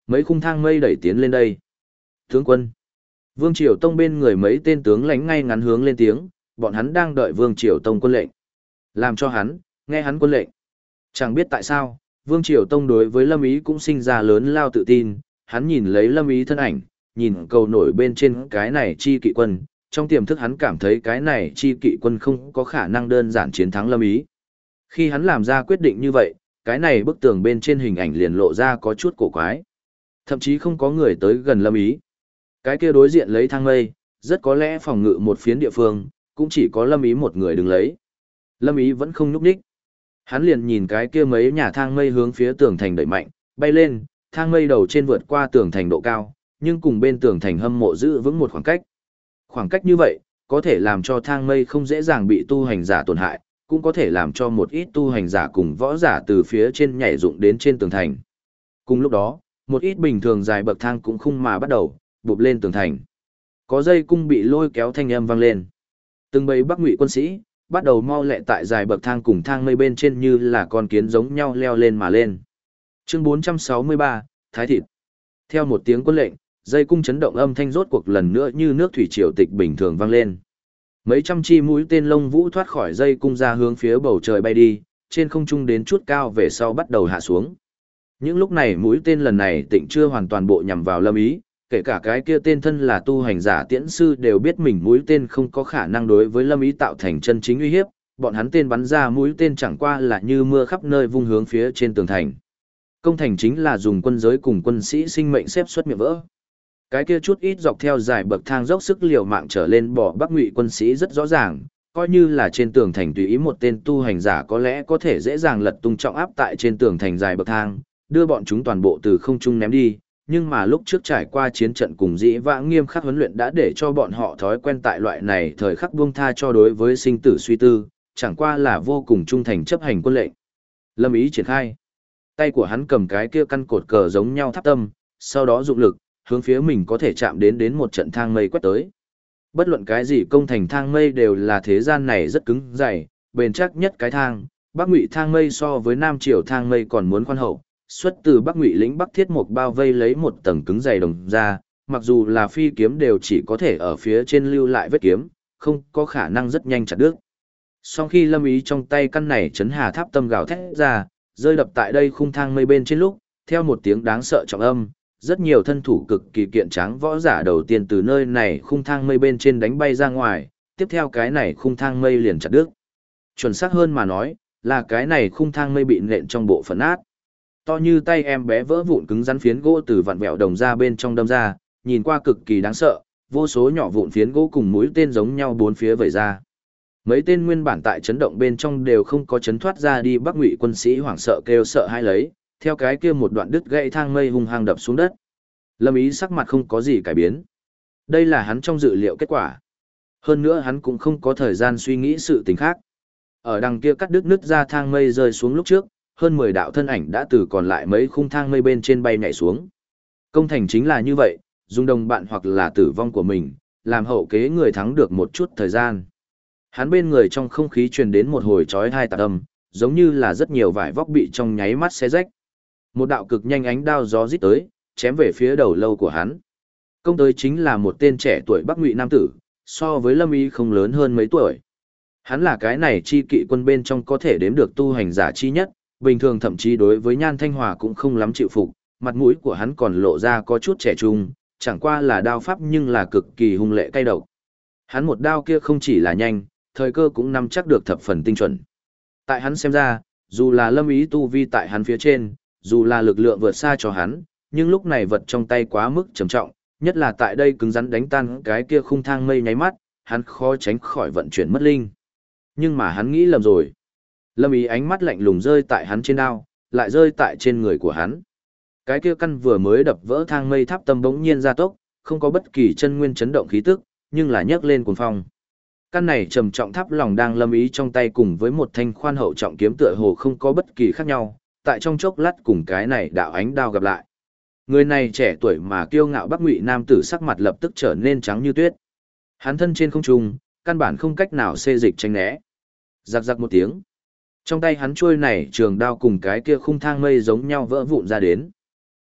S1: mấy khung thang mây đẩy tiến lên đây. Tướng quân. Vương Triều Tông bên người mấy tên tướng lãnh ngay ngắn hướng lên tiếng, bọn hắn đang đợi Vương Triều Tông quân lệnh. Làm cho hắn, nghe hắn quân lệnh. Chẳng biết tại sao, Vương Triều Tông đối với Lâm Ý cũng sinh ra lớn lao tự tin, hắn nhìn lấy Lâm Ý thân ảnh, nhìn cầu nổi bên trên cái này chi kỵ quân, trong tiềm thức hắn cảm thấy cái này chi kỵ quân không có khả năng đơn giản chiến thắng Lâm Ý. Khi hắn làm ra quyết định như vậy, cái này bức tường bên trên hình ảnh liền lộ ra có chút cổ quái. Thậm chí không có người tới gần Lâm Ý. Cái kia đối diện lấy thang mây, rất có lẽ phòng ngự một phiến địa phương, cũng chỉ có Lâm Ý một người đứng lấy. Lâm Ý vẫn không nhúc nhích. Hắn liền nhìn cái kia mấy nhà thang mây hướng phía tường thành đẩy mạnh, bay lên, thang mây đầu trên vượt qua tường thành độ cao, nhưng cùng bên tường thành hâm mộ giữ vững một khoảng cách. Khoảng cách như vậy, có thể làm cho thang mây không dễ dàng bị tu hành giả tổn hại, cũng có thể làm cho một ít tu hành giả cùng võ giả từ phía trên nhảy dụng đến trên tường thành. Cùng lúc đó, một ít bình thường dài bậc thang cũng khung mà bắt đầu, bụp lên tường thành. Có dây cung bị lôi kéo thanh âm vang lên. Từng bầy Bắc Ngụy quân sĩ, bắt đầu mau lẹ tại dài bậc thang cùng thang mây bên trên như là con kiến giống nhau leo lên mà lên. Chương 463, Thái thịt. Theo một tiếng quân lệnh, dây cung chấn động âm thanh rốt cuộc lần nữa như nước thủy triều tịch bình thường vang lên. Mấy trăm chi mũi tên lông vũ thoát khỏi dây cung ra hướng phía bầu trời bay đi, trên không trung đến chút cao về sau bắt đầu hạ xuống. Những lúc này mũi tên lần này tịnh chưa hoàn toàn bộ nhằm vào Lâm Ý, kể cả cái kia tên thân là tu hành giả tiễn sư đều biết mình mũi tên không có khả năng đối với Lâm Ý tạo thành chân chính uy hiếp, bọn hắn tên bắn ra mũi tên chẳng qua là như mưa khắp nơi vung hướng phía trên tường thành. Công thành chính là dùng quân giới cùng quân sĩ sinh mệnh xếp xuất miệng vỡ. Cái kia chút ít dọc theo dài bậc thang dốc sức liều mạng trở lên bỏ Bắc Ngụy quân sĩ rất rõ ràng, coi như là trên tường thành tùy ý một tên tu hành giả có lẽ có thể dễ dàng lật tung trọng áp tại trên tường thành dài bậc thang, đưa bọn chúng toàn bộ từ không trung ném đi, nhưng mà lúc trước trải qua chiến trận cùng dĩ vãng nghiêm khắc huấn luyện đã để cho bọn họ thói quen tại loại này thời khắc buông tha cho đối với sinh tử suy tư, chẳng qua là vô cùng trung thành chấp hành quân lệnh. Lâm Ý triển khai. Tay của hắn cầm cái kia căn cột cờ giống nhau tháp tâm, sau đó dụng lực, hướng phía mình có thể chạm đến một trận thang mây quét tới. Bất luận cái gì công thành thang mây đều là thế gian này rất cứng dày, bền chắc nhất cái thang, Bắc Ngụy thang mây so với Nam Triều thang mây còn muốn khoan hậu, xuất từ Bắc Ngụy lĩnh Bắc Thiết Mộc bao vây lấy một tầng cứng dày đồng ra, mặc dù là phi kiếm đều chỉ có thể ở phía trên lưu lại vết kiếm, không có khả năng rất nhanh chặt đứt. Sau khi Lâm Ý trong tay căn này chấn hà tháp tâm gào thét ra, rơi đập tại đây khung thang mây bên trên lúc, theo một tiếng đáng sợ trọng âm, rất nhiều thân thủ cực kỳ kiện tráng võ giả đầu tiên từ nơi này khung thang mây bên trên đánh bay ra ngoài, tiếp theo cái này khung thang mây liền chặt đứt. Chuẩn xác hơn mà nói, là cái này khung thang mây bị nện trong bộ phận nát. To như tay em bé vỡ vụn cứng rắn phiến gỗ từ vặn vẹo đồng ra bên trong đâm ra, nhìn qua cực kỳ đáng sợ, vô số nhỏ vụn phiến gỗ cùng mũi tên giống nhau bốn phía vẩy ra. Mấy tên nguyên bản tại chấn động bên trong đều không có chấn thoát ra đi Bắc Ngụy quân sĩ hoảng sợ kêu sợ hãi lấy, theo cái kia một đoạn đứt gãy thang mây hung hăng đập xuống đất. Lâm Ý sắc mặt không có gì cải biến. Đây là hắn trong dự liệu kết quả. Hơn nữa hắn cũng không có thời gian suy nghĩ sự tình khác. Ở đằng kia cắt đứt nứt ra thang mây rơi xuống lúc trước, hơn 10 đạo thân ảnh đã từ còn lại mấy khung thang mây bên trên bay nhảy xuống. Công thành chính là như vậy, dùng đồng bạn hoặc là tử vong của mình, làm hậu kế người thắng được một chút thời gian. Hắn bên người trong không khí truyền đến một hồi chói tai tạc âm, giống như là rất nhiều vải vóc bị trong nháy mắt xé rách. Một đạo cực nhanh ánh đao gió rít tới, chém về phía đầu lâu của hắn. Công tới chính là một tên trẻ tuổi Bắc Ngụy nam tử, so với Lâm Ý không lớn hơn mấy tuổi. Hắn là cái này chi kỵ quân bên trong có thể đếm được tu hành giả chi nhất, bình thường thậm chí đối với Nhan Thanh Hòa cũng không lắm chịu phục, mặt mũi của hắn còn lộ ra có chút trẻ trung, chẳng qua là đao pháp nhưng là cực kỳ hung lệ cay độc. Hắn một đao kia không chỉ là nhanh, thời cơ cũng nắm chắc được thập phần tinh chuẩn. Tại hắn xem ra, dù là Lâm Ý tu vi tại hắn phía trên, dù là lực lượng vượt xa cho hắn, nhưng lúc này vật trong tay quá mức trầm trọng, nhất là tại đây cứng rắn đánh tan cái kia khung thang mây nháy mắt, hắn khó tránh khỏi vận chuyển mất linh. Nhưng mà hắn nghĩ lầm rồi. Lâm Ý ánh mắt lạnh lùng rơi tại hắn trên đao, lại rơi tại trên người của hắn. Cái kia căn vừa mới đập vỡ thang mây tháp tâm bỗng nhiên gia tốc, không có bất kỳ chân nguyên chấn động khí tức, nhưng là nhấc lên cuồng phong. Căn này trầm trọng tháp lòng đang Lâm Ý trong tay cùng với một thanh khoan hậu trọng kiếm tựa hồ không có bất kỳ khác nhau, tại trong chốc lát cùng cái này đạo ánh đao gặp lại. Người này trẻ tuổi mà kiêu ngạo Bắc Ngụy nam tử sắc mặt lập tức trở nên trắng như tuyết. Hắn thân trên không trung, căn bản không cách nào xê dịch tránh né. Rắc rắc một tiếng. Trong tay hắn chuôi này trường đao cùng cái kia khung thang mây giống nhau vỡ vụn ra đến.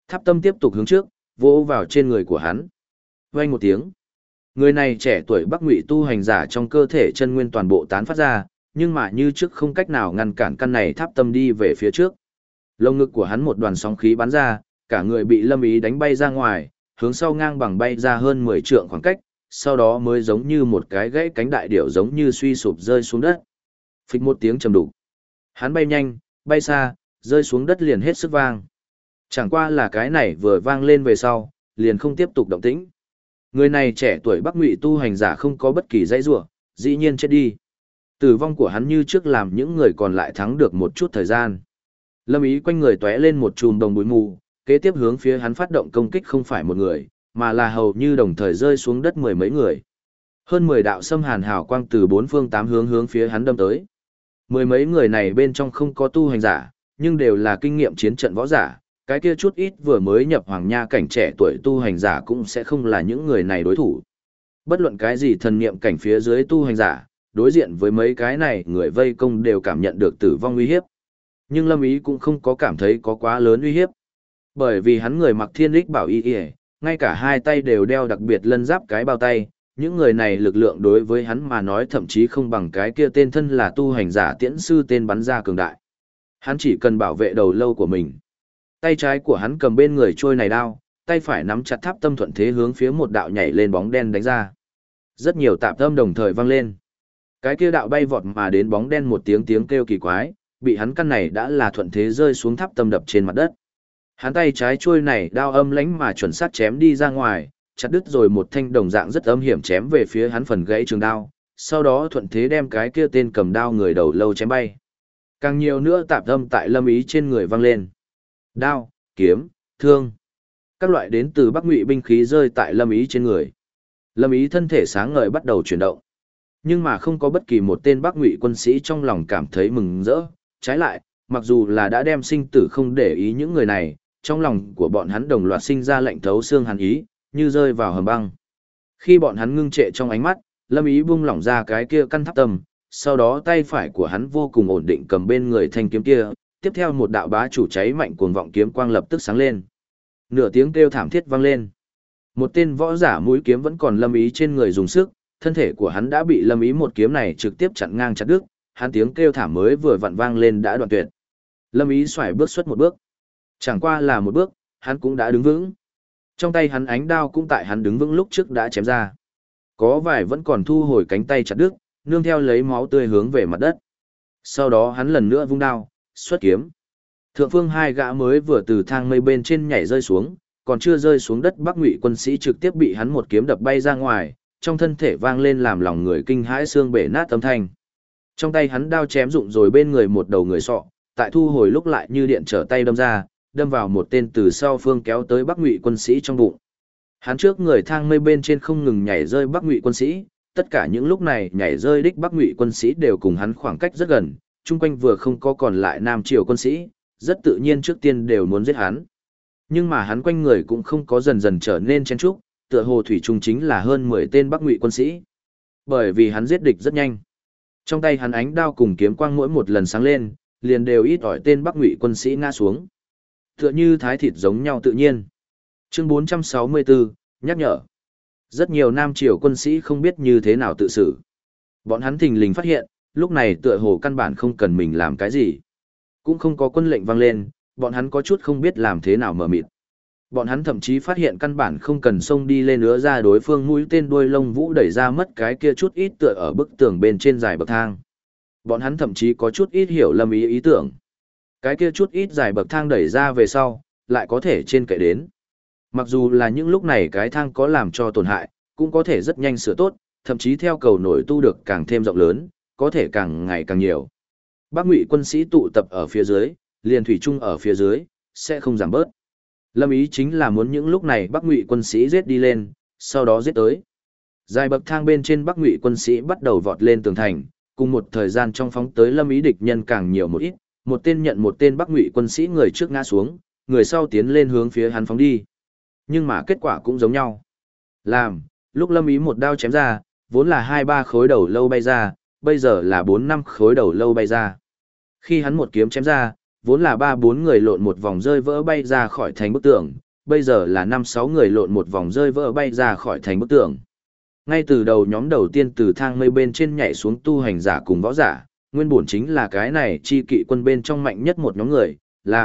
S1: Tháp tâm tiếp tục hướng trước, vỗ vào trên người của hắn. Vang một tiếng. Người này trẻ tuổi Bắc Ngụy tu hành giả trong cơ thể chân nguyên toàn bộ tán phát ra, nhưng mà như trước không cách nào ngăn cản căn này tháp tâm đi về phía trước. Lồng ngực của hắn một đoàn sóng khí bắn ra, cả người bị Lâm Ý đánh bay ra ngoài, hướng sau ngang bằng bay ra hơn 10 trượng khoảng cách, sau đó mới giống như một cái gãy cánh đại điểu giống như suy sụp rơi xuống đất. Phịch một tiếng trầm đục. Hắn bay nhanh, bay xa, rơi xuống đất liền hết sức vang. Chẳng qua là cái này vừa vang lên về sau, liền không tiếp tục động tĩnh. Người này trẻ tuổi Bắc Ngụy tu hành giả không có bất kỳ dãy rủa, dĩ nhiên chết đi. Tử vong của hắn như trước làm những người còn lại thắng được một chút thời gian. Lâm Ý quanh người tóe lên một chùm đồng bụi mù, kế tiếp hướng phía hắn phát động công kích không phải một người, mà là hầu như đồng thời rơi xuống đất mười mấy người. Hơn 10 đạo xâm hàn hào quang từ bốn phương tám hướng hướng phía hắn đâm tới. Mười mấy người này bên trong không có tu hành giả, nhưng đều là kinh nghiệm chiến trận võ giả, cái kia chút ít vừa mới nhập hoàng nha cảnh trẻ tuổi tu hành giả cũng sẽ không là những người này đối thủ. Bất luận cái gì thần niệm cảnh phía dưới tu hành giả, đối diện với mấy cái này người vây công đều cảm nhận được tử vong uy hiếp. Nhưng Lâm Ý cũng không có cảm thấy có quá lớn uy hiếp. Bởi vì hắn người mặc thiên lích bảo y y, ngay cả hai tay đều đeo đặc biệt lân giáp cái bao tay, những người này lực lượng đối với hắn mà nói thậm chí không bằng cái kia tên thân là tu hành giả tiễn sư tên bắn ra cường đại. Hắn chỉ cần bảo vệ đầu lâu của mình. Tay trái của hắn cầm bên người trôi này đao, tay phải nắm chặt tháp tâm thuận thế hướng phía một đạo nhảy lên bóng đen đánh ra. Rất nhiều tạp âm đồng thời vang lên. Cái kia đạo bay vọt mà đến bóng đen một tiếng tiếng kêu kỳ quái, bị hắn căn này đã là thuận thế rơi xuống tháp tâm đập trên mặt đất. Hắn tay trái trôi này đao âm lãnh mà chuẩn xác chém đi ra ngoài, chặt đứt rồi một thanh đồng dạng rất âm hiểm chém về phía hắn phần gãy trường đao, sau đó thuận thế đem cái kia tên cầm đao người đầu lâu chém bay. Càng nhiều nữa tạp âm tại Lâm Ý trên người vang lên. Đao, kiếm, thương. Các loại đến từ Bắc Ngụy binh khí rơi tại Lâm Ý trên người. Lâm Ý thân thể sáng ngời bắt đầu chuyển động. Nhưng mà không có bất kỳ một tên Bắc Ngụy quân sĩ trong lòng cảm thấy mừng rỡ, trái lại, mặc dù là đã đem sinh tử không để ý những người này, trong lòng của bọn hắn đồng loạt sinh ra lệnh thấu xương hàn ý, như rơi vào hầm băng. Khi bọn hắn ngưng trệ trong ánh mắt, Lâm Ý buông lỏng ra cái kia căn tháp tâm, sau đó tay phải của hắn vô cùng ổn định cầm bên người thanh kiếm kia, tiếp theo một đạo bá chủ cháy mạnh cuồng vọng kiếm quang lập tức sáng lên. Nửa tiếng kêu thảm thiết vang lên. Một tên võ giả mũi kiếm vẫn còn Lâm Ý trên người dùng sức, thân thể của hắn đã bị Lâm Ý một kiếm này trực tiếp chặn ngang chặt đứt, hắn tiếng kêu thảm mới vừa vặn vang lên đã đoạn tuyệt. Lâm Ý xoải bước xuất một bước. Chẳng qua là một bước, hắn cũng đã đứng vững. Trong tay hắn ánh đao cũng tại hắn đứng vững lúc trước đã chém ra. Có vài vẫn còn thu hồi cánh tay chặt đứt, nương theo lấy máu tươi hướng về mặt đất. Sau đó hắn lần nữa vung đao, xuất kiếm. Thượng phương hai gã mới vừa từ thang mây bên trên nhảy rơi xuống, còn chưa rơi xuống đất Bắc Ngụy quân sĩ trực tiếp bị hắn một kiếm đập bay ra ngoài, trong thân thể vang lên làm lòng người kinh hãi xương bể nát âm thanh. Trong tay hắn đao chém rụng rồi bên người một đầu người sọ, tại thu hồi lúc lại như điện trở tay đâm ra, đâm vào một tên từ sau phương kéo tới Bắc Ngụy quân sĩ trong bụng. Hắn trước người thang mây bên trên không ngừng nhảy rơi Bắc Ngụy quân sĩ, tất cả những lúc này nhảy rơi đích Bắc Ngụy quân sĩ đều cùng hắn khoảng cách rất gần, chung quanh vừa không có còn lại Nam Triều quân sĩ, rất tự nhiên trước tiên đều muốn giết hắn. Nhưng mà hắn quanh người cũng không có dần dần trở nên chen trúc, tựa hồ thủy chung chính là hơn 10 tên Bắc Ngụy quân sĩ. Bởi vì hắn giết địch rất nhanh. Trong tay hắn ánh đao cùng kiếm quang mỗi một lần sáng lên, liền đều ít ỏi tên Bắc Ngụy quân sĩ ngã xuống. Tựa như thái thịt giống nhau tự nhiên. Chương 464, nhắc nhở. Rất nhiều Nam Triều quân sĩ không biết như thế nào tự xử. Bọn hắn thình lình phát hiện, lúc này tựa hồ căn bản không cần mình làm cái gì. Cũng không có quân lệnh vang lên, bọn hắn có chút không biết làm thế nào mở mịt. Bọn hắn thậm chí phát hiện căn bản không cần xông đi lên nữa ra đối phương mũi tên đuôi lông vũ đẩy ra mất cái kia chút ít tựa ở bức tường bên trên dài bậc thang. Bọn hắn thậm chí có chút ít hiểu Lâm ý tưởng. Cái kia chút ít dài bậc thang đẩy ra về sau, lại có thể trên kệ đến. Mặc dù là những lúc này cái thang có làm cho tổn hại, cũng có thể rất nhanh sửa tốt, thậm chí theo cầu nổi tu được càng thêm rộng lớn, có thể càng ngày càng nhiều. Bắc Ngụy quân sĩ tụ tập ở phía dưới, liền thủy chung ở phía dưới, sẽ không giảm bớt. Lâm ý chính là muốn những lúc này Bắc Ngụy quân sĩ giết đi lên, sau đó giết tới. Dài bậc thang bên trên Bắc Ngụy quân sĩ bắt đầu vọt lên tường thành, cùng một thời gian trong phóng tới Lâm ý địch nhân càng nhiều một ít, một tên nhận một tên Bắc Ngụy quân sĩ người trước ngã xuống, người sau tiến lên hướng phía hắn phóng đi. Nhưng mà kết quả cũng giống nhau. Lúc Lâm ý một đao chém ra, vốn là 2-3 khối đầu lâu bay ra, bây giờ là 4-5 khối đầu lâu bay ra. Khi hắn một kiếm chém ra, vốn là 3-4 người lộn một vòng rơi vỡ bay ra khỏi thành bức tường, bây giờ là 5-6 người lộn một vòng rơi vỡ bay ra khỏi thành bức tường. Ngay từ đầu nhóm đầu tiên từ thang mây bên trên nhảy xuống tu hành giả cùng võ giả, nguyên bổn chính là cái này chi kỵ quân bên trong mạnh nhất một nhóm người,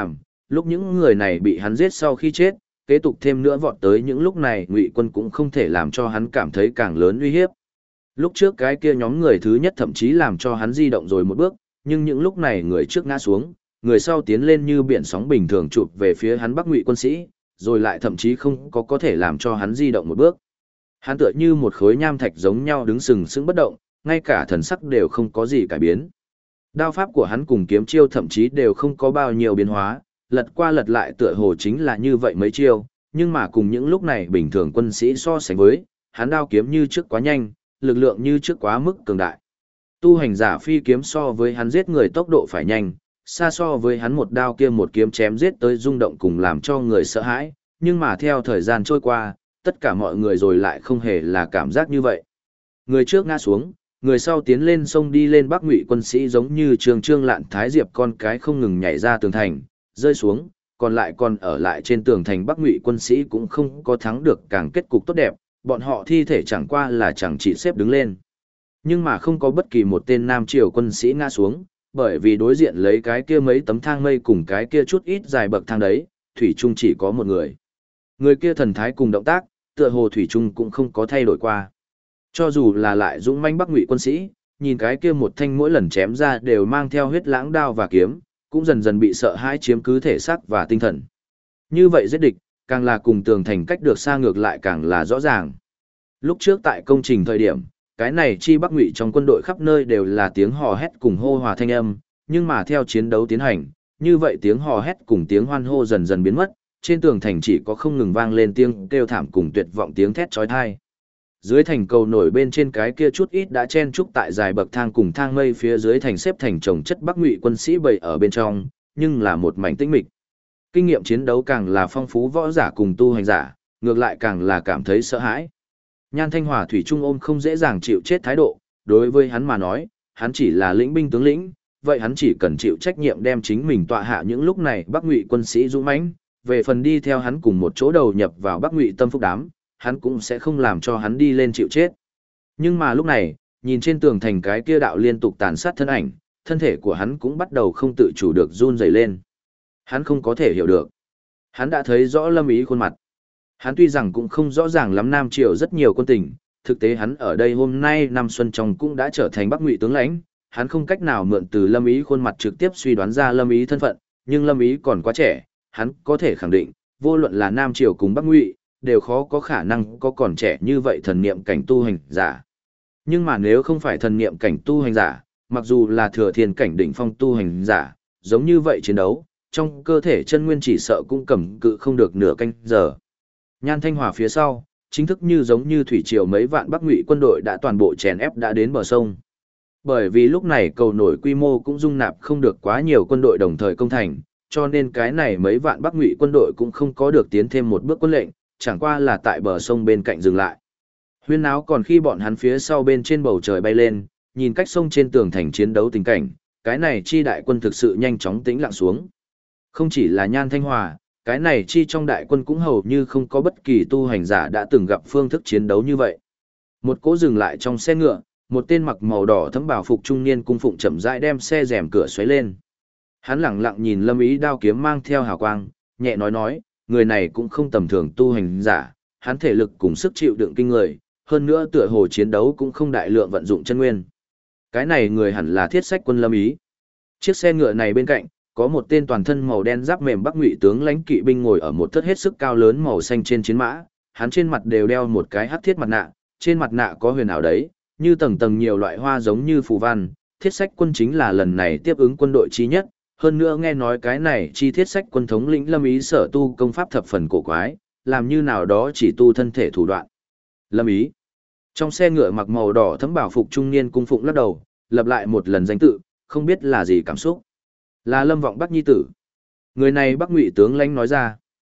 S1: lúc những người này bị hắn giết sau khi chết, kế tục thêm nữa vọt tới những lúc này Ngụy quân cũng không thể làm cho hắn cảm thấy càng lớn uy hiếp. Lúc trước cái kia nhóm người thứ nhất thậm chí làm cho hắn di động rồi một bước, nhưng những lúc này người trước ngã xuống, người sau tiến lên như biển sóng bình thường chụp về phía hắn Bắc Ngụy quân sĩ, rồi lại thậm chí không có thể làm cho hắn di động một bước. Hắn tựa như một khối nham thạch giống nhau đứng sừng sững bất động, ngay cả thần sắc đều không có gì cải biến. Đao pháp của hắn cùng kiếm chiêu thậm chí đều không có bao nhiêu biến hóa, lật qua lật lại tựa hồ chính là như vậy mấy chiêu, nhưng mà cùng những lúc này bình thường quân sĩ so sánh với, hắn đao kiếm như trước quá nhanh, lực lượng như trước quá mức cường đại. Tu hành giả phi kiếm so với hắn giết người tốc độ phải nhanh, xa so với hắn một đao kia một kiếm chém giết tới rung động cùng làm cho người sợ hãi, nhưng mà theo thời gian trôi qua, tất cả mọi người rồi lại không hề là cảm giác như vậy. Người trước ngã xuống, người sau tiến lên sông đi lên Bắc Ngụy quân sĩ giống như trường trương lạn thái diệp con cái không ngừng nhảy ra tường thành, rơi xuống, còn ở lại trên tường thành Bắc Ngụy quân sĩ cũng không có thắng được càng kết cục tốt đẹp, bọn họ thi thể chẳng qua là chẳng chỉ xếp đứng lên. Nhưng mà không có bất kỳ một tên Nam Triều quân sĩ ngã xuống, bởi vì đối diện lấy cái kia mấy tấm thang mây cùng cái kia chút ít dài bậc thang đấy, thủy chung chỉ có một người. Người kia thần thái cùng động tác, tựa hồ thủy chung cũng không có thay đổi qua. Cho dù là lại dũng manh Bắc Ngụy quân sĩ, nhìn cái kia một thanh mỗi lần chém ra đều mang theo huyết lãng đao và kiếm, cũng dần dần bị sợ hãi chiếm cứ thể xác và tinh thần. Như vậy giết địch, càng là cùng tường thành cách được xa ngược lại càng là rõ ràng. Lúc trước tại công trình thời điểm, cái này chi Bắc Ngụy trong quân đội khắp nơi đều là tiếng hò hét cùng hô hòa thanh âm, nhưng mà theo chiến đấu tiến hành, như vậy tiếng hò hét cùng tiếng hoan hô dần dần biến mất, trên tường thành chỉ có không ngừng vang lên tiếng kêu thảm cùng tuyệt vọng tiếng thét chói tai. Dưới thành cầu nổi bên trên cái kia chút ít đã chen trúc tại dài bậc thang cùng thang mây phía dưới thành xếp thành chồng chất Bắc Ngụy quân sĩ bầy ở bên trong, nhưng là một mảnh tĩnh mịch. Kinh nghiệm chiến đấu càng là phong phú võ giả cùng tu hành giả, ngược lại càng là cảm thấy sợ hãi. Nhan Thanh Hòa thủy trung ôm không dễ dàng chịu chết thái độ, đối với hắn mà nói, hắn chỉ là lĩnh binh tướng lĩnh, vậy hắn chỉ cần chịu trách nhiệm đem chính mình tọa hạ những lúc này Bắc Ngụy quân sĩ dũng mãnh, về phần đi theo hắn cùng một chỗ đầu nhập vào Bắc Ngụy tâm phúc đám, hắn cũng sẽ không làm cho hắn đi lên chịu chết. Nhưng mà lúc này, nhìn trên tường thành cái kia đạo liên tục tàn sát thân ảnh, thân thể của hắn cũng bắt đầu không tự chủ được run rẩy lên. Hắn không có thể hiểu được. Hắn đã thấy rõ Lâm Ý khuôn mặt. Hắn tuy rằng cũng không rõ ràng lắm Nam Triều rất nhiều quân tình, thực tế hắn ở đây hôm nay năm xuân trong cũng đã trở thành Bắc Ngụy tướng lãnh, hắn không cách nào mượn từ Lâm Ý khuôn mặt trực tiếp suy đoán ra Lâm Ý thân phận, nhưng Lâm Ý còn quá trẻ, hắn có thể khẳng định, vô luận là Nam Triều cùng Bắc Ngụy, đều khó có khả năng có còn trẻ như vậy thần niệm cảnh tu hành giả. Nhưng mà nếu không phải thần niệm cảnh tu hành giả, mặc dù là thừa thiên cảnh đỉnh phong tu hành giả, giống như vậy chiến đấu, trong cơ thể chân nguyên chỉ sợ cũng cầm cự không được nửa canh giờ. Nhan Thanh Hòa phía sau, chính thức như giống như thủy triều mấy vạn Bắc Ngụy quân đội đã toàn bộ chèn ép đã đến bờ sông. Bởi vì lúc này cầu nổi quy mô cũng dung nạp không được quá nhiều quân đội đồng thời công thành, cho nên cái này mấy vạn Bắc Ngụy quân đội cũng không có được tiến thêm một bước quân lệnh, chẳng qua là tại bờ sông bên cạnh dừng lại. Huyên náo còn khi bọn hắn phía sau bên trên bầu trời bay lên, nhìn cách sông trên tường thành chiến đấu tình cảnh, cái này chi đại quân thực sự nhanh chóng tĩnh lặng xuống. Không chỉ là Nhan Thanh Hòa, cái này chi trong đại quân cũng hầu như không có bất kỳ tu hành giả đã từng gặp phương thức chiến đấu như vậy. Một cỗ dừng lại trong xe ngựa, một tên mặc màu đỏ thấm bảo phục trung niên cung phụng chậm rãi đem xe rèm cửa xoáy lên. Hắn lẳng lặng nhìn Lâm Ý đao kiếm mang theo hào quang, nhẹ nói, người này cũng không tầm thường tu hành giả, hắn thể lực cùng sức chịu đựng kinh người, hơn nữa tựa hồ chiến đấu cũng không đại lượng vận dụng chân nguyên. Cái này người hẳn là Thiết Sách quân Lâm Ý. Chiếc xe ngựa này bên cạnh, có một tên toàn thân màu đen giáp mềm Bắc Ngụy tướng lãnh kỵ binh ngồi ở một thất hết sức cao lớn màu xanh trên chiến mã, hắn trên mặt đều đeo một cái hắc thiết mặt nạ, trên mặt nạ có huyền ảo đấy, như tầng tầng nhiều loại hoa giống như phù văn, Thiết Sách quân chính là lần này tiếp ứng quân đội chí nhất, hơn nữa nghe nói cái này chi Thiết Sách quân thống lĩnh Lâm Ý sở tu công pháp thập phần cổ quái, làm như nào đó chỉ tu thân thể thủ đoạn. Lâm Ý. Trong xe ngựa mặc màu đỏ thấm bảo phục trung niên cung phụng lắc đầu, lặp lại một lần danh tự, không biết là gì cảm xúc. Là Lâm Vọng Bắc nhi tử. Người này Bắc Ngụy tướng lãnh nói ra.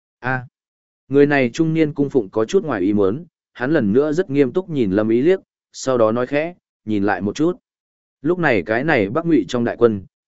S1: Người này trung niên cung phụng có chút ngoài ý muốn, hắn lần nữa rất nghiêm túc nhìn Lâm Ý liếc, sau đó nói khẽ, nhìn lại một chút. Lúc này cái này Bắc Ngụy trong đại quân,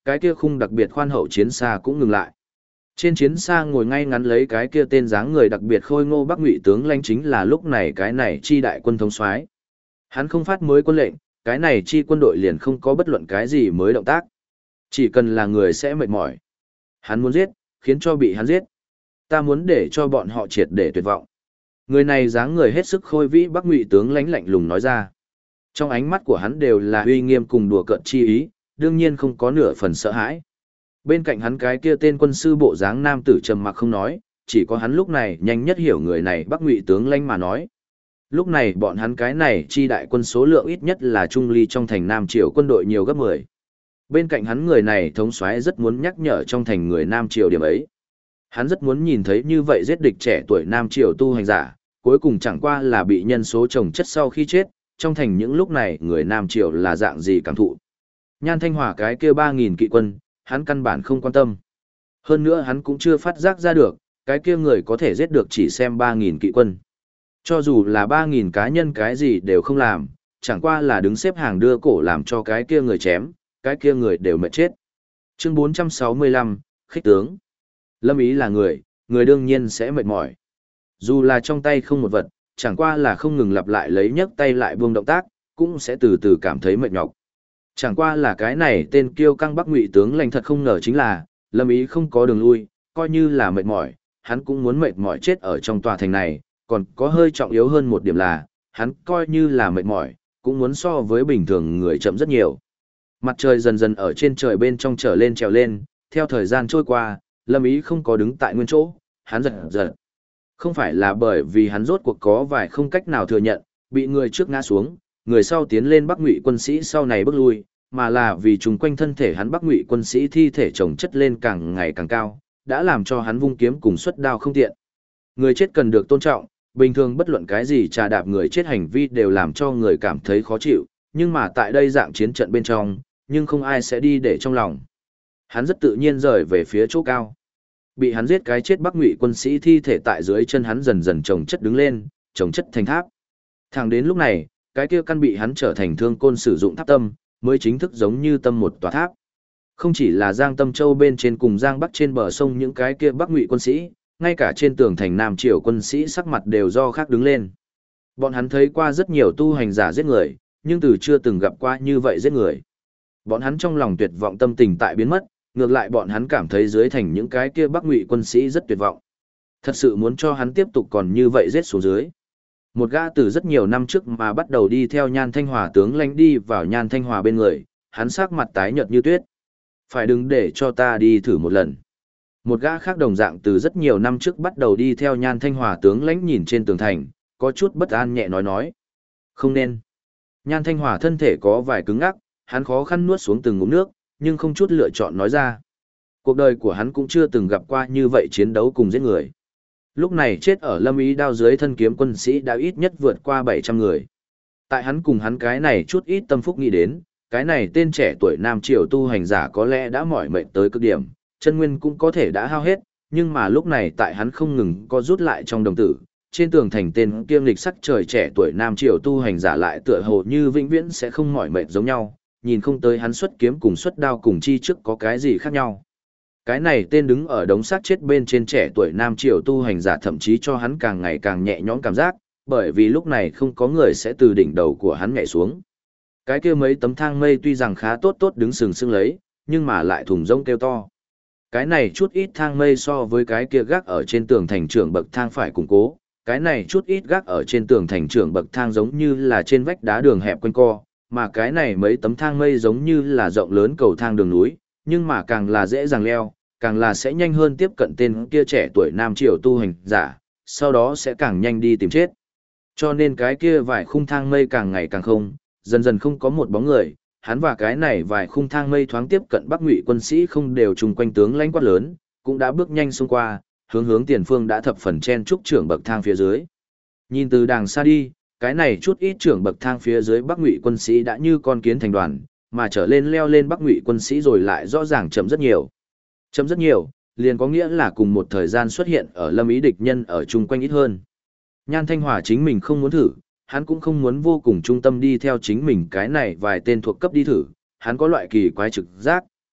S1: cái kia khung đặc biệt khoan hậu chiến xa cũng ngừng lại. Trên chiến xa ngồi ngay ngắn lấy cái kia tên dáng người đặc biệt khôi ngô Bắc Ngụy tướng lãnh chính là lúc này cái này chi đại quân thống soái. Hắn không phát mới quân lệnh, cái này chi quân đội liền không có bất luận cái gì mới động tác. Chỉ cần là người sẽ mệt mỏi. Hắn muốn giết, khiến cho bị hắn giết. Ta muốn để cho bọn họ triệt để tuyệt vọng. Người này dáng người hết sức khôi vĩ Bắc Ngụy tướng lãnh lạnh lùng nói ra. Trong ánh mắt của hắn đều là uy nghiêm cùng đùa cợt chi ý, đương nhiên không có nửa phần sợ hãi. Bên cạnh hắn cái kia tên quân sư bộ dáng nam tử trầm mặc không nói, chỉ có hắn lúc này nhanh nhất hiểu người này Bắc Ngụy tướng lãnh mà nói. Lúc này bọn hắn cái này chi đại quân số lượng ít nhất là trung ly trong thành Nam Triều quân đội nhiều gấp 10. Bên cạnh hắn người này thống soái rất muốn nhắc nhở trong thành người Nam Triều điểm ấy. Hắn rất muốn nhìn thấy như vậy giết địch trẻ tuổi Nam Triều tu hành giả, cuối cùng chẳng qua là bị nhân số chồng chất sau khi chết, trong thành những lúc này người Nam Triều là dạng gì cảm thụ. Nhan Thanh Hòa cái kia 3.000 kỵ quân, hắn căn bản không quan tâm. Hơn nữa hắn cũng chưa phát giác ra được, cái kia người có thể giết được chỉ xem 3.000 kỵ quân. Cho dù là 3.000 cá nhân cái gì đều không làm, chẳng qua là đứng xếp hàng đưa cổ làm cho cái kia người chém, cái kia người đều mệt chết. Chương 465, Khích tướng. Lâm Ý là người đương nhiên sẽ mệt mỏi. Dù là trong tay không một vật, chẳng qua là không ngừng lặp lại lấy nhấc tay lại buông động tác, cũng sẽ từ từ cảm thấy mệt nhọc. Chẳng qua là cái này tên kiêu căng Bắc Ngụy tướng lãnh thật không ngờ chính là, Lâm Ý không có đường lui, coi như là mệt mỏi, hắn cũng muốn mệt mỏi chết ở trong tòa thành này, còn có hơi trọng yếu hơn một điểm là, hắn coi như là mệt mỏi, cũng muốn so với bình thường người chậm rất nhiều. Mặt trời dần dần ở trên trời bên trong trở lên trèo lên, theo thời gian trôi qua, Lâm Ý không có đứng tại nguyên chỗ, hắn giật giật. Không phải là bởi vì hắn rốt cuộc có vài không cách nào thừa nhận, bị người trước ngã xuống, người sau tiến lên Bắc Ngụy quân sĩ sau này bước lui, mà là vì chung quanh thân thể hắn Bắc Ngụy quân sĩ thi thể chồng chất lên càng ngày càng cao, đã làm cho hắn vung kiếm cùng xuất đao không tiện. Người chết cần được tôn trọng, bình thường bất luận cái gì trà đạp người chết hành vi đều làm cho người cảm thấy khó chịu, nhưng mà tại đây dạng chiến trận bên trong, nhưng không ai sẽ đi để trong lòng. Hắn rất tự nhiên rời về phía chỗ cao. Bị hắn giết cái chết Bắc Ngụy quân sĩ thi thể tại dưới chân hắn dần dần chồng chất đứng lên, chồng chất thành tháp. Thẳng đến lúc này, cái kia căn bị hắn trở thành thương côn sử dụng tháp tâm, mới chính thức giống như tâm một tòa tháp. Không chỉ là Giang Tâm Châu bên trên cùng Giang Bắc trên bờ sông những cái kia Bắc Ngụy quân sĩ, ngay cả trên tường thành Nam Triều quân sĩ sắc mặt đều do khác đứng lên. Bọn hắn thấy qua rất nhiều tu hành giả giết người, nhưng từ chưa từng gặp qua như vậy giết người. Bọn hắn trong lòng tuyệt vọng tâm tình tại biến mất, ngược lại bọn hắn cảm thấy dưới thành những cái kia Bắc Ngụy quân sĩ rất tuyệt vọng. Thật sự muốn cho hắn tiếp tục còn như vậy giết xuống dưới. Một gã từ rất nhiều năm trước mà bắt đầu đi theo Nhan Thanh Hòa tướng lãnh đi vào Nhan Thanh Hòa bên người, hắn sắc mặt tái nhợt như tuyết. Phải đừng để cho ta đi thử một lần. Một gã khác đồng dạng từ rất nhiều năm trước bắt đầu đi theo Nhan Thanh Hòa tướng lãnh nhìn trên tường thành, có chút bất an nhẹ nói. Không nên. Nhan Thanh Hòa thân thể có vài cứng ngắc, hắn khó khăn nuốt xuống từng ngụm nước, nhưng không chút lựa chọn nói ra. Cuộc đời của hắn cũng chưa từng gặp qua như vậy chiến đấu cùng giết người. Lúc này chết ở Lâm Ý đao dưới thân kiếm quân sĩ đã ít nhất vượt qua 700 người. Tại hắn cùng hắn cái này chút ít tâm phúc nghĩ đến, cái này tên trẻ tuổi Nam Triều tu hành giả có lẽ đã mỏi mệt tới cực điểm, chân nguyên cũng có thể đã hao hết, nhưng mà lúc này tại hắn không ngừng có rút lại trong đồng tử, trên tường thành tên kiêm lịch sắc trời trẻ tuổi Nam Triều tu hành giả lại tựa hồ như vĩnh viễn sẽ không mỏi mệt giống nhau, nhìn không tới hắn xuất kiếm cùng xuất đao cùng chi trước có cái gì khác nhau. Cái này tên đứng ở đống xác chết bên trên trẻ tuổi Nam Triều tu hành giả thậm chí cho hắn càng ngày càng nhẹ nhõm cảm giác, bởi vì lúc này không có người sẽ từ đỉnh đầu của hắn nhảy xuống. Cái kia mấy tấm thang mây tuy rằng khá tốt đứng sừng sững lấy, nhưng mà lại thùng rông kêu to. Cái này chút ít thang mây so với cái kia gác ở trên tường thành trưởng bậc thang phải củng cố, cái này chút ít gác ở trên tường thành trưởng bậc thang giống như là trên vách đá đường hẹp quanh co, mà cái này mấy tấm thang mây giống như là rộng lớn cầu thang đường núi, nhưng mà càng là dễ dàng leo, càng là sẽ nhanh hơn tiếp cận tên kia trẻ tuổi Nam Triều tu hành giả, sau đó sẽ càng nhanh đi tìm chết. Cho nên cái kia vài khung thang mây càng ngày càng không, dần dần không có một bóng người, hắn và cái này vài khung thang mây thoáng tiếp cận Bắc Ngụy quân sĩ không đều chung quanh tướng lãnh quát lớn, cũng đã bước nhanh xông qua, hướng tiền phương đã thập phần chen trúc trưởng bậc thang phía dưới. Nhìn từ đàng xa đi, cái này chút ít trưởng bậc thang phía dưới Bắc Ngụy quân sĩ đã như con kiến thành đoàn, mà trở lên leo lên Bắc Ngụy quân sĩ rồi lại rõ ràng chậm rất nhiều. Chậm rất nhiều, liền có nghĩa là cùng một thời gian xuất hiện ở Lâm Ý địch nhân ở chung quanh ít hơn. Nhan Thanh Hòa chính mình không muốn thử, hắn cũng không muốn vô cùng trung tâm đi theo chính mình cái này vài tên thuộc cấp đi thử, hắn có loại kỳ quái trực giác,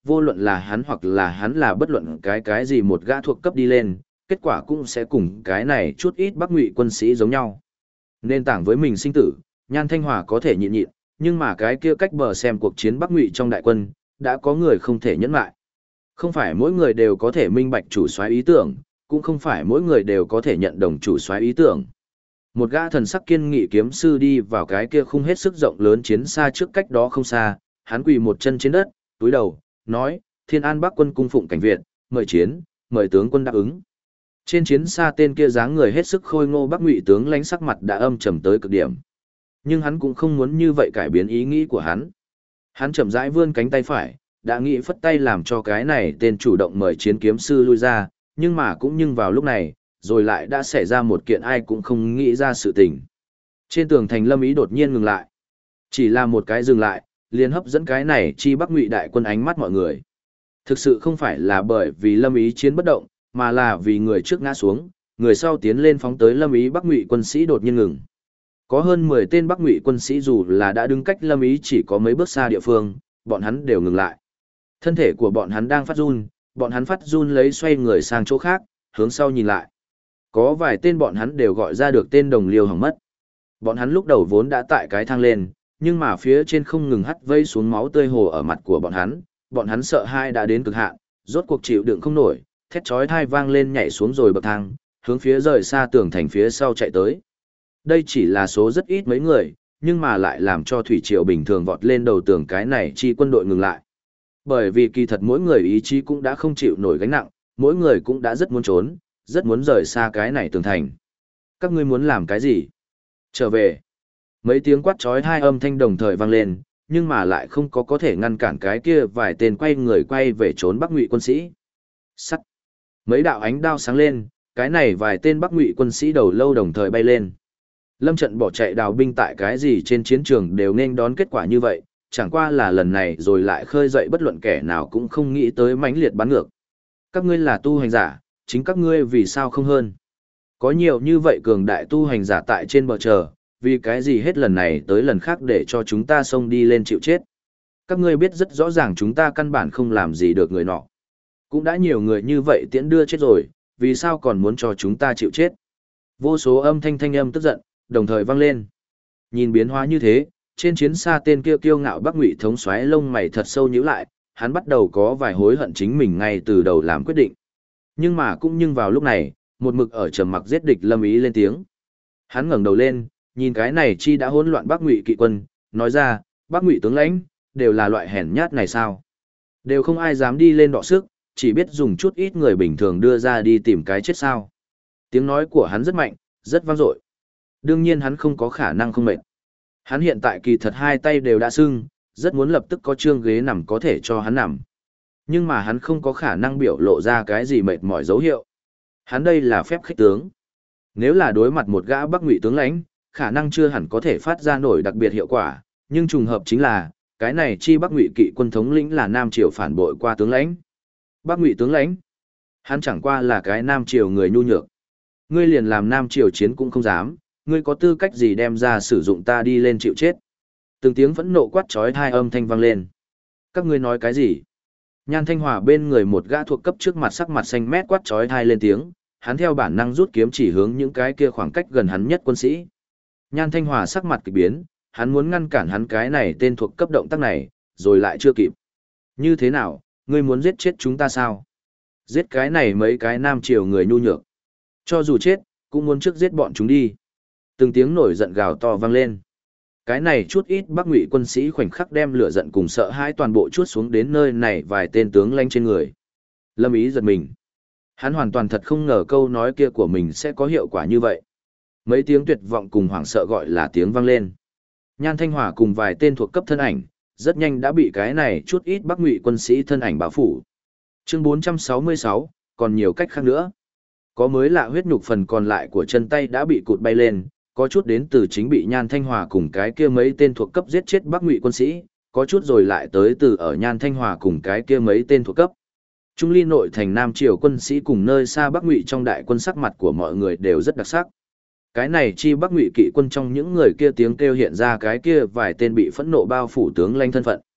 S1: vô luận là hắn hoặc là hắn là bất luận cái gì một gã thuộc cấp đi lên, kết quả cũng sẽ cùng cái này chút ít Bắc Ngụy quân sĩ giống nhau. Nên tảng với mình sinh tử, Nhan Thanh Hòa có thể nhịn nhịn, nhưng mà cái kia cách bờ xem cuộc chiến Bắc Ngụy trong đại quân, đã có người không thể nhẫn lại. Không phải mỗi người đều có thể minh bạch chủ soái ý tưởng, cũng không phải mỗi người đều có thể nhận đồng chủ soái ý tưởng. Một gã thần sắc kiên nghị kiếm sư đi vào cái kia khung hết sức rộng lớn chiến xa trước cách đó không xa, hắn quỳ một chân trên đất, túi đầu, nói, Thiên An Bắc quân cung phụng cảnh Việt, mời chiến, mời tướng quân đáp ứng. Trên chiến xa tên kia dáng người hết sức khôi ngô Bắc Ngụy tướng lãnh sắc mặt đã âm trầm tới cực điểm. Nhưng hắn cũng không muốn như vậy cải biến ý nghĩ của hắn. Hắn chậm rãi vươn cánh tay phải, đã nghĩ phất tay làm cho cái này tên chủ động mời chiến kiếm sư lui ra, nhưng mà cũng nhưng vào lúc này, rồi lại đã xảy ra một kiện ai cũng không nghĩ ra sự tình. Trên tường thành Lâm Ý đột nhiên ngừng lại. Chỉ là một cái dừng lại, liền hấp dẫn cái này chi Bắc Ngụy đại quân ánh mắt mọi người. Thực sự không phải là bởi vì Lâm Ý chiến bất động, mà là vì người trước ngã xuống, người sau tiến lên phóng tới Lâm Ý Bắc Ngụy quân sĩ đột nhiên ngừng. Có hơn 10 tên Bắc Ngụy quân sĩ dù là đã đứng cách Lâm Ý chỉ có mấy bước xa địa phương, bọn hắn đều ngừng lại. Thân thể của bọn hắn đang phát run, bọn hắn phát run lấy xoay người sang chỗ khác, hướng sau nhìn lại. Có vài tên bọn hắn đều gọi ra được tên đồng liêu hỏng mất. Bọn hắn lúc đầu vốn đã tại cái thang lên, nhưng mà phía trên không ngừng hắt vây xuống máu tươi hồ ở mặt của bọn hắn sợ hai đã đến cực hạn, rốt cuộc chịu đựng không nổi, thét chói tai vang lên nhảy xuống rồi bậc thang, hướng phía rời xa tường thành phía sau chạy tới. Đây chỉ là số rất ít mấy người, nhưng mà lại làm cho thủy triều bình thường vọt lên đầu tường cái này chi quân đội ngừng lại. Bởi vì kỳ thật mỗi người ý chí cũng đã không chịu nổi gánh nặng, mỗi người cũng đã rất muốn trốn, rất muốn rời xa cái này tường thành. Các ngươi muốn làm cái gì? Trở về. Mấy tiếng quát chói hai âm thanh đồng thời vang lên, nhưng mà lại không có thể ngăn cản cái kia vài tên quay người quay về trốn Bắc Ngụy quân sĩ. Sắt. Mấy đạo ánh đao sáng lên, cái này vài tên Bắc Ngụy quân sĩ đầu lâu đồng thời bay lên. Lâm trận bỏ chạy đào binh tại cái gì trên chiến trường đều nên đón kết quả như vậy, chẳng qua là lần này rồi lại khơi dậy bất luận kẻ nào cũng không nghĩ tới mãnh liệt bắn ngược. Các ngươi là tu hành giả, chính các ngươi vì sao không hơn? Có nhiều như vậy cường đại tu hành giả tại trên bờ chờ, vì cái gì hết lần này tới lần khác để cho chúng ta xông đi lên chịu chết. Các ngươi biết rất rõ ràng chúng ta căn bản không làm gì được người nọ. Cũng đã nhiều người như vậy tiễn đưa chết rồi, vì sao còn muốn cho chúng ta chịu chết? Vô số âm thanh âm tức giận, đồng thời vang lên. Nhìn biến hóa như thế, trên chiến xa tên kia kiêu ngạo Bắc Ngụy thống soái lông mày thật sâu nhíu lại, hắn bắt đầu có vài hối hận chính mình ngay từ đầu làm quyết định. Nhưng mà cũng nhưng vào lúc này, một mực ở trầm mặc giết địch Lâm Ý lên tiếng. Hắn ngẩng đầu lên, nhìn cái này chi đã hỗn loạn Bắc Ngụy kỵ quân, nói ra, Bắc Ngụy tướng lãnh, đều là loại hèn nhát này sao? Đều không ai dám đi lên đọ sức, chỉ biết dùng chút ít người bình thường đưa ra đi tìm cái chết sao. Tiếng nói của hắn rất mạnh, rất vang dội. Đương nhiên hắn không có khả năng không mệt. Hắn hiện tại kỳ thật hai tay đều đã sưng, rất muốn lập tức có trương ghế nằm có thể cho hắn nằm. Nhưng mà hắn không có khả năng biểu lộ ra cái gì mệt mỏi dấu hiệu. Hắn đây là phép khích tướng. Nếu là đối mặt một gã Bắc Ngụy tướng lãnh, khả năng chưa hẳn có thể phát ra nổi đặc biệt hiệu quả, nhưng trùng hợp chính là, cái này chi Bắc Ngụy kỵ quân thống lĩnh là Nam Triều phản bội qua tướng lãnh. Bắc Ngụy tướng lãnh, hắn chẳng qua là cái Nam Triều người nhu nhược. Ngươi liền làm Nam Triều chiến cũng không dám, ngươi có tư cách gì đem ra sử dụng ta đi lên chịu chết. Từng tiếng phẫn nộ quát chói tai âm thanh vang lên. Các ngươi nói cái gì? Nhan Thanh Hòa bên người một gã thuộc cấp trước mặt sắc mặt xanh mét quát chói tai lên tiếng, hắn theo bản năng rút kiếm chỉ hướng những cái kia khoảng cách gần hắn nhất quân sĩ. Nhan Thanh Hòa sắc mặt kỳ biến, hắn muốn ngăn cản hắn cái này tên thuộc cấp động tác này, rồi lại chưa kịp. Như thế nào, ngươi muốn giết chết chúng ta sao? Giết cái này mấy cái Nam Triều người nhu nhược. Cho dù chết, cũng muốn trước giết bọn chúng đi. Từng tiếng nổi giận gào to vang lên. Cái này chút ít Bắc Ngụy quân sĩ khoảnh khắc đem lửa giận cùng sợ hãi toàn bộ chuốt xuống đến nơi này vài tên tướng lãnh trên người. Lâm Ý giật mình. Hắn hoàn toàn thật không ngờ câu nói kia của mình sẽ có hiệu quả như vậy. Mấy tiếng tuyệt vọng cùng hoảng sợ gọi là tiếng vang lên. Nhan Thanh Hòa cùng vài tên thuộc cấp thân ảnh, rất nhanh đã bị cái này chút ít Bắc Ngụy quân sĩ thân ảnh bao phủ. Chương 466, còn nhiều cách khác nữa. Có mới lạ huyết nhục phần còn lại của chân tay đã bị cụt bay lên, có chút đến từ chính bị Nhan Thanh Hòa cùng cái kia mấy tên thuộc cấp giết chết Bắc Ngụy quân sĩ, có chút rồi lại tới từ ở Nhan Thanh Hòa cùng cái kia mấy tên thuộc cấp. Trung ly nội thành Nam Triều quân sĩ cùng nơi xa Bắc Ngụy trong đại quân sắc mặt của mọi người đều rất đặc sắc. Cái này chi Bắc Ngụy kỵ quân trong những người kia tiếng kêu hiện ra cái kia vài tên bị phẫn nộ bao phủ tướng lãnh thân phận.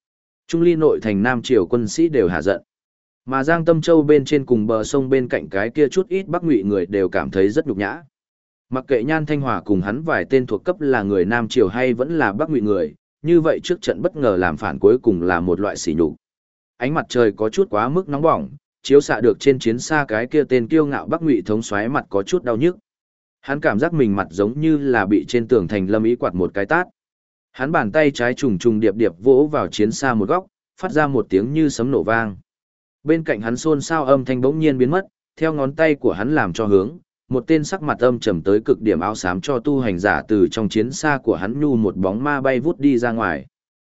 S1: Trung ly nội thành Nam Triều quân sĩ đều hạ giận. Mà Giang Tâm Châu bên trên cùng bờ sông bên cạnh cái kia chút ít Bắc Ngụy người đều cảm thấy rất nhục nhã. Mặc kệ Nhan Thanh Hòa cùng hắn vài tên thuộc cấp là người Nam Triều hay vẫn là Bắc Ngụy người, như vậy trước trận bất ngờ làm phản cuối cùng là một loại sỉ nhục. Ánh mặt trời có chút quá mức nóng bỏng, chiếu xạ được trên chiến xa cái kia tên kiêu ngạo Bắc Ngụy thống soái mặt có chút đau nhức. Hắn cảm giác mình mặt giống như là bị trên tường thành Lâm Ý quạt một cái tát. Hắn bàn tay trái trùng trùng điệp điệp vỗ vào chiến xa một góc, phát ra một tiếng như sấm nổ vang. Bên cạnh hắn xôn xao âm thanh bỗng nhiên biến mất, theo ngón tay của hắn làm cho hướng, một tên sắc mặt âm trầm tới cực điểm áo xám cho tu hành giả từ trong chiến xa của hắn nhu một bóng ma bay vút đi ra ngoài.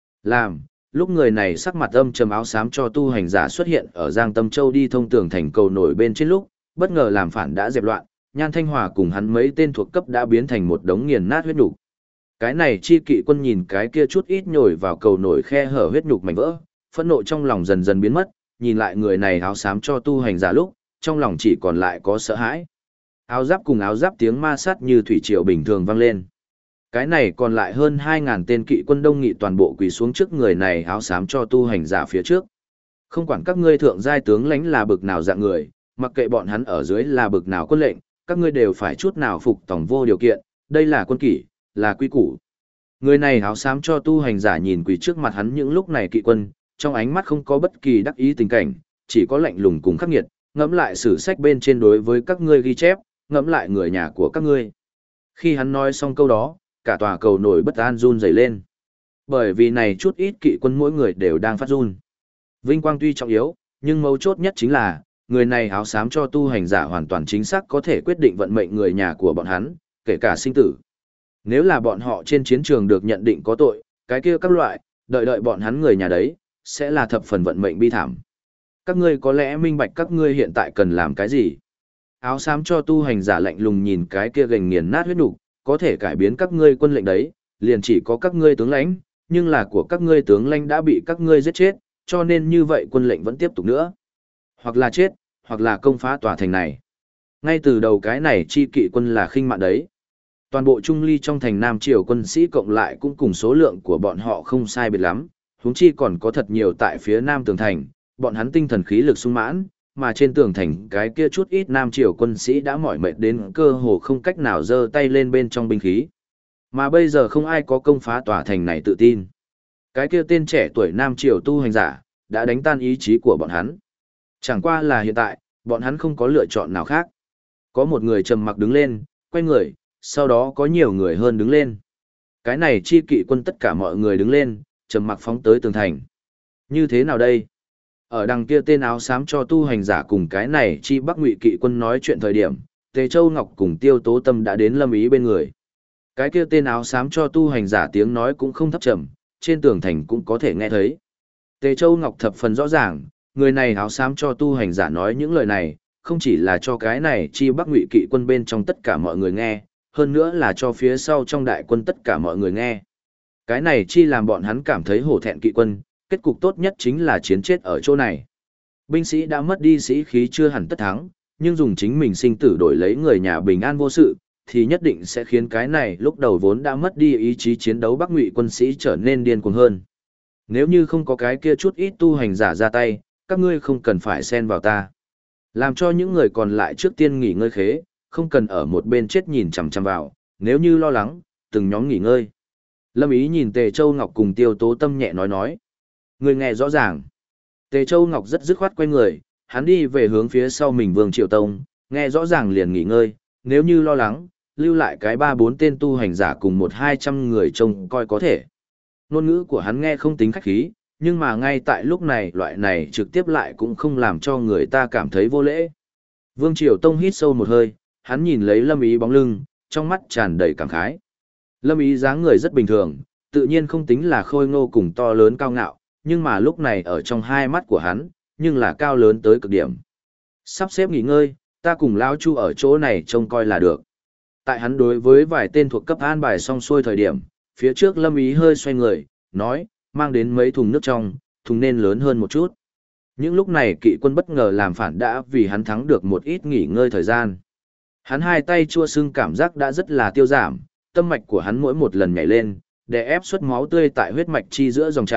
S1: Lúc người này sắc mặt âm trầm áo xám cho tu hành giả xuất hiện ở Giang Tâm Châu đi thông tường thành cầu nổi bên trên lúc, bất ngờ làm phản đã dẹp loạn, Nhan Thanh Hòa cùng hắn mấy tên thuộc cấp đã biến thành một đống nghiền nát huyết nhục. Cái này chi kỵ quân nhìn cái kia chút ít nhồi vào cầu nổi khe hở huyết nhục mảnh vỡ, phẫn nộ trong lòng dần dần biến mất, nhìn lại người này áo xám cho tu hành giả lúc, trong lòng chỉ còn lại có sợ hãi. Áo giáp cùng áo giáp tiếng ma sát như thủy triều bình thường vang lên. Cái này còn lại hơn 2.000 tên kỵ quân đông nghị toàn bộ quỳ xuống trước người này áo xám cho tu hành giả phía trước. Không quản các ngươi thượng giai tướng lãnh là bực nào dạng người, mặc kệ bọn hắn ở dưới là bực nào quân lệnh, các ngươi đều phải chút nào phục tòng vô điều kiện, đây là quân kỷ, là quy củ. Người này áo xám cho tu hành giả nhìn quỳ trước mặt hắn những lúc này kỵ quân, trong ánh mắt không có bất kỳ đắc ý tình cảnh, chỉ có lạnh lùng cùng khắc nghiệt, ngẫm lại sử sách bên trên đối với các ngươi ghi chép, ngẫm lại người nhà của các ngươi. Khi hắn nói xong câu đó, cả tòa cầu nổi bất an run rẩy lên. Bởi vì này chút ít kỵ quân mỗi người đều đang phát run. Vinh quang tuy trọng yếu, nhưng mấu chốt nhất chính là, người này áo xám cho tu hành giả hoàn toàn chính xác có thể quyết định vận mệnh người nhà của bọn hắn, kể cả sinh tử. Nếu là bọn họ trên chiến trường được nhận định có tội, cái kia các loại, đợi bọn hắn người nhà đấy, sẽ là thập phần vận mệnh bi thảm. Các ngươi có lẽ minh bạch các ngươi hiện tại cần làm cái gì. Áo xám cho tu hành giả lạnh lùng nhìn cái kia gành nghiền nát huyết nục, có thể cải biến các ngươi quân lệnh đấy, liền chỉ có các ngươi tướng lãnh, nhưng là của các ngươi tướng lãnh đã bị các ngươi giết chết, cho nên như vậy quân lệnh vẫn tiếp tục nữa. Hoặc là chết, hoặc là công phá tòa thành này. Ngay từ đầu cái này chi kỵ quân là khinh mạn đấy. Toàn bộ Trung Ly trong thành Nam Triều quân sĩ cộng lại cũng cùng số lượng của bọn họ không sai biệt lắm, huống chi còn có thật nhiều tại phía Nam tường thành, bọn hắn tinh thần khí lực sung mãn, mà trên tường thành cái kia chút ít Nam Triều quân sĩ đã mỏi mệt đến cơ hồ không cách nào giơ tay lên bên trong binh khí. Mà bây giờ không ai có công phá tòa thành này tự tin. Cái kia tên trẻ tuổi Nam Triều tu hành giả, đã đánh tan ý chí của bọn hắn. Chẳng qua là hiện tại, bọn hắn không có lựa chọn nào khác. Có một người trầm mặc đứng lên, quay người, sau đó có nhiều người hơn đứng lên. Cái này chi kỵ quân tất cả mọi người đứng lên, trầm mặc phóng tới tường thành. Như thế nào đây? Ở đằng kia tên áo xám cho tu hành giả cùng cái này chi Bắc Ngụy kỵ quân nói chuyện thời điểm, Tề Châu Ngọc cùng Tiêu Tố Tâm đã đến Lâm Ý bên người. Cái kia tên áo xám cho tu hành giả tiếng nói cũng không thấp trầm, trên tường thành cũng có thể nghe thấy. Tề Châu Ngọc thập phần rõ ràng, người này áo xám cho tu hành giả nói những lời này, không chỉ là cho cái này chi Bắc Ngụy kỵ quân bên trong tất cả mọi người nghe, hơn nữa là cho phía sau trong đại quân tất cả mọi người nghe. Cái này chi làm bọn hắn cảm thấy hổ thẹn kỵ quân, kết cục tốt nhất chính là chiến chết ở chỗ này. Binh sĩ đã mất đi sĩ khí chưa hẳn tất thắng, nhưng dùng chính mình sinh tử đổi lấy người nhà bình an vô sự, thì nhất định sẽ khiến cái này lúc đầu vốn đã mất đi ý chí chiến đấu Bắc Ngụy quân sĩ trở nên điên cuồng hơn. Nếu như không có cái kia chút ít tu hành giả ra tay, các ngươi không cần phải xen vào ta. Làm cho những người còn lại trước tiên nghỉ ngơi khế, không cần ở một bên chết nhìn chằm chằm vào, nếu như lo lắng, từng nhóm nghỉ ngơi. Lâm Ý nhìn Tề Châu Ngọc cùng Tiêu Tố Tâm nhẹ nói. Người nghe rõ ràng. Tề Châu Ngọc rất dứt khoát quay người, hắn đi về hướng phía sau mình Vương Triệu Tông, nghe rõ ràng liền nghỉ ngơi, nếu như lo lắng, lưu lại cái 3-4 tên tu hành giả cùng 100-200 người trông coi có thể. Ngôn ngữ của hắn nghe không tính khách khí, nhưng mà ngay tại lúc này loại này trực tiếp lại cũng không làm cho người ta cảm thấy vô lễ. Vương Triều Tông hít sâu một hơi, hắn nhìn lấy Lâm Ý bóng lưng, trong mắt tràn đầy cảm khái. Lâm Ý dáng người rất bình thường, tự nhiên không tính là khôi ngô cùng to lớn cao ngạo, nhưng mà lúc này ở trong hai mắt của hắn, nhưng là cao lớn tới cực điểm. Sắp xếp nghỉ ngơi, ta cùng Lão Chu ở chỗ này trông coi là được. Tại hắn đối với vài tên thuộc cấp an bài xong xuôi thời điểm, phía trước Lâm Ý hơi xoay người, nói, mang đến mấy thùng nước trong, thùng nên lớn hơn một chút. Những lúc này kỵ quân bất ngờ làm phản đã vì hắn thắng được một ít nghỉ ngơi thời gian. Hắn hai tay chua sưng cảm giác đã rất là tiêu giảm, tâm mạch của hắn mỗi một lần nhảy lên, để ép suất máu tươi tại huyết mạch chi giữa dòng chảy,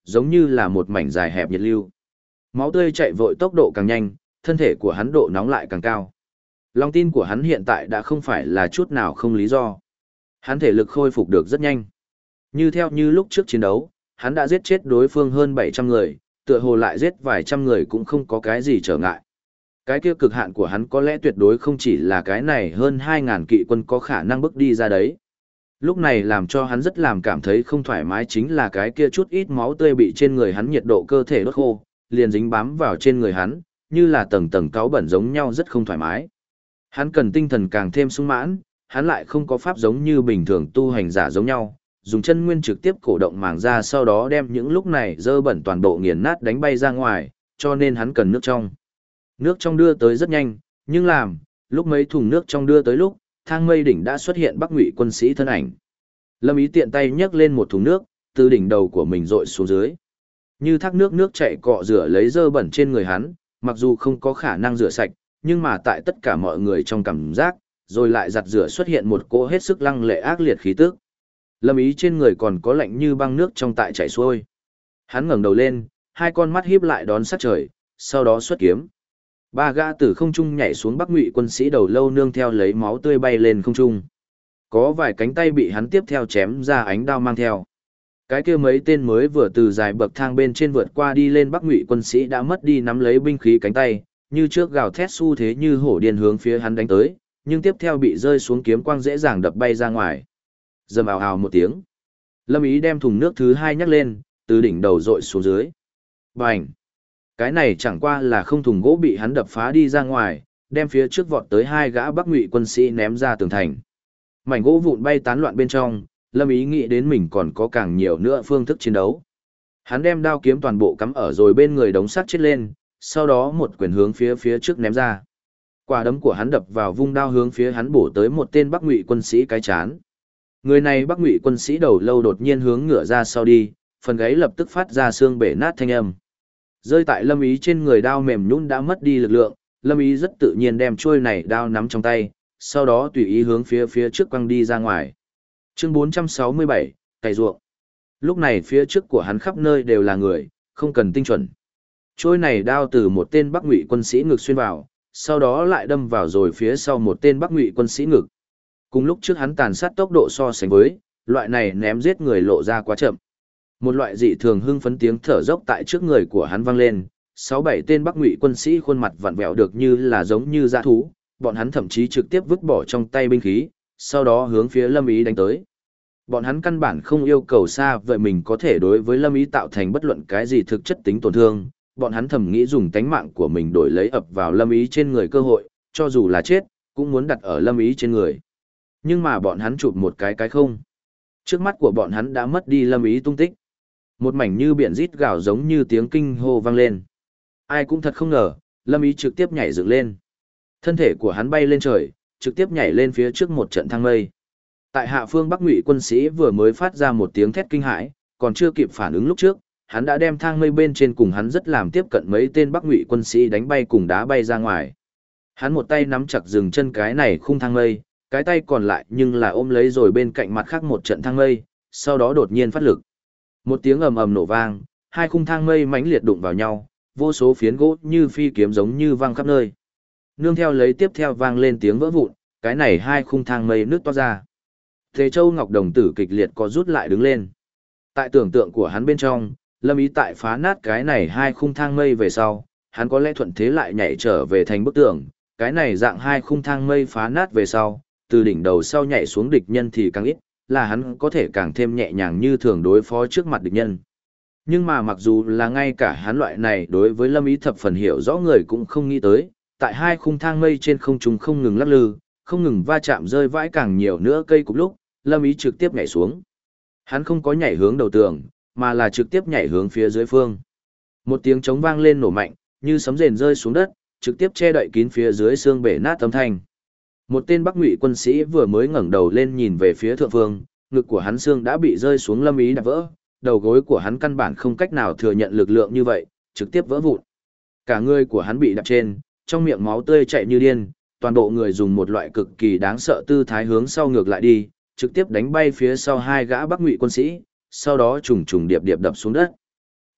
S1: giống như là một mảnh dài hẹp nhiệt lưu. Máu tươi chạy vội tốc độ càng nhanh, thân thể của hắn độ nóng lại càng cao. Lòng tin của hắn hiện tại đã không phải là chút nào không lý do. Hắn thể lực khôi phục được rất nhanh. Như lúc trước chiến đấu, hắn đã giết chết đối phương hơn 700 người, tựa hồ lại giết vài trăm người cũng không có cái gì trở ngại. Cái kia cực hạn của hắn có lẽ tuyệt đối không chỉ là cái này hơn 2.000 kỵ quân có khả năng bước đi ra đấy. Lúc này làm cho hắn rất cảm thấy không thoải mái chính là cái kia chút ít máu tươi bị trên người hắn nhiệt độ cơ thể đốt khô, liền dính bám vào trên người hắn, như là tầng tầng cáu bẩn giống nhau rất không thoải mái. Hắn cần tinh thần càng thêm sung mãn, hắn lại không có pháp giống như bình thường tu hành giả giống nhau, dùng chân nguyên trực tiếp cổ động màng ra sau đó đem những lúc này dơ bẩn toàn bộ nghiền nát đánh bay ra ngoài, cho nên hắn cần nước trong. Nước trong đưa tới rất nhanh, nhưng lúc mấy thùng nước trong đưa tới lúc, thang mây đỉnh đã xuất hiện Bắc Ngụy quân sĩ thân ảnh. Lâm Ý tiện tay nhấc lên một thùng nước, từ đỉnh đầu của mình dội xuống dưới. Như thác nước chảy cọ rửa lấy dơ bẩn trên người hắn, mặc dù không có khả năng rửa sạch, nhưng mà tại tất cả mọi người trong cảm giác, rồi lại giặt rửa xuất hiện một cỗ hết sức lăng lệ ác liệt khí tức. Lâm Ý trên người còn có lạnh như băng nước trong tại chảy xuôi. Hắn ngẩng đầu lên, hai con mắt híp lại đón sát trời, sau đó xuất kiếm. Ba gã từ không trung nhảy xuống Bắc Ngụy quân sĩ đầu lâu nương theo lấy máu tươi bay lên không trung. Có vài cánh tay bị hắn tiếp theo chém ra ánh đao mang theo. Cái kia mấy tên mới vừa từ dài bậc thang bên trên vượt qua đi lên Bắc Ngụy quân sĩ đã mất đi nắm lấy binh khí cánh tay, như trước gào thét xu thế như hổ điên hướng phía hắn đánh tới, nhưng tiếp theo bị rơi xuống kiếm quang dễ dàng đập bay ra ngoài. Rầm ào ào một tiếng. Lâm Ý đem thùng nước thứ hai nhắc lên, từ đỉnh đầu dội xuống dưới. Bành! Cái này chẳng qua là không thùng gỗ bị hắn đập phá đi ra ngoài, đem phía trước vọt tới hai gã Bắc Ngụy quân sĩ ném ra tường thành. Mảnh gỗ vụn bay tán loạn bên trong, Lâm Ý nghĩ đến mình còn có càng nhiều nữa phương thức chiến đấu. Hắn đem đao kiếm toàn bộ cắm ở rồi bên người đống sắt chết lên, sau đó một quyền hướng phía trước ném ra. Quả đấm của hắn đập vào vung đao hướng phía hắn bổ tới một tên Bắc Ngụy quân sĩ cái chán. Người này Bắc Ngụy quân sĩ đầu lâu đột nhiên hướng ngửa ra sau đi, phần gáy lập tức phát ra xương bể nát thanh âm. Rơi tại Lâm Ý trên người đao mềm nhũn đã mất đi lực lượng, Lâm Ý rất tự nhiên đem chuôi này đao nắm trong tay, sau đó tùy ý hướng phía trước quăng đi ra ngoài. Chương 467, cày ruộng. Lúc này phía trước của hắn khắp nơi đều là người, không cần tinh chuẩn. Chuôi này đao từ một tên Bắc Ngụy quân sĩ ngực xuyên vào, sau đó lại đâm vào rồi phía sau một tên Bắc Ngụy quân sĩ ngực. Cùng lúc trước hắn tàn sát tốc độ so sánh với, loại này ném giết người lộ ra quá chậm. Một loại dị thường hưng phấn tiếng thở dốc tại trước người của hắn vang lên, 6-7 tên Bắc Ngụy quân sĩ khuôn mặt vặn vẹo được như là giống như dã thú, bọn hắn thậm chí trực tiếp vứt bỏ trong tay binh khí, sau đó hướng phía Lâm Ý đánh tới. Bọn hắn căn bản không yêu cầu xa vậy mình có thể đối với Lâm Ý tạo thành bất luận cái gì thực chất tính tổn thương, bọn hắn thầm nghĩ dùng tánh mạng của mình đổi lấy ập vào Lâm Ý trên người cơ hội, cho dù là chết, cũng muốn đặt ở Lâm Ý trên người. Nhưng mà bọn hắn chụp một cái không. Trước mắt của bọn hắn đã mất đi Lâm Ý tung tích. Một mảnh như biển rít gào giống như tiếng kinh hô vang lên. Ai cũng thật không ngờ, Lâm Ý trực tiếp nhảy dựng lên. Thân thể của hắn bay lên trời, trực tiếp nhảy lên phía trước một trận thang mây. Tại hạ phương Bắc Ngụy quân sĩ vừa mới phát ra một tiếng thét kinh hãi, còn chưa kịp phản ứng lúc trước, hắn đã đem thang mây bên trên cùng hắn rất làm tiếp cận mấy tên Bắc Ngụy quân sĩ đánh bay cùng đá bay ra ngoài. Hắn một tay nắm chặt dừng chân cái này khung thang mây, cái tay còn lại nhưng là ôm lấy rồi bên cạnh mặt khác một trận thang mây, sau đó đột nhiên phát lực. Một tiếng ầm ầm nổ vang, hai khung thang mây mãnh liệt đụng vào nhau, vô số phiến gỗ như phi kiếm giống như vang khắp nơi. Nương theo lấy tiếp theo vang lên tiếng vỡ vụn, cái này hai khung thang mây nứt toát ra. Thế Châu Ngọc đồng tử kịch liệt có rút lại đứng lên. Tại tưởng tượng của hắn bên trong, Lâm Ý tại phá nát cái này hai khung thang mây về sau, hắn có lẽ thuận thế lại nhảy trở về thành bức tường, cái này dạng hai khung thang mây phá nát về sau, từ đỉnh đầu sau nhảy xuống địch nhân thì càng ít, là hắn có thể càng thêm nhẹ nhàng như thường đối phó trước mặt địch nhân. Nhưng mà mặc dù là ngay cả hắn loại này đối với Lâm Ý thập phần hiểu rõ người cũng không nghĩ tới, tại hai khung thang mây trên không trung không ngừng lắc lư, không ngừng va chạm rơi vãi càng nhiều nữa cây cục lúc, Lâm Ý trực tiếp nhảy xuống. Hắn không có nhảy hướng đầu tường, mà là trực tiếp nhảy hướng phía dưới phương. Một tiếng trống vang lên nổ mạnh, như sấm rền rơi xuống đất, trực tiếp che đậy kín phía dưới xương bể nát âm thanh. Một tên Bắc Ngụy quân sĩ vừa mới ngẩng đầu lên nhìn về phía thượng phương, ngực của hắn xương đã bị rơi xuống Lâm Ý đạp vỡ, đầu gối của hắn căn bản không cách nào thừa nhận lực lượng như vậy, trực tiếp vỡ vụn. Cả người của hắn bị đạp trên, trong miệng máu tươi chảy như điên, toàn bộ người dùng một loại cực kỳ đáng sợ tư thái hướng sau ngược lại đi, trực tiếp đánh bay phía sau hai gã Bắc Ngụy quân sĩ, sau đó trùng trùng điệp điệp đập xuống đất.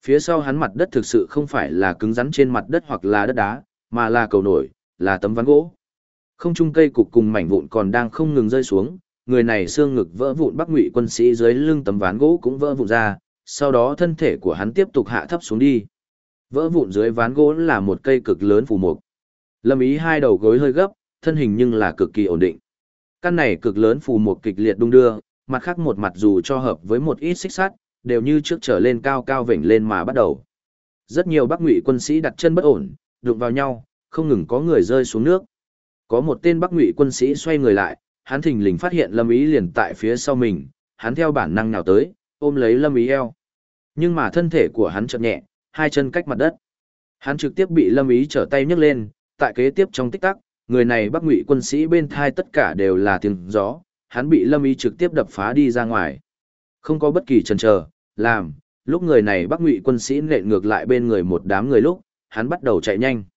S1: Phía sau hắn mặt đất thực sự không phải là cứng rắn trên mặt đất hoặc là đất đá, mà là cầu nổi, là tấm ván gỗ. Không trung cây cục cùng mảnh vụn còn đang không ngừng rơi xuống, người này xương ngực vỡ vụn, Bắc Ngụy quân sĩ dưới lưng tấm ván gỗ cũng vỡ vụn ra, sau đó thân thể của hắn tiếp tục hạ thấp xuống đi. Vỡ vụn dưới ván gỗ là một cây cực lớn phù mục. Lâm Ý hai đầu gối hơi gấp, thân hình nhưng là cực kỳ ổn định. Căn này cực lớn phù mục kịch liệt đung đưa, mặt khác một mặt dù cho hợp với một ít xích sắt, đều như trước trở lên cao cao vểnh lên mà bắt đầu. Rất nhiều Bắc Ngụy quân sĩ đặt chân bất ổn, đụng vào nhau, không ngừng có người rơi xuống nước. Có một tên Bắc Ngụy quân sĩ xoay người lại, hắn thình lình phát hiện Lâm Ý liền tại phía sau mình, hắn theo bản năng nhào tới, ôm lấy Lâm Ý eo. Nhưng mà thân thể của hắn chợt nhẹ, hai chân cách mặt đất. Hắn trực tiếp bị Lâm Ý trở tay nhấc lên, tại kế tiếp trong tích tắc, người này Bắc Ngụy quân sĩ bên thai tất cả đều là tiếng gió, hắn bị Lâm Ý trực tiếp đập phá đi ra ngoài. Không có bất kỳ chần chờ, lúc người này Bắc Ngụy quân sĩ nện ngược lại bên người một đám người lúc, hắn bắt đầu chạy nhanh.